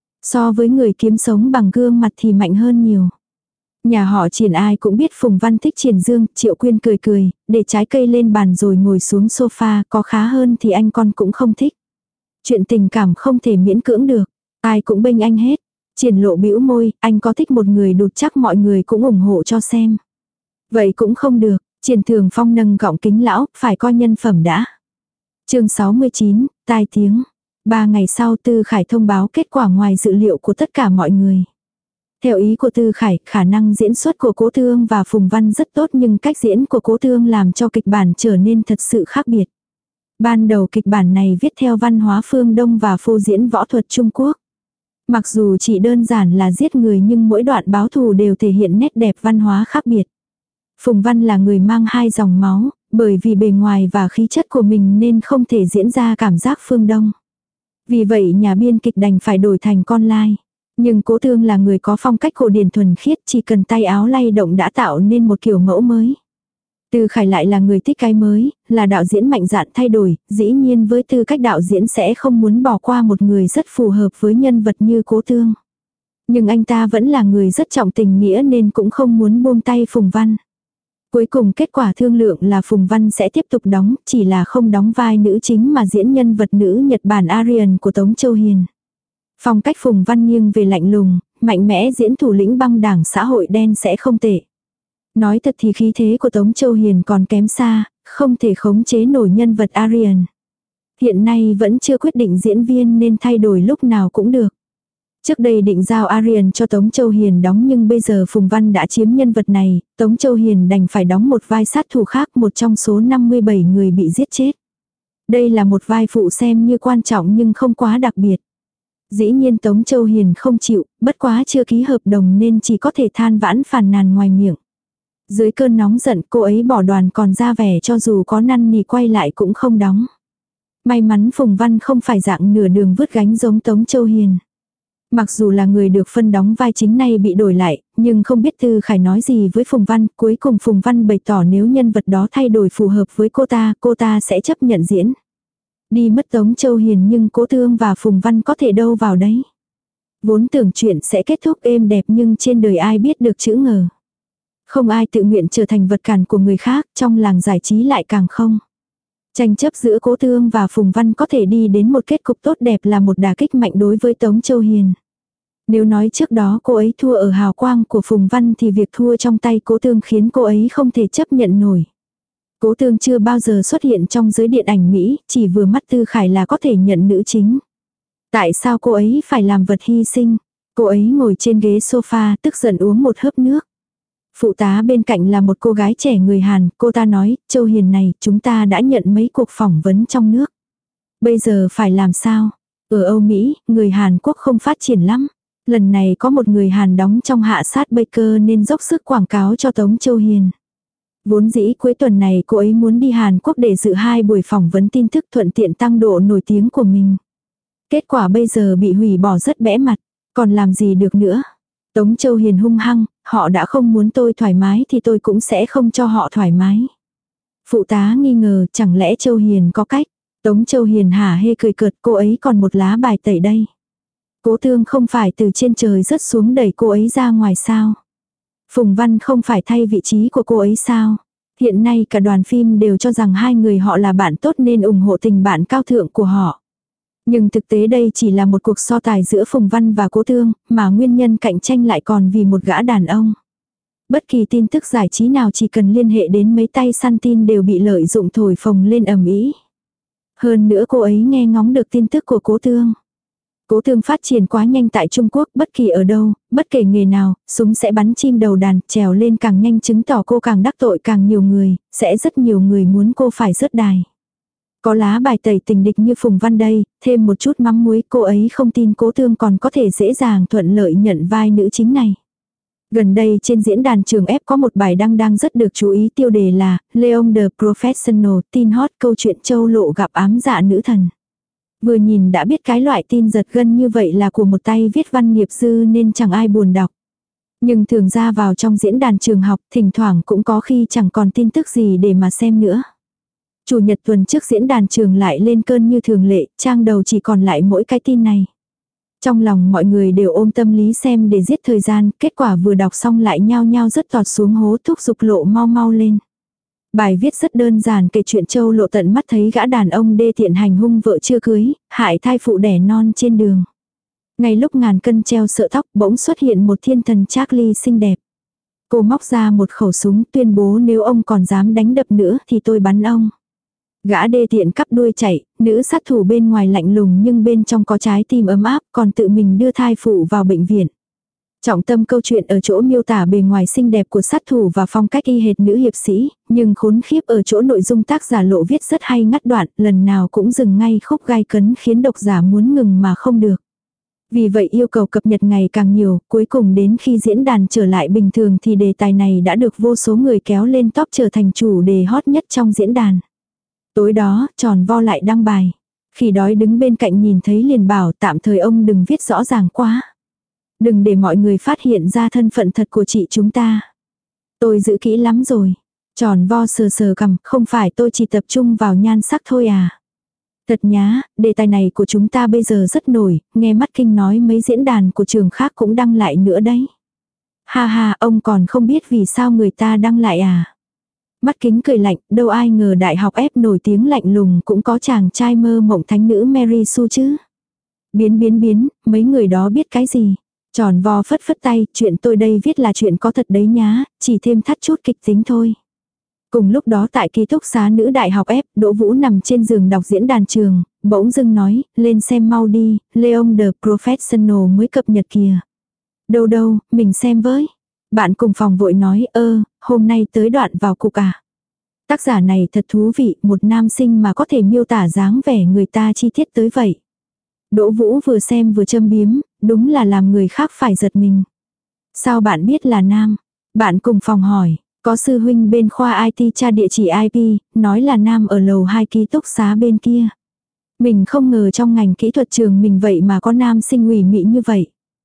So với người kiếm sống bằng gương mặt thì mạnh hơn nhiều. Nhà họ Triển ai cũng biết Phùng Văn thích Triển Dương, Triệu Quyên cười cười, để trái cây lên bàn rồi ngồi xuống sofa, có khá hơn thì anh con cũng không thích. Chuyện tình cảm không thể miễn cưỡng được, ai cũng bênh anh hết. Triển Lộ bĩu môi, anh có thích một người đụt chắc mọi người cũng ủng hộ cho xem. Vậy cũng không được, Triển Thường Phong nâng gọng kính lão, phải coi nhân phẩm đã. Chương sáu mươi chín, tai tiếng. Ba ngày sau Tư Khải thông báo kết quả ngoài dự liệu của tất cả mọi người. Theo ý của Tư Khải, khả năng diễn xuất của Cố Tương và Phùng Văn rất tốt nhưng cách diễn của Cố Tương làm cho kịch bản trở nên thật sự khác biệt. Ban đầu kịch bản này viết theo văn hóa phương Đông và phô diễn võ thuật Trung Quốc. Mặc dù chỉ đơn giản là giết người nhưng mỗi đoạn báo thù đều thể hiện nét đẹp văn hóa khác biệt. Phùng Văn là người mang hai dòng máu, bởi vì bề ngoài và khí chất của mình nên không thể diễn ra cảm giác phương Đông. Vì vậy nhà biên kịch đành phải đổi thành con lai. Nhưng Cố Tương là người có phong cách cổ điển thuần khiết, chỉ cần tay áo lay động đã tạo nên một kiểu mẫu mới. Tư Khải lại là người thích cái mới, là đạo diễn mạnh dạn thay đổi, dĩ nhiên với tư cách đạo diễn sẽ không muốn bỏ qua một người rất phù hợp với nhân vật như Cố Tương. Nhưng anh ta vẫn là người rất trọng tình nghĩa nên cũng không muốn buông tay Phùng Văn. Cuối cùng kết quả thương lượng là Phùng Văn sẽ tiếp tục đóng, chỉ là không đóng vai nữ chính mà diễn nhân vật nữ Nhật Bản Aryan của Tống Châu Hiền. Phong cách Phùng Văn nghiêng về lạnh lùng, mạnh mẽ diễn thủ lĩnh băng đảng xã hội đen sẽ không tệ. Nói thật thì khí thế của Tống Châu Hiền còn kém xa, không thể khống chế nổi nhân vật Aryan. Hiện nay vẫn chưa quyết định diễn viên nên thay đổi lúc nào cũng được. Trước đây định giao Aryan cho Tống Châu Hiền đóng nhưng bây giờ Phùng Văn đã chiếm nhân vật này, Tống Châu Hiền đành phải đóng một vai sát thủ khác, một trong số năm mươi bảy người bị giết chết. Đây là một vai phụ xem như quan trọng nhưng không quá đặc biệt. Dĩ nhiên Tống Châu Hiền không chịu, bất quá chưa ký hợp đồng nên chỉ có thể than vãn phàn nàn ngoài miệng. Dưới cơn nóng giận cô ấy bỏ đoàn còn ra vẻ cho dù có năn nỉ quay lại cũng không đóng. May mắn Phùng Văn không phải dạng nửa đường vứt gánh giống Tống Châu Hiền. Mặc dù là người được phân đóng vai chính này bị đổi lại, nhưng không biết Tư Khải nói gì với Phùng Văn, cuối cùng Phùng Văn bày tỏ nếu nhân vật đó thay đổi phù hợp với cô ta, cô ta sẽ chấp nhận diễn. Đi mất Tống Châu Hiền nhưng Cố Tương và Phùng Văn có thể đâu vào đấy. Vốn tưởng chuyện sẽ kết thúc êm đẹp nhưng trên đời ai biết được chữ ngờ. Không ai tự nguyện trở thành vật cản của người khác, trong làng giải trí lại càng không. Tranh chấp giữa Cố Tương và Phùng Văn có thể đi đến một kết cục tốt đẹp là một đả kích mạnh đối với Tống Châu Hiền. Nếu nói trước đó cô ấy thua ở hào quang của Phùng Văn thì việc thua trong tay Cố Tương khiến cô ấy không thể chấp nhận nổi. Cố Tương chưa bao giờ xuất hiện trong giới điện ảnh Mỹ, chỉ vừa mắt Tư Khải là có thể nhận nữ chính. Tại sao cô ấy phải làm vật hy sinh? Cô ấy ngồi trên ghế sofa tức giận uống một hớp nước. Phụ tá bên cạnh là một cô gái trẻ người Hàn, cô ta nói, Châu Hiền này, chúng ta đã nhận mấy cuộc phỏng vấn trong nước. Bây giờ phải làm sao? Ở Âu Mỹ, người Hàn Quốc không phát triển lắm. Lần này có một người Hàn đóng trong Hạ Sát Baker nên dốc sức quảng cáo cho Tống Châu Hiền. Vốn dĩ cuối tuần này cô ấy muốn đi Hàn Quốc để dự hai buổi phỏng vấn tin tức thuận tiện tăng độ nổi tiếng của mình. Kết quả bây giờ bị hủy bỏ rất bẽ mặt, còn làm gì được nữa. Tống Châu Hiền hung hăng, họ đã không muốn tôi thoải mái thì tôi cũng sẽ không cho họ thoải mái. Phụ tá nghi ngờ chẳng lẽ Châu Hiền có cách. Tống Châu Hiền hả hê cười cợt, cô ấy còn một lá bài tẩy đây. Cố Tương không phải từ trên trời rớt xuống đẩy cô ấy ra ngoài sao? Phùng Văn không phải thay vị trí của cô ấy sao? Hiện nay cả đoàn phim đều cho rằng hai người họ là bạn tốt nên ủng hộ tình bạn cao thượng của họ. Nhưng thực tế đây chỉ là một cuộc so tài giữa Phùng Văn và Cố Tương, mà nguyên nhân cạnh tranh lại còn vì một gã đàn ông. Bất kỳ tin tức giải trí nào chỉ cần liên hệ đến mấy tay săn tin đều bị lợi dụng thổi phồng lên ầm ĩ. Hơn nữa cô ấy nghe ngóng được tin tức của Cố Tương. Cố Tương phát triển quá nhanh tại Trung Quốc, bất kỳ ở đâu, bất kể nghề nào, súng sẽ bắn chim đầu đàn, trèo lên càng nhanh chứng tỏ cô càng đắc tội càng nhiều người, sẽ rất nhiều người muốn cô phải rớt đài. Có lá bài tẩy tình địch như Phùng Văn đây, thêm một chút mắm muối, cô ấy không tin Cố Tương còn có thể dễ dàng thuận lợi nhận vai nữ chính này. Gần đây trên diễn đàn trường ép có một bài đăng đang rất được chú ý, tiêu đề là Leon the Professional, tin hot câu chuyện Châu Lộ gặp ám dạ nữ thần. Vừa nhìn đã biết cái loại tin giật gân như vậy là của một tay viết văn nghiệp dư nên chẳng ai buồn đọc. Nhưng thường ra vào trong diễn đàn trường học, thỉnh thoảng cũng có khi chẳng còn tin tức gì để mà xem nữa. Chủ nhật tuần trước diễn đàn trường lại lên cơn như thường lệ, trang đầu chỉ còn lại mỗi cái tin này. Trong lòng mọi người đều ôm tâm lý xem để giết thời gian, kết quả vừa đọc xong lại nhao nhao rớt tọt xuống hố, thúc giục Lộ mau mau lên. Bài viết rất đơn giản kể chuyện Châu Lộ tận mắt thấy gã đàn ông đê tiện hành hung vợ chưa cưới, hại thai phụ đẻ non trên đường. Ngay lúc ngàn cân treo sợi tóc bỗng xuất hiện một thiên thần Charlie xinh đẹp. Cô móc ra một khẩu súng tuyên bố nếu ông còn dám đánh đập nữa thì tôi bắn ông. Gã đê tiện cắp đuôi chạy, nữ sát thủ bên ngoài lạnh lùng nhưng bên trong có trái tim ấm áp, còn tự mình đưa thai phụ vào bệnh viện. Trọng tâm câu chuyện ở chỗ miêu tả bề ngoài xinh đẹp của sát thủ và phong cách y hệt nữ hiệp sĩ, nhưng khốn khiếp ở chỗ nội dung tác giả Lộ viết rất hay ngắt đoạn, lần nào cũng dừng ngay khúc gai cấn khiến độc giả muốn ngừng mà không được. Vì vậy yêu cầu cập nhật ngày càng nhiều, cuối cùng đến khi diễn đàn trở lại bình thường thì đề tài này đã được vô số người kéo lên top trở thành chủ đề hot nhất trong diễn đàn. Tối đó, Tròn Vo lại đăng bài. Khi đói đứng bên cạnh nhìn thấy liền bảo tạm thời ông đừng viết rõ ràng quá. Đừng để mọi người phát hiện ra thân phận thật của chị chúng ta. Tôi giữ kỹ lắm rồi. Tròn Vo sờ sờ cằm, không phải tôi chỉ tập trung vào nhan sắc thôi à. Thật nhá, đề tài này của chúng ta bây giờ rất nổi, nghe Mắt Kinh nói mấy diễn đàn của trường khác cũng đăng lại nữa đấy. Ha ha, ông còn không biết vì sao người ta đăng lại à. Mắt Kính cười lạnh, đâu ai ngờ đại học ép nổi tiếng lạnh lùng cũng có chàng trai mơ mộng thánh nữ Mary Sue chứ. Biến biến biến, mấy người đó biết cái gì. Tròn Vo phất phất tay, chuyện tôi đây viết là chuyện có thật đấy nhá, chỉ thêm thắt chút kịch tính thôi. Cùng lúc đó tại ký túc xá nữ đại học ép, Đỗ Vũ nằm trên giường đọc diễn đàn trường, bỗng dưng nói, lên xem mau đi, Leon the Professional mới cập nhật kìa. Đâu đâu, mình xem với. Bạn cùng phòng vội nói, ơ, hôm nay tới đoạn vào cục à. Tác giả này thật thú vị, một nam sinh mà có thể miêu tả dáng vẻ người ta chi tiết tới vậy. Đỗ Vũ vừa xem vừa châm biếm, đúng là làm người khác phải giật mình. Sao bạn biết là nam? Bạn cùng phòng hỏi, có sư huynh bên khoa i tê tra địa chỉ i pê, nói là nam ở lầu hai ký túc xá bên kia. Mình không ngờ trong ngành kỹ thuật trường mình vậy mà có nam sinh ủy mị như vậy.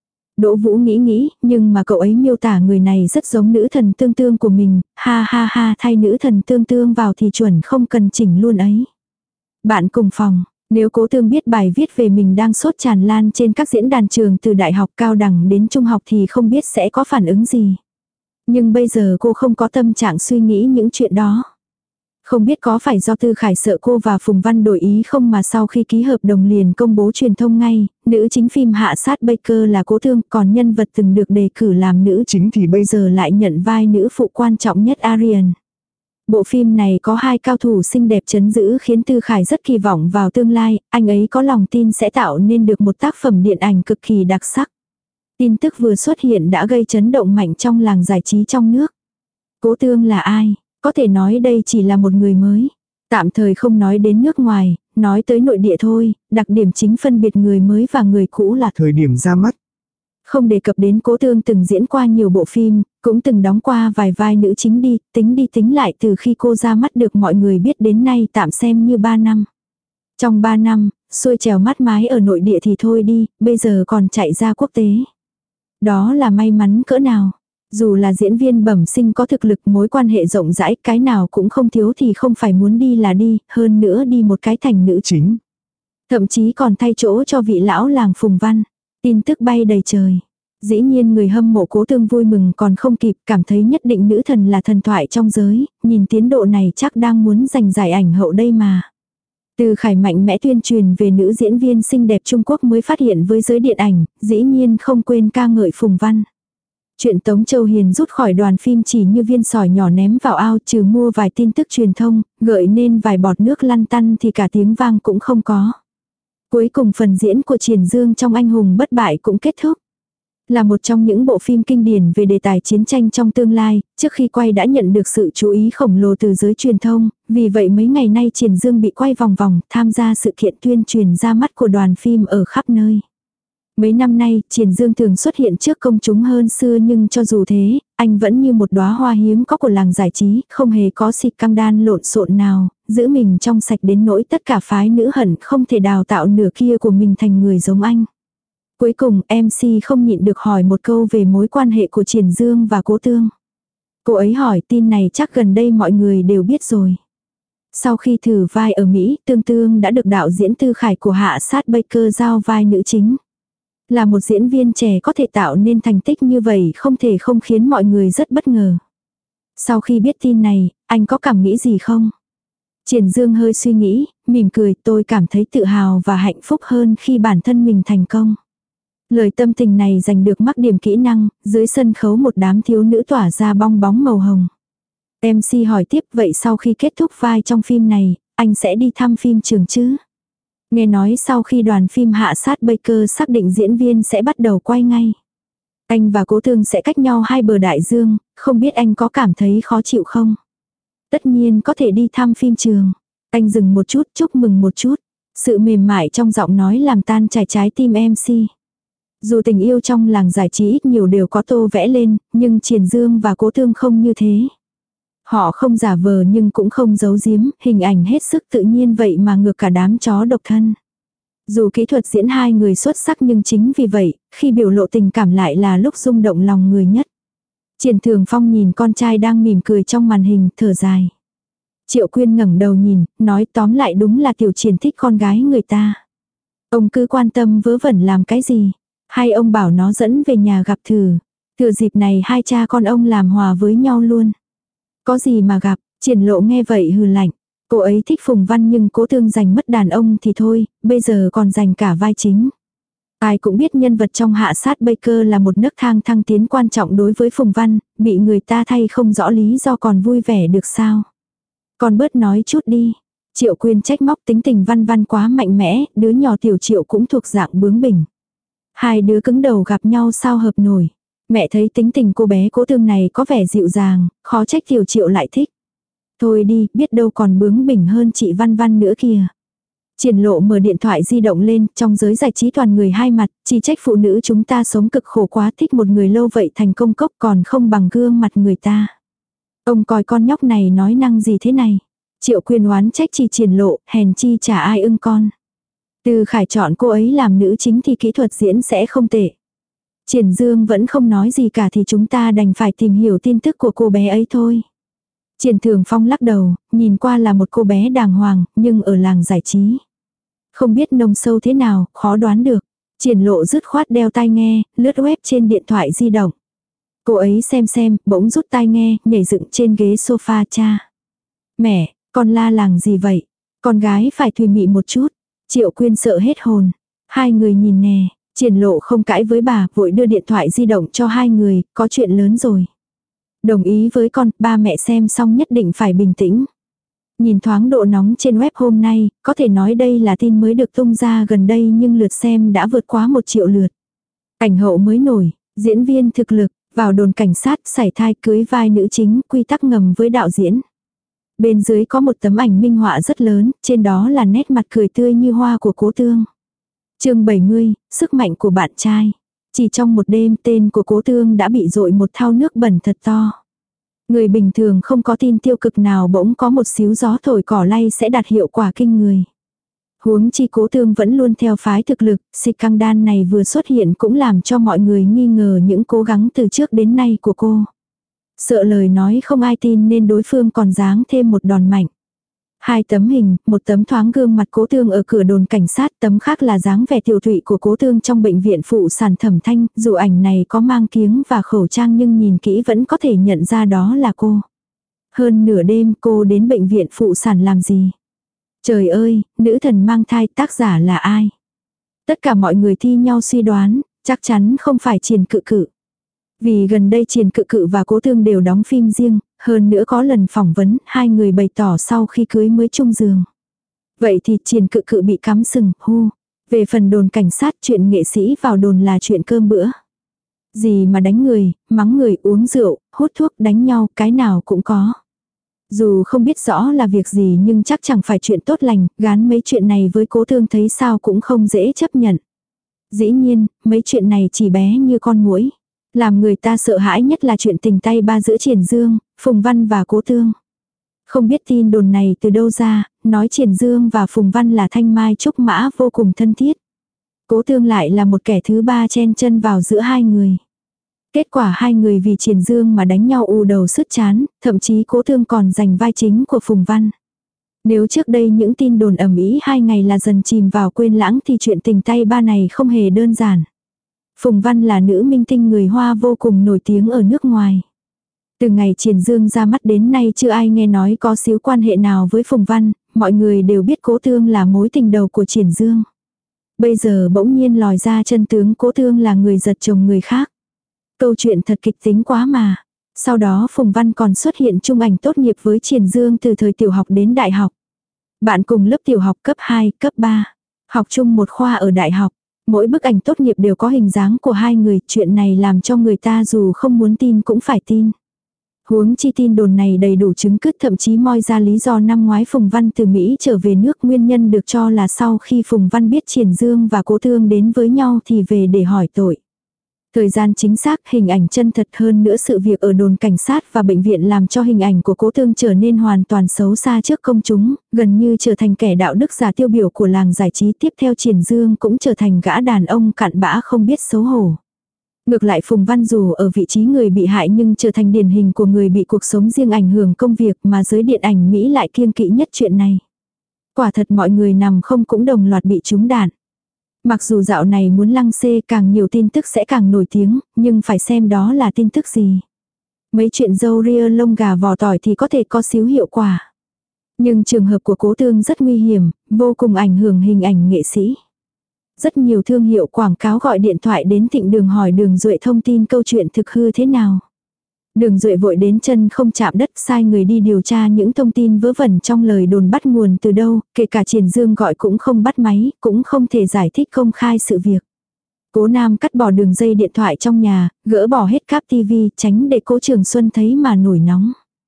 Đỗ Vũ nghĩ nghĩ, nhưng mà cậu ấy miêu tả người này rất giống nữ thần tương tương của mình, ha ha ha, thay nữ thần tương tương vào thì chuẩn không cần chỉnh luôn ấy. Bạn cùng phòng, nếu Cố Tương biết bài viết về mình đang sốt tràn lan trên các diễn đàn trường từ đại học cao đẳng đến trung học thì không biết sẽ có phản ứng gì. Nhưng bây giờ cô không có tâm trạng suy nghĩ những chuyện đó. Không biết có phải do Tư Khải sợ cô và Phùng Văn đổi ý không mà sau khi ký hợp đồng liền công bố truyền thông ngay, nữ chính phim Hạ sát Baker là Cố Thương, còn nhân vật từng được đề cử làm nữ chính thì bây giờ lại nhận vai nữ phụ quan trọng nhất Arian. Bộ phim này có hai cao thủ xinh đẹp trấn giữ khiến Tư Khải rất kỳ vọng vào tương lai, anh ấy có lòng tin sẽ tạo nên được một tác phẩm điện ảnh cực kỳ đặc sắc. Tin tức vừa xuất hiện đã gây chấn động mạnh trong làng giải trí trong nước. Cố Thương là ai? Có thể nói đây chỉ là một người mới. Tạm thời không nói đến nước ngoài, nói tới nội địa thôi, đặc điểm chính phân biệt người mới và người cũ là thời điểm ra mắt. Không đề cập đến Cố Thương từng diễn qua nhiều bộ phim, cũng từng đóng qua vài vai nữ chính đi, tính đi tính lại từ khi cô ra mắt được mọi người biết đến nay tạm xem như ba năm. Trong ba năm, xuôi trèo mắt mái ở nội địa thì thôi đi, bây giờ còn chạy ra quốc tế. Đó là may mắn cỡ nào. Dù là diễn viên bẩm sinh có thực lực mối quan hệ rộng rãi, cái nào cũng không thiếu thì không phải muốn đi là đi, hơn nữa đi một cái thành nữ chính. Thậm chí còn thay chỗ cho vị lão làng Phùng Văn. Tin tức bay đầy trời. Dĩ nhiên người hâm mộ Cố Thương vui mừng còn không kịp, cảm thấy nhất định nữ thần là thần thoại trong giới, nhìn tiến độ này chắc đang muốn giành giải ảnh hậu đây mà. Từ Khải mạnh mẽ tuyên truyền về nữ diễn viên xinh đẹp Trung Quốc mới phát hiện với giới điện ảnh, dĩ nhiên không quên ca ngợi Phùng Văn. Chuyện Tống Châu Hiền rút khỏi đoàn phim chỉ như viên sỏi nhỏ ném vào ao, trừ mua vài tin tức truyền thông, gợi nên vài bọt nước lăn tăn thì cả tiếng vang cũng không có. Cuối cùng phần diễn của Triển Dương trong Anh hùng bất bại cũng kết thúc. Là một trong những bộ phim kinh điển về đề tài chiến tranh trong tương lai, trước khi quay đã nhận được sự chú ý khổng lồ từ giới truyền thông, vì vậy mấy ngày nay Triển Dương bị quay vòng vòng tham gia sự kiện tuyên truyền ra mắt của đoàn phim ở khắp nơi. Mấy năm nay, Triển Dương thường xuất hiện trước công chúng hơn xưa nhưng cho dù thế, anh vẫn như một đóa hoa hiếm có của làng giải trí, không hề có xịt căng đan lộn xộn nào, giữ mình trong sạch đến nỗi tất cả phái nữ hận không thể đào tạo nửa kia của mình thành người giống anh. Cuối cùng, em xê không nhịn được hỏi một câu về mối quan hệ của Triển Dương và Cố Thương. Cô ấy hỏi tin này chắc gần đây mọi người đều biết rồi. Sau khi thử vai ở Mỹ, Tương Tương đã được đạo diễn Tư Khải của Hạ sát Baker giao vai nữ chính. Là một diễn viên trẻ có thể tạo nên thành tích như vậy không thể không khiến mọi người rất bất ngờ. Sau khi biết tin này, anh có cảm nghĩ gì không? Triển Dương hơi suy nghĩ, mỉm cười, tôi cảm thấy tự hào và hạnh phúc hơn khi bản thân mình thành công. Lời tâm tình này giành được mắc điểm kỹ năng, dưới sân khấu một đám thiếu nữ tỏa ra bong bóng màu hồng. em xê hỏi tiếp, vậy sau khi kết thúc vai trong phim này, anh sẽ đi thăm phim trường chứ? Nghe nói sau khi đoàn phim Hạ sát Baker xác định diễn viên sẽ bắt đầu quay ngay. Anh và Cố Thương sẽ cách nhau hai bờ đại dương, không biết anh có cảm thấy khó chịu không? Tất nhiên có thể đi thăm phim trường. Anh dừng một chút, chúc mừng một chút. Sự mềm mại trong giọng nói làm tan chảy trái tim em xê. Dù tình yêu trong làng giải trí ít nhiều đều có tô vẽ lên, nhưng Triển Dương và Cố Thương không như thế. Họ không giả vờ nhưng cũng không giấu giếm, hình ảnh hết sức tự nhiên vậy mà ngược cả đám chó độc thân. Dù kỹ thuật diễn hai người xuất sắc nhưng chính vì vậy, khi biểu lộ tình cảm lại là lúc rung động lòng người nhất. Triển Thường Phong nhìn con trai đang mỉm cười trong màn hình, thở dài. Triệu Quyên ngẩng đầu nhìn, nói tóm lại đúng là Tiểu Triển thích con gái người ta. Ông cứ quan tâm vớ vẩn làm cái gì? Hay ông bảo nó dẫn về nhà gặp thử. Thừa dịp này hai cha con ông làm hòa với nhau luôn. Có gì mà gặp, Triển Lộ nghe vậy hừ lạnh. Cô ấy thích Phùng Văn nhưng Cố Thương giành mất đàn ông thì thôi, bây giờ còn giành cả vai chính. Ai cũng biết nhân vật trong Hạ sát Baker là một nấc thang thăng tiến quan trọng đối với Phùng Văn, bị người ta thay không rõ lý do còn vui vẻ được sao. Còn bớt nói chút đi. Triệu Quyên trách móc tính tình Văn Văn quá mạnh mẽ, đứa nhỏ Tiểu Triệu cũng thuộc dạng bướng bỉnh. Hai đứa cứng đầu gặp nhau sao hợp nổi. Mẹ thấy tính tình cô bé Cố Thương này có vẻ dịu dàng, khó trách Tiểu Triệu lại thích. Thôi đi, biết đâu còn bướng bỉnh hơn chị Văn Văn nữa kìa. Triển Lộ mở điện thoại di động lên, trong giới giải trí toàn người hai mặt, chỉ trách phụ nữ chúng ta sống cực khổ quá, thích một người lâu vậy thành công cốc còn không bằng gương mặt người ta. Ông coi con nhóc này nói năng gì thế này. Triệu Quyên oán trách chỉ Triển Lộ, hèn chi chả ai ưng con. Từ Khải chọn cô ấy làm nữ chính thì kỹ thuật diễn sẽ không tệ. Triển Dương vẫn không nói gì cả thì chúng ta đành phải tìm hiểu tin tức của cô bé ấy thôi. Triển Thường Phong lắc đầu, nhìn qua là một cô bé đàng hoàng, nhưng ở làng giải trí. Không biết nông sâu thế nào, khó đoán được. Triển Lộ dứt khoát đeo tai nghe, lướt web trên điện thoại di động. Cô ấy xem xem, bỗng rút tai nghe, nhảy dựng trên ghế sofa cha. Mẹ, Con la làng gì vậy? Con gái phải thùy mị một chút. Triệu Quyên sợ hết hồn. Hai người nhìn nè, Triển Lộ không cãi với bà, vội đưa điện thoại di động cho hai người, có chuyện lớn rồi. Đồng ý với con, ba mẹ xem xong nhất định phải bình tĩnh. Nhìn thoáng độ nóng trên web hôm nay, có thể nói đây là tin mới được tung ra gần đây nhưng lượt xem đã vượt quá một triệu lượt. Ảnh hậu mới nổi, diễn viên thực lực, vào đồn cảnh sát, sảy thai cưới vai nữ chính, quy tắc ngầm với đạo diễn. Bên dưới có một tấm ảnh minh họa rất lớn, trên đó là nét mặt cười tươi như hoa của Cố Tương. Chương bảy mươi, sức mạnh của bạn trai. Chỉ trong một đêm tên của Cố Tương đã bị dội một thau nước bẩn thật to. Người bình thường không có tin tiêu cực nào bỗng có một xíu gió thổi cỏ lay sẽ đạt hiệu quả kinh người. Huống chi Cố Tương vẫn luôn theo phái thực lực, xịt căng đan này vừa xuất hiện cũng làm cho mọi người nghi ngờ những cố gắng từ trước đến nay của cô. Sợ lời nói không ai tin nên đối phương còn giáng thêm một đòn mạnh. Hai tấm hình, một tấm thoáng gương mặt Cố Tương ở cửa đồn cảnh sát, tấm khác là dáng vẻ tiểu thụy của Cố Tương trong bệnh viện phụ sản Thẩm Thanh, dù ảnh này có mang kiếng và khẩu trang nhưng nhìn kỹ vẫn có thể nhận ra đó là cô. Hơn nửa đêm cô đến bệnh viện phụ sản làm gì? Trời ơi, nữ thần mang thai, tác giả là ai? Tất cả mọi người thi nhau suy đoán, chắc chắn không phải Triền Cự Cự. Vì gần đây Triền Cự Cự và Cố Tương đều đóng phim riêng, hơn nữa có lần phỏng vấn, hai người bày tỏ sau khi cưới mới chung giường. Vậy thì Triền Cự Cự bị cắm sừng, hu. Về phần đồn cảnh sát, chuyện nghệ sĩ vào đồn là chuyện cơm bữa. Gì mà đánh người, mắng người, uống rượu, hút thuốc, đánh nhau, cái nào cũng có. Dù không biết rõ là việc gì nhưng chắc chẳng phải chuyện tốt lành, gán mấy chuyện này với Cố Tương thấy sao cũng không dễ chấp nhận. Dĩ nhiên, mấy chuyện này chỉ bé như con muỗi. Làm người ta sợ hãi nhất là chuyện tình tay ba giữa Triển Dương, Phùng Văn và Cố Tương. Không biết tin đồn này từ đâu ra, nói Triển Dương và Phùng Văn là thanh mai trúc mã vô cùng thân thiết. Cố Tương lại là một kẻ thứ ba chen chân vào giữa hai người. Kết quả hai người vì Triển Dương mà đánh nhau ù đầu sứt chán, thậm chí Cố Tương còn giành vai chính của Phùng Văn. Nếu trước đây những tin đồn ầm ĩ hai ngày là dần chìm vào quên lãng thì chuyện tình tay ba này không hề đơn giản. Phùng Văn là nữ minh tinh người Hoa vô cùng nổi tiếng ở nước ngoài. Từ ngày Triển Dương ra mắt đến nay chưa ai nghe nói có xíu quan hệ nào với Phùng Văn, mọi người đều biết Cố Tương là mối tình đầu của Triển Dương. Bây giờ bỗng nhiên lòi ra chân tướng Cố Tương là người giật chồng người khác. Câu chuyện thật kịch tính quá mà. Sau đó Phùng Văn còn xuất hiện chung ảnh tốt nghiệp với Triển Dương từ thời tiểu học đến đại học. Bạn cùng lớp tiểu học cấp hai, cấp ba. Học chung một khoa ở đại học. Mỗi bức ảnh tốt nghiệp đều có hình dáng của hai người, chuyện này làm cho người ta dù không muốn tin cũng phải tin. Huống chi tin đồn này đầy đủ chứng cứ, thậm chí moi ra lý do năm ngoái Phùng Văn từ Mỹ trở về nước, nguyên nhân được cho là sau khi Phùng Văn biết Triển Dương và Cố Tương đến với nhau thì về để hỏi tội. Thời gian chính xác, hình ảnh chân thật, hơn nữa sự việc ở đồn cảnh sát và bệnh viện làm cho hình ảnh của Cố Tương trở nên hoàn toàn xấu xa trước công chúng, gần như trở thành kẻ đạo đức giả tiêu biểu của làng giải trí. Tiếp theo Triển Dương cũng trở thành gã đàn ông cặn bã không biết xấu hổ. Ngược lại Phùng Văn dù ở vị trí người bị hại nhưng trở thành điển hình của người bị cuộc sống riêng ảnh hưởng công việc, mà giới điện ảnh Mỹ lại kiêng kỵ nhất chuyện này. Quả thật mọi người nằm không cũng đồng loạt bị trúng đạn. Mặc dù dạo này muốn lăng xê càng nhiều tin tức sẽ càng nổi tiếng, nhưng phải xem đó là tin tức gì. Mấy chuyện dâu ria lông gà vò tỏi thì có thể có xíu hiệu quả. Nhưng trường hợp của Cố Tương rất nguy hiểm, vô cùng ảnh hưởng hình ảnh nghệ sĩ. Rất nhiều thương hiệu quảng cáo gọi điện thoại đến Thịnh Đường hỏi Đường Duệ thông tin câu chuyện thực hư thế nào. Đường Duệ vội đến chân không chạm đất, sai người đi điều tra những thông tin vớ vẩn trong lời đồn bắt nguồn từ đâu, kể cả Triển Dương gọi cũng không bắt máy, cũng không thể giải thích công khai sự việc. Cố Nam cắt bỏ đường dây điện thoại trong nhà, gỡ bỏ hết cáp tivi, tránh để Cố Trường Xuân thấy mà nổi nóng.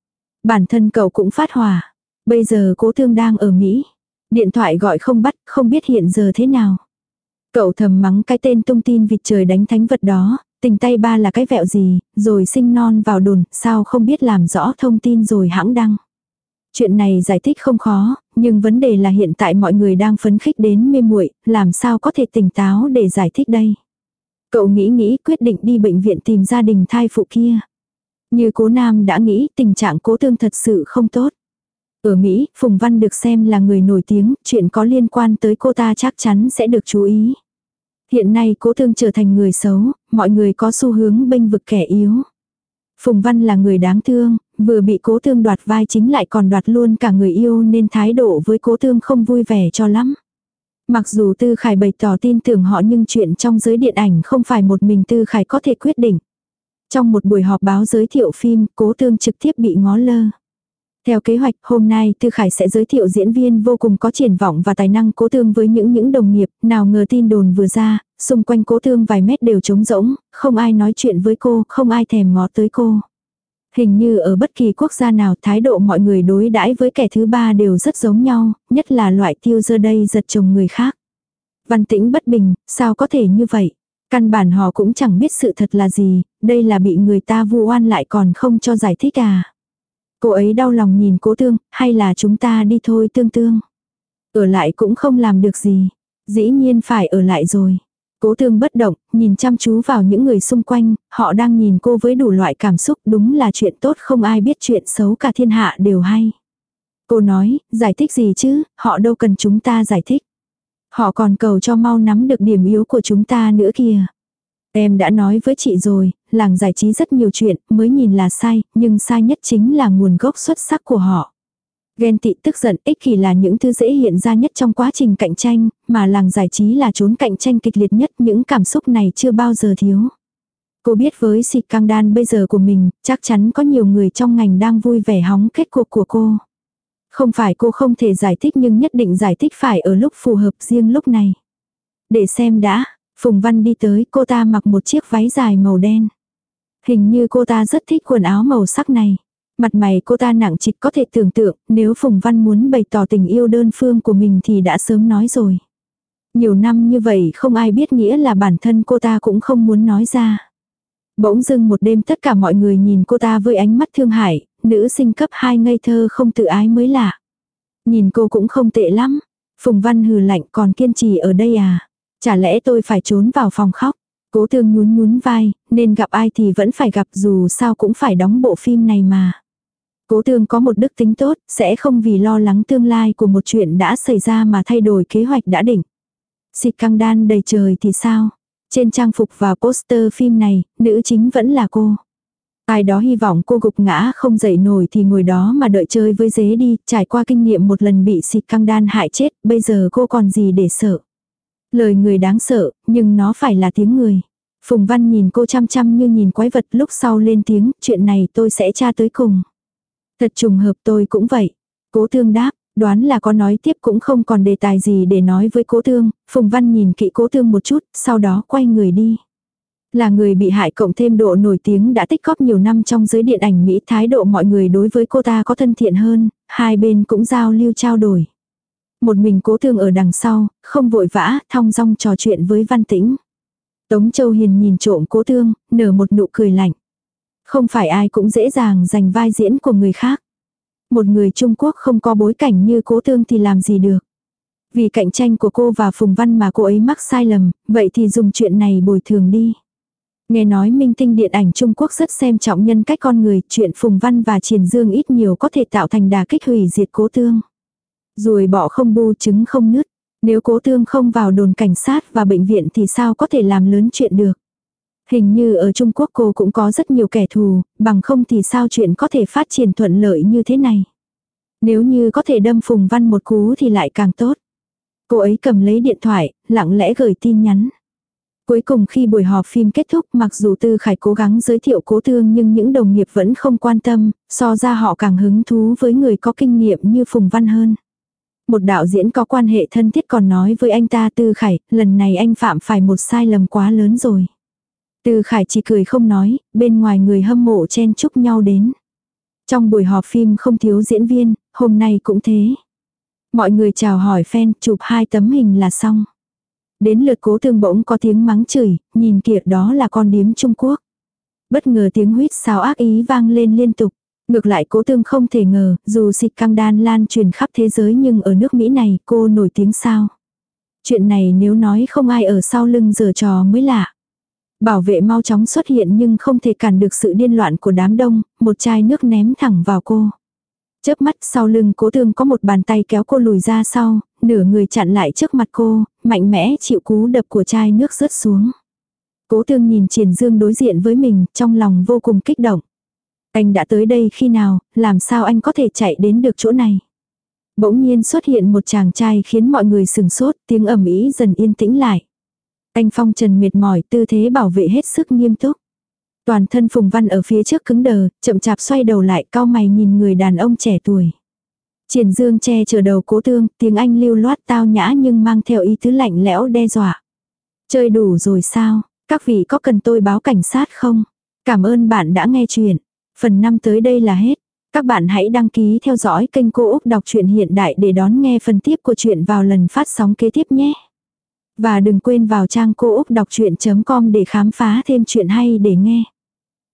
Bản thân cậu cũng phát hỏa. Bây giờ Cố Tương đang ở Mỹ. Điện thoại gọi không bắt, không biết hiện giờ thế nào. Cậu thầm mắng cái tên tung tin vịt trời đánh thánh vật đó, tình tay ba là cái vẹo gì, rồi sinh non vào đồn, sao không biết làm rõ thông tin rồi hãng đăng. Chuyện này giải thích không khó, nhưng vấn đề là hiện tại mọi người đang phấn khích đến mê muội, làm sao có thể tỉnh táo để giải thích đây. Cậu nghĩ nghĩ quyết định đi bệnh viện tìm gia đình thai phụ kia. Như Cố Nam đã nghĩ, tình trạng Cố Tương thật sự không tốt. Ở Mỹ, Phùng Văn được xem là người nổi tiếng, chuyện có liên quan tới cô ta chắc chắn sẽ được chú ý. Hiện nay Cố Tương trở thành người xấu, mọi người có xu hướng bênh vực kẻ yếu. Phùng Văn là người đáng thương, vừa bị Cố Tương đoạt vai chính lại còn đoạt luôn cả người yêu nên thái độ với Cố Tương không vui vẻ cho lắm. Mặc dù Tư Khải bày tỏ tin tưởng họ nhưng chuyện trong giới điện ảnh không phải một mình Tư Khải có thể quyết định. Trong một buổi họp báo giới thiệu phim, Cố Tương trực tiếp bị ngó lơ. Theo kế hoạch, hôm nay Tư Khải sẽ giới thiệu diễn viên vô cùng có triển vọng và tài năng Cố Tương với những những đồng nghiệp, nào ngờ tin đồn vừa ra, xung quanh Cố Tương vài mét đều trống rỗng, không ai nói chuyện với cô, không ai thèm ngó tới cô. Hình như ở bất kỳ quốc gia nào thái độ mọi người đối đãi với kẻ thứ ba đều rất giống nhau, nhất là loại tiêu giơ đây giật chồng người khác. Văn Tĩnh bất bình, sao có thể như vậy? Căn bản họ cũng chẳng biết sự thật là gì, đây là bị người ta vu oan lại còn không cho giải thích à. Cô ấy đau lòng nhìn Cố Tương, hay là chúng ta đi thôi Tương Tương. Ở lại cũng không làm được gì, dĩ nhiên phải ở lại rồi. Cố Tương bất động, nhìn chăm chú vào những người xung quanh, họ đang nhìn cô với đủ loại cảm xúc, đúng là chuyện tốt không ai biết chuyện xấu cả thiên hạ đều hay. Cô nói, giải thích gì chứ, họ đâu cần chúng ta giải thích. Họ còn cầu cho mau nắm được điểm yếu của chúng ta nữa kìa. Em đã nói với chị rồi, làng giải trí rất nhiều chuyện, mới nhìn là sai, nhưng sai nhất chính là nguồn gốc xuất sắc của họ. Ghen tị tức giận ích kỷ là những thứ dễ hiện ra nhất trong quá trình cạnh tranh, mà làng giải trí là chốn cạnh tranh kịch liệt nhất, những cảm xúc này chưa bao giờ thiếu. Cô biết với xịt căng đan bây giờ của mình, chắc chắn có nhiều người trong ngành đang vui vẻ hóng kết cuộc của cô. Không phải cô không thể giải thích nhưng nhất định giải thích phải ở lúc phù hợp riêng lúc này. Để xem đã, Phùng Văn đi tới, cô ta mặc một chiếc váy dài màu đen. Hình như cô ta rất thích quần áo màu sắc này. Mặt mày cô ta nặng trịch có thể tưởng tượng, nếu Phùng Văn muốn bày tỏ tình yêu đơn phương của mình thì đã sớm nói rồi. Nhiều năm như vậy không ai biết nghĩa là bản thân cô ta cũng không muốn nói ra. Bỗng dưng một đêm tất cả mọi người nhìn cô ta với ánh mắt thương hại, nữ sinh cấp hai ngây thơ không tự ái mới lạ. Nhìn cô cũng không tệ lắm. Phùng Văn hừ lạnh còn kiên trì ở đây à? Chả lẽ tôi phải trốn vào phòng khóc? Cố Tương nhún nhún vai, nên gặp ai thì vẫn phải gặp dù sao cũng phải đóng bộ phim này mà. Cố Tương có một đức tính tốt, sẽ không vì lo lắng tương lai của một chuyện đã xảy ra mà thay đổi kế hoạch đã định. Xịt căng đan đầy trời thì sao? Trên trang phục và poster phim này, nữ chính vẫn là cô. Ai đó hy vọng cô gục ngã không dậy nổi thì ngồi đó mà đợi chơi với dế đi, trải qua kinh nghiệm một lần bị xịt căng đan hại chết, bây giờ cô còn gì để sợ. Lời người đáng sợ, nhưng nó phải là tiếng người. Phùng Văn nhìn cô chăm chăm như nhìn quái vật, lúc sau lên tiếng, chuyện này tôi sẽ tra tới cùng. Thật trùng hợp tôi cũng vậy. Cố Tương đáp, đoán là có nói tiếp cũng không còn đề tài gì để nói với Cố Tương. Phùng Văn nhìn kỹ Cố Tương một chút, sau đó quay người đi. Là người bị hại cộng thêm độ nổi tiếng đã tích góp nhiều năm trong giới điện ảnh Mỹ, thái độ mọi người đối với cô ta có thân thiện hơn, hai bên cũng giao lưu trao đổi. Một mình Cố Tương ở đằng sau, không vội vã, thong dong trò chuyện với Văn Tĩnh. Tống Châu Hiền nhìn trộm Cố Tương, nở một nụ cười lạnh. Không phải ai cũng dễ dàng giành vai diễn của người khác. Một người Trung Quốc không có bối cảnh như Cố Tương thì làm gì được. Vì cạnh tranh của cô và Phùng Văn mà cô ấy mắc sai lầm, vậy thì dùng chuyện này bồi thường đi. Nghe nói minh tinh điện ảnh Trung Quốc rất xem trọng nhân cách con người, chuyện Phùng Văn và Triển Dương ít nhiều có thể tạo thành đà kích hủy diệt Cố Tương. Ruồi bọ không bu trứng không nứt, nếu Cố Tương không vào đồn cảnh sát và bệnh viện thì sao có thể làm lớn chuyện được. Hình như ở Trung Quốc cô cũng có rất nhiều kẻ thù, bằng không thì sao chuyện có thể phát triển thuận lợi như thế này. Nếu như có thể đâm Phùng Văn một cú thì lại càng tốt. Cô ấy cầm lấy điện thoại, lặng lẽ gửi tin nhắn. Cuối cùng khi buổi họp phim kết thúc, mặc dù Tư Khải cố gắng giới thiệu Cố Tương nhưng những đồng nghiệp vẫn không quan tâm, so ra họ càng hứng thú với người có kinh nghiệm như Phùng Văn hơn. Một đạo diễn có quan hệ thân thiết còn nói với anh ta, Tư Khải, lần này anh phạm phải một sai lầm quá lớn rồi. Tư Khải chỉ cười không nói, bên ngoài người hâm mộ chen chúc nhau đến. Trong buổi họp phim không thiếu diễn viên, hôm nay cũng thế. Mọi người chào hỏi fan, chụp hai tấm hình là xong. Đến lượt Cố Tương bỗng có tiếng mắng chửi, nhìn kìa đó là con điếm Trung Quốc. Bất ngờ tiếng huýt sáo ác ý vang lên liên tục. Ngược lại Cố Tương không thể ngờ, dù xịt căng đan lan truyền khắp thế giới nhưng ở nước Mỹ này cô nổi tiếng sao. Chuyện này nếu nói không ai ở sau lưng giở trò mới lạ. Bảo vệ mau chóng xuất hiện nhưng không thể cản được sự điên loạn của đám đông, một chai nước ném thẳng vào cô. Chớp mắt sau lưng Cố Tương có một bàn tay kéo cô lùi ra sau, nửa người chặn lại trước mặt cô, mạnh mẽ chịu cú đập của chai nước rớt xuống. Cố Tương nhìn Triển Dương đối diện với mình, trong lòng vô cùng kích động. Anh đã tới đây khi nào, làm sao anh có thể chạy đến được chỗ này? Bỗng nhiên xuất hiện một chàng trai khiến mọi người sừng sốt, tiếng ầm ĩ dần yên tĩnh lại. Anh phong trần mệt mỏi, tư thế bảo vệ hết sức nghiêm túc. Toàn thân Phùng Văn ở phía trước cứng đờ, chậm chạp xoay đầu lại, cau mày nhìn người đàn ông trẻ tuổi. Triển Dương che chở đầu Cố Tương, tiếng Anh lưu loát tao nhã nhưng mang theo ý tứ lạnh lẽo đe dọa. Chơi đủ rồi sao? Các vị có cần tôi báo cảnh sát không? Cảm ơn bạn đã nghe chuyện. Phần năm tới đây là hết. Các bạn hãy đăng ký theo dõi kênh Cô Úc Đọc truyện Hiện Đại để đón nghe phần tiếp của chuyện vào lần phát sóng kế tiếp nhé. Và đừng quên vào trang cô úc đọc chuyện chấm com để khám phá thêm chuyện hay để nghe.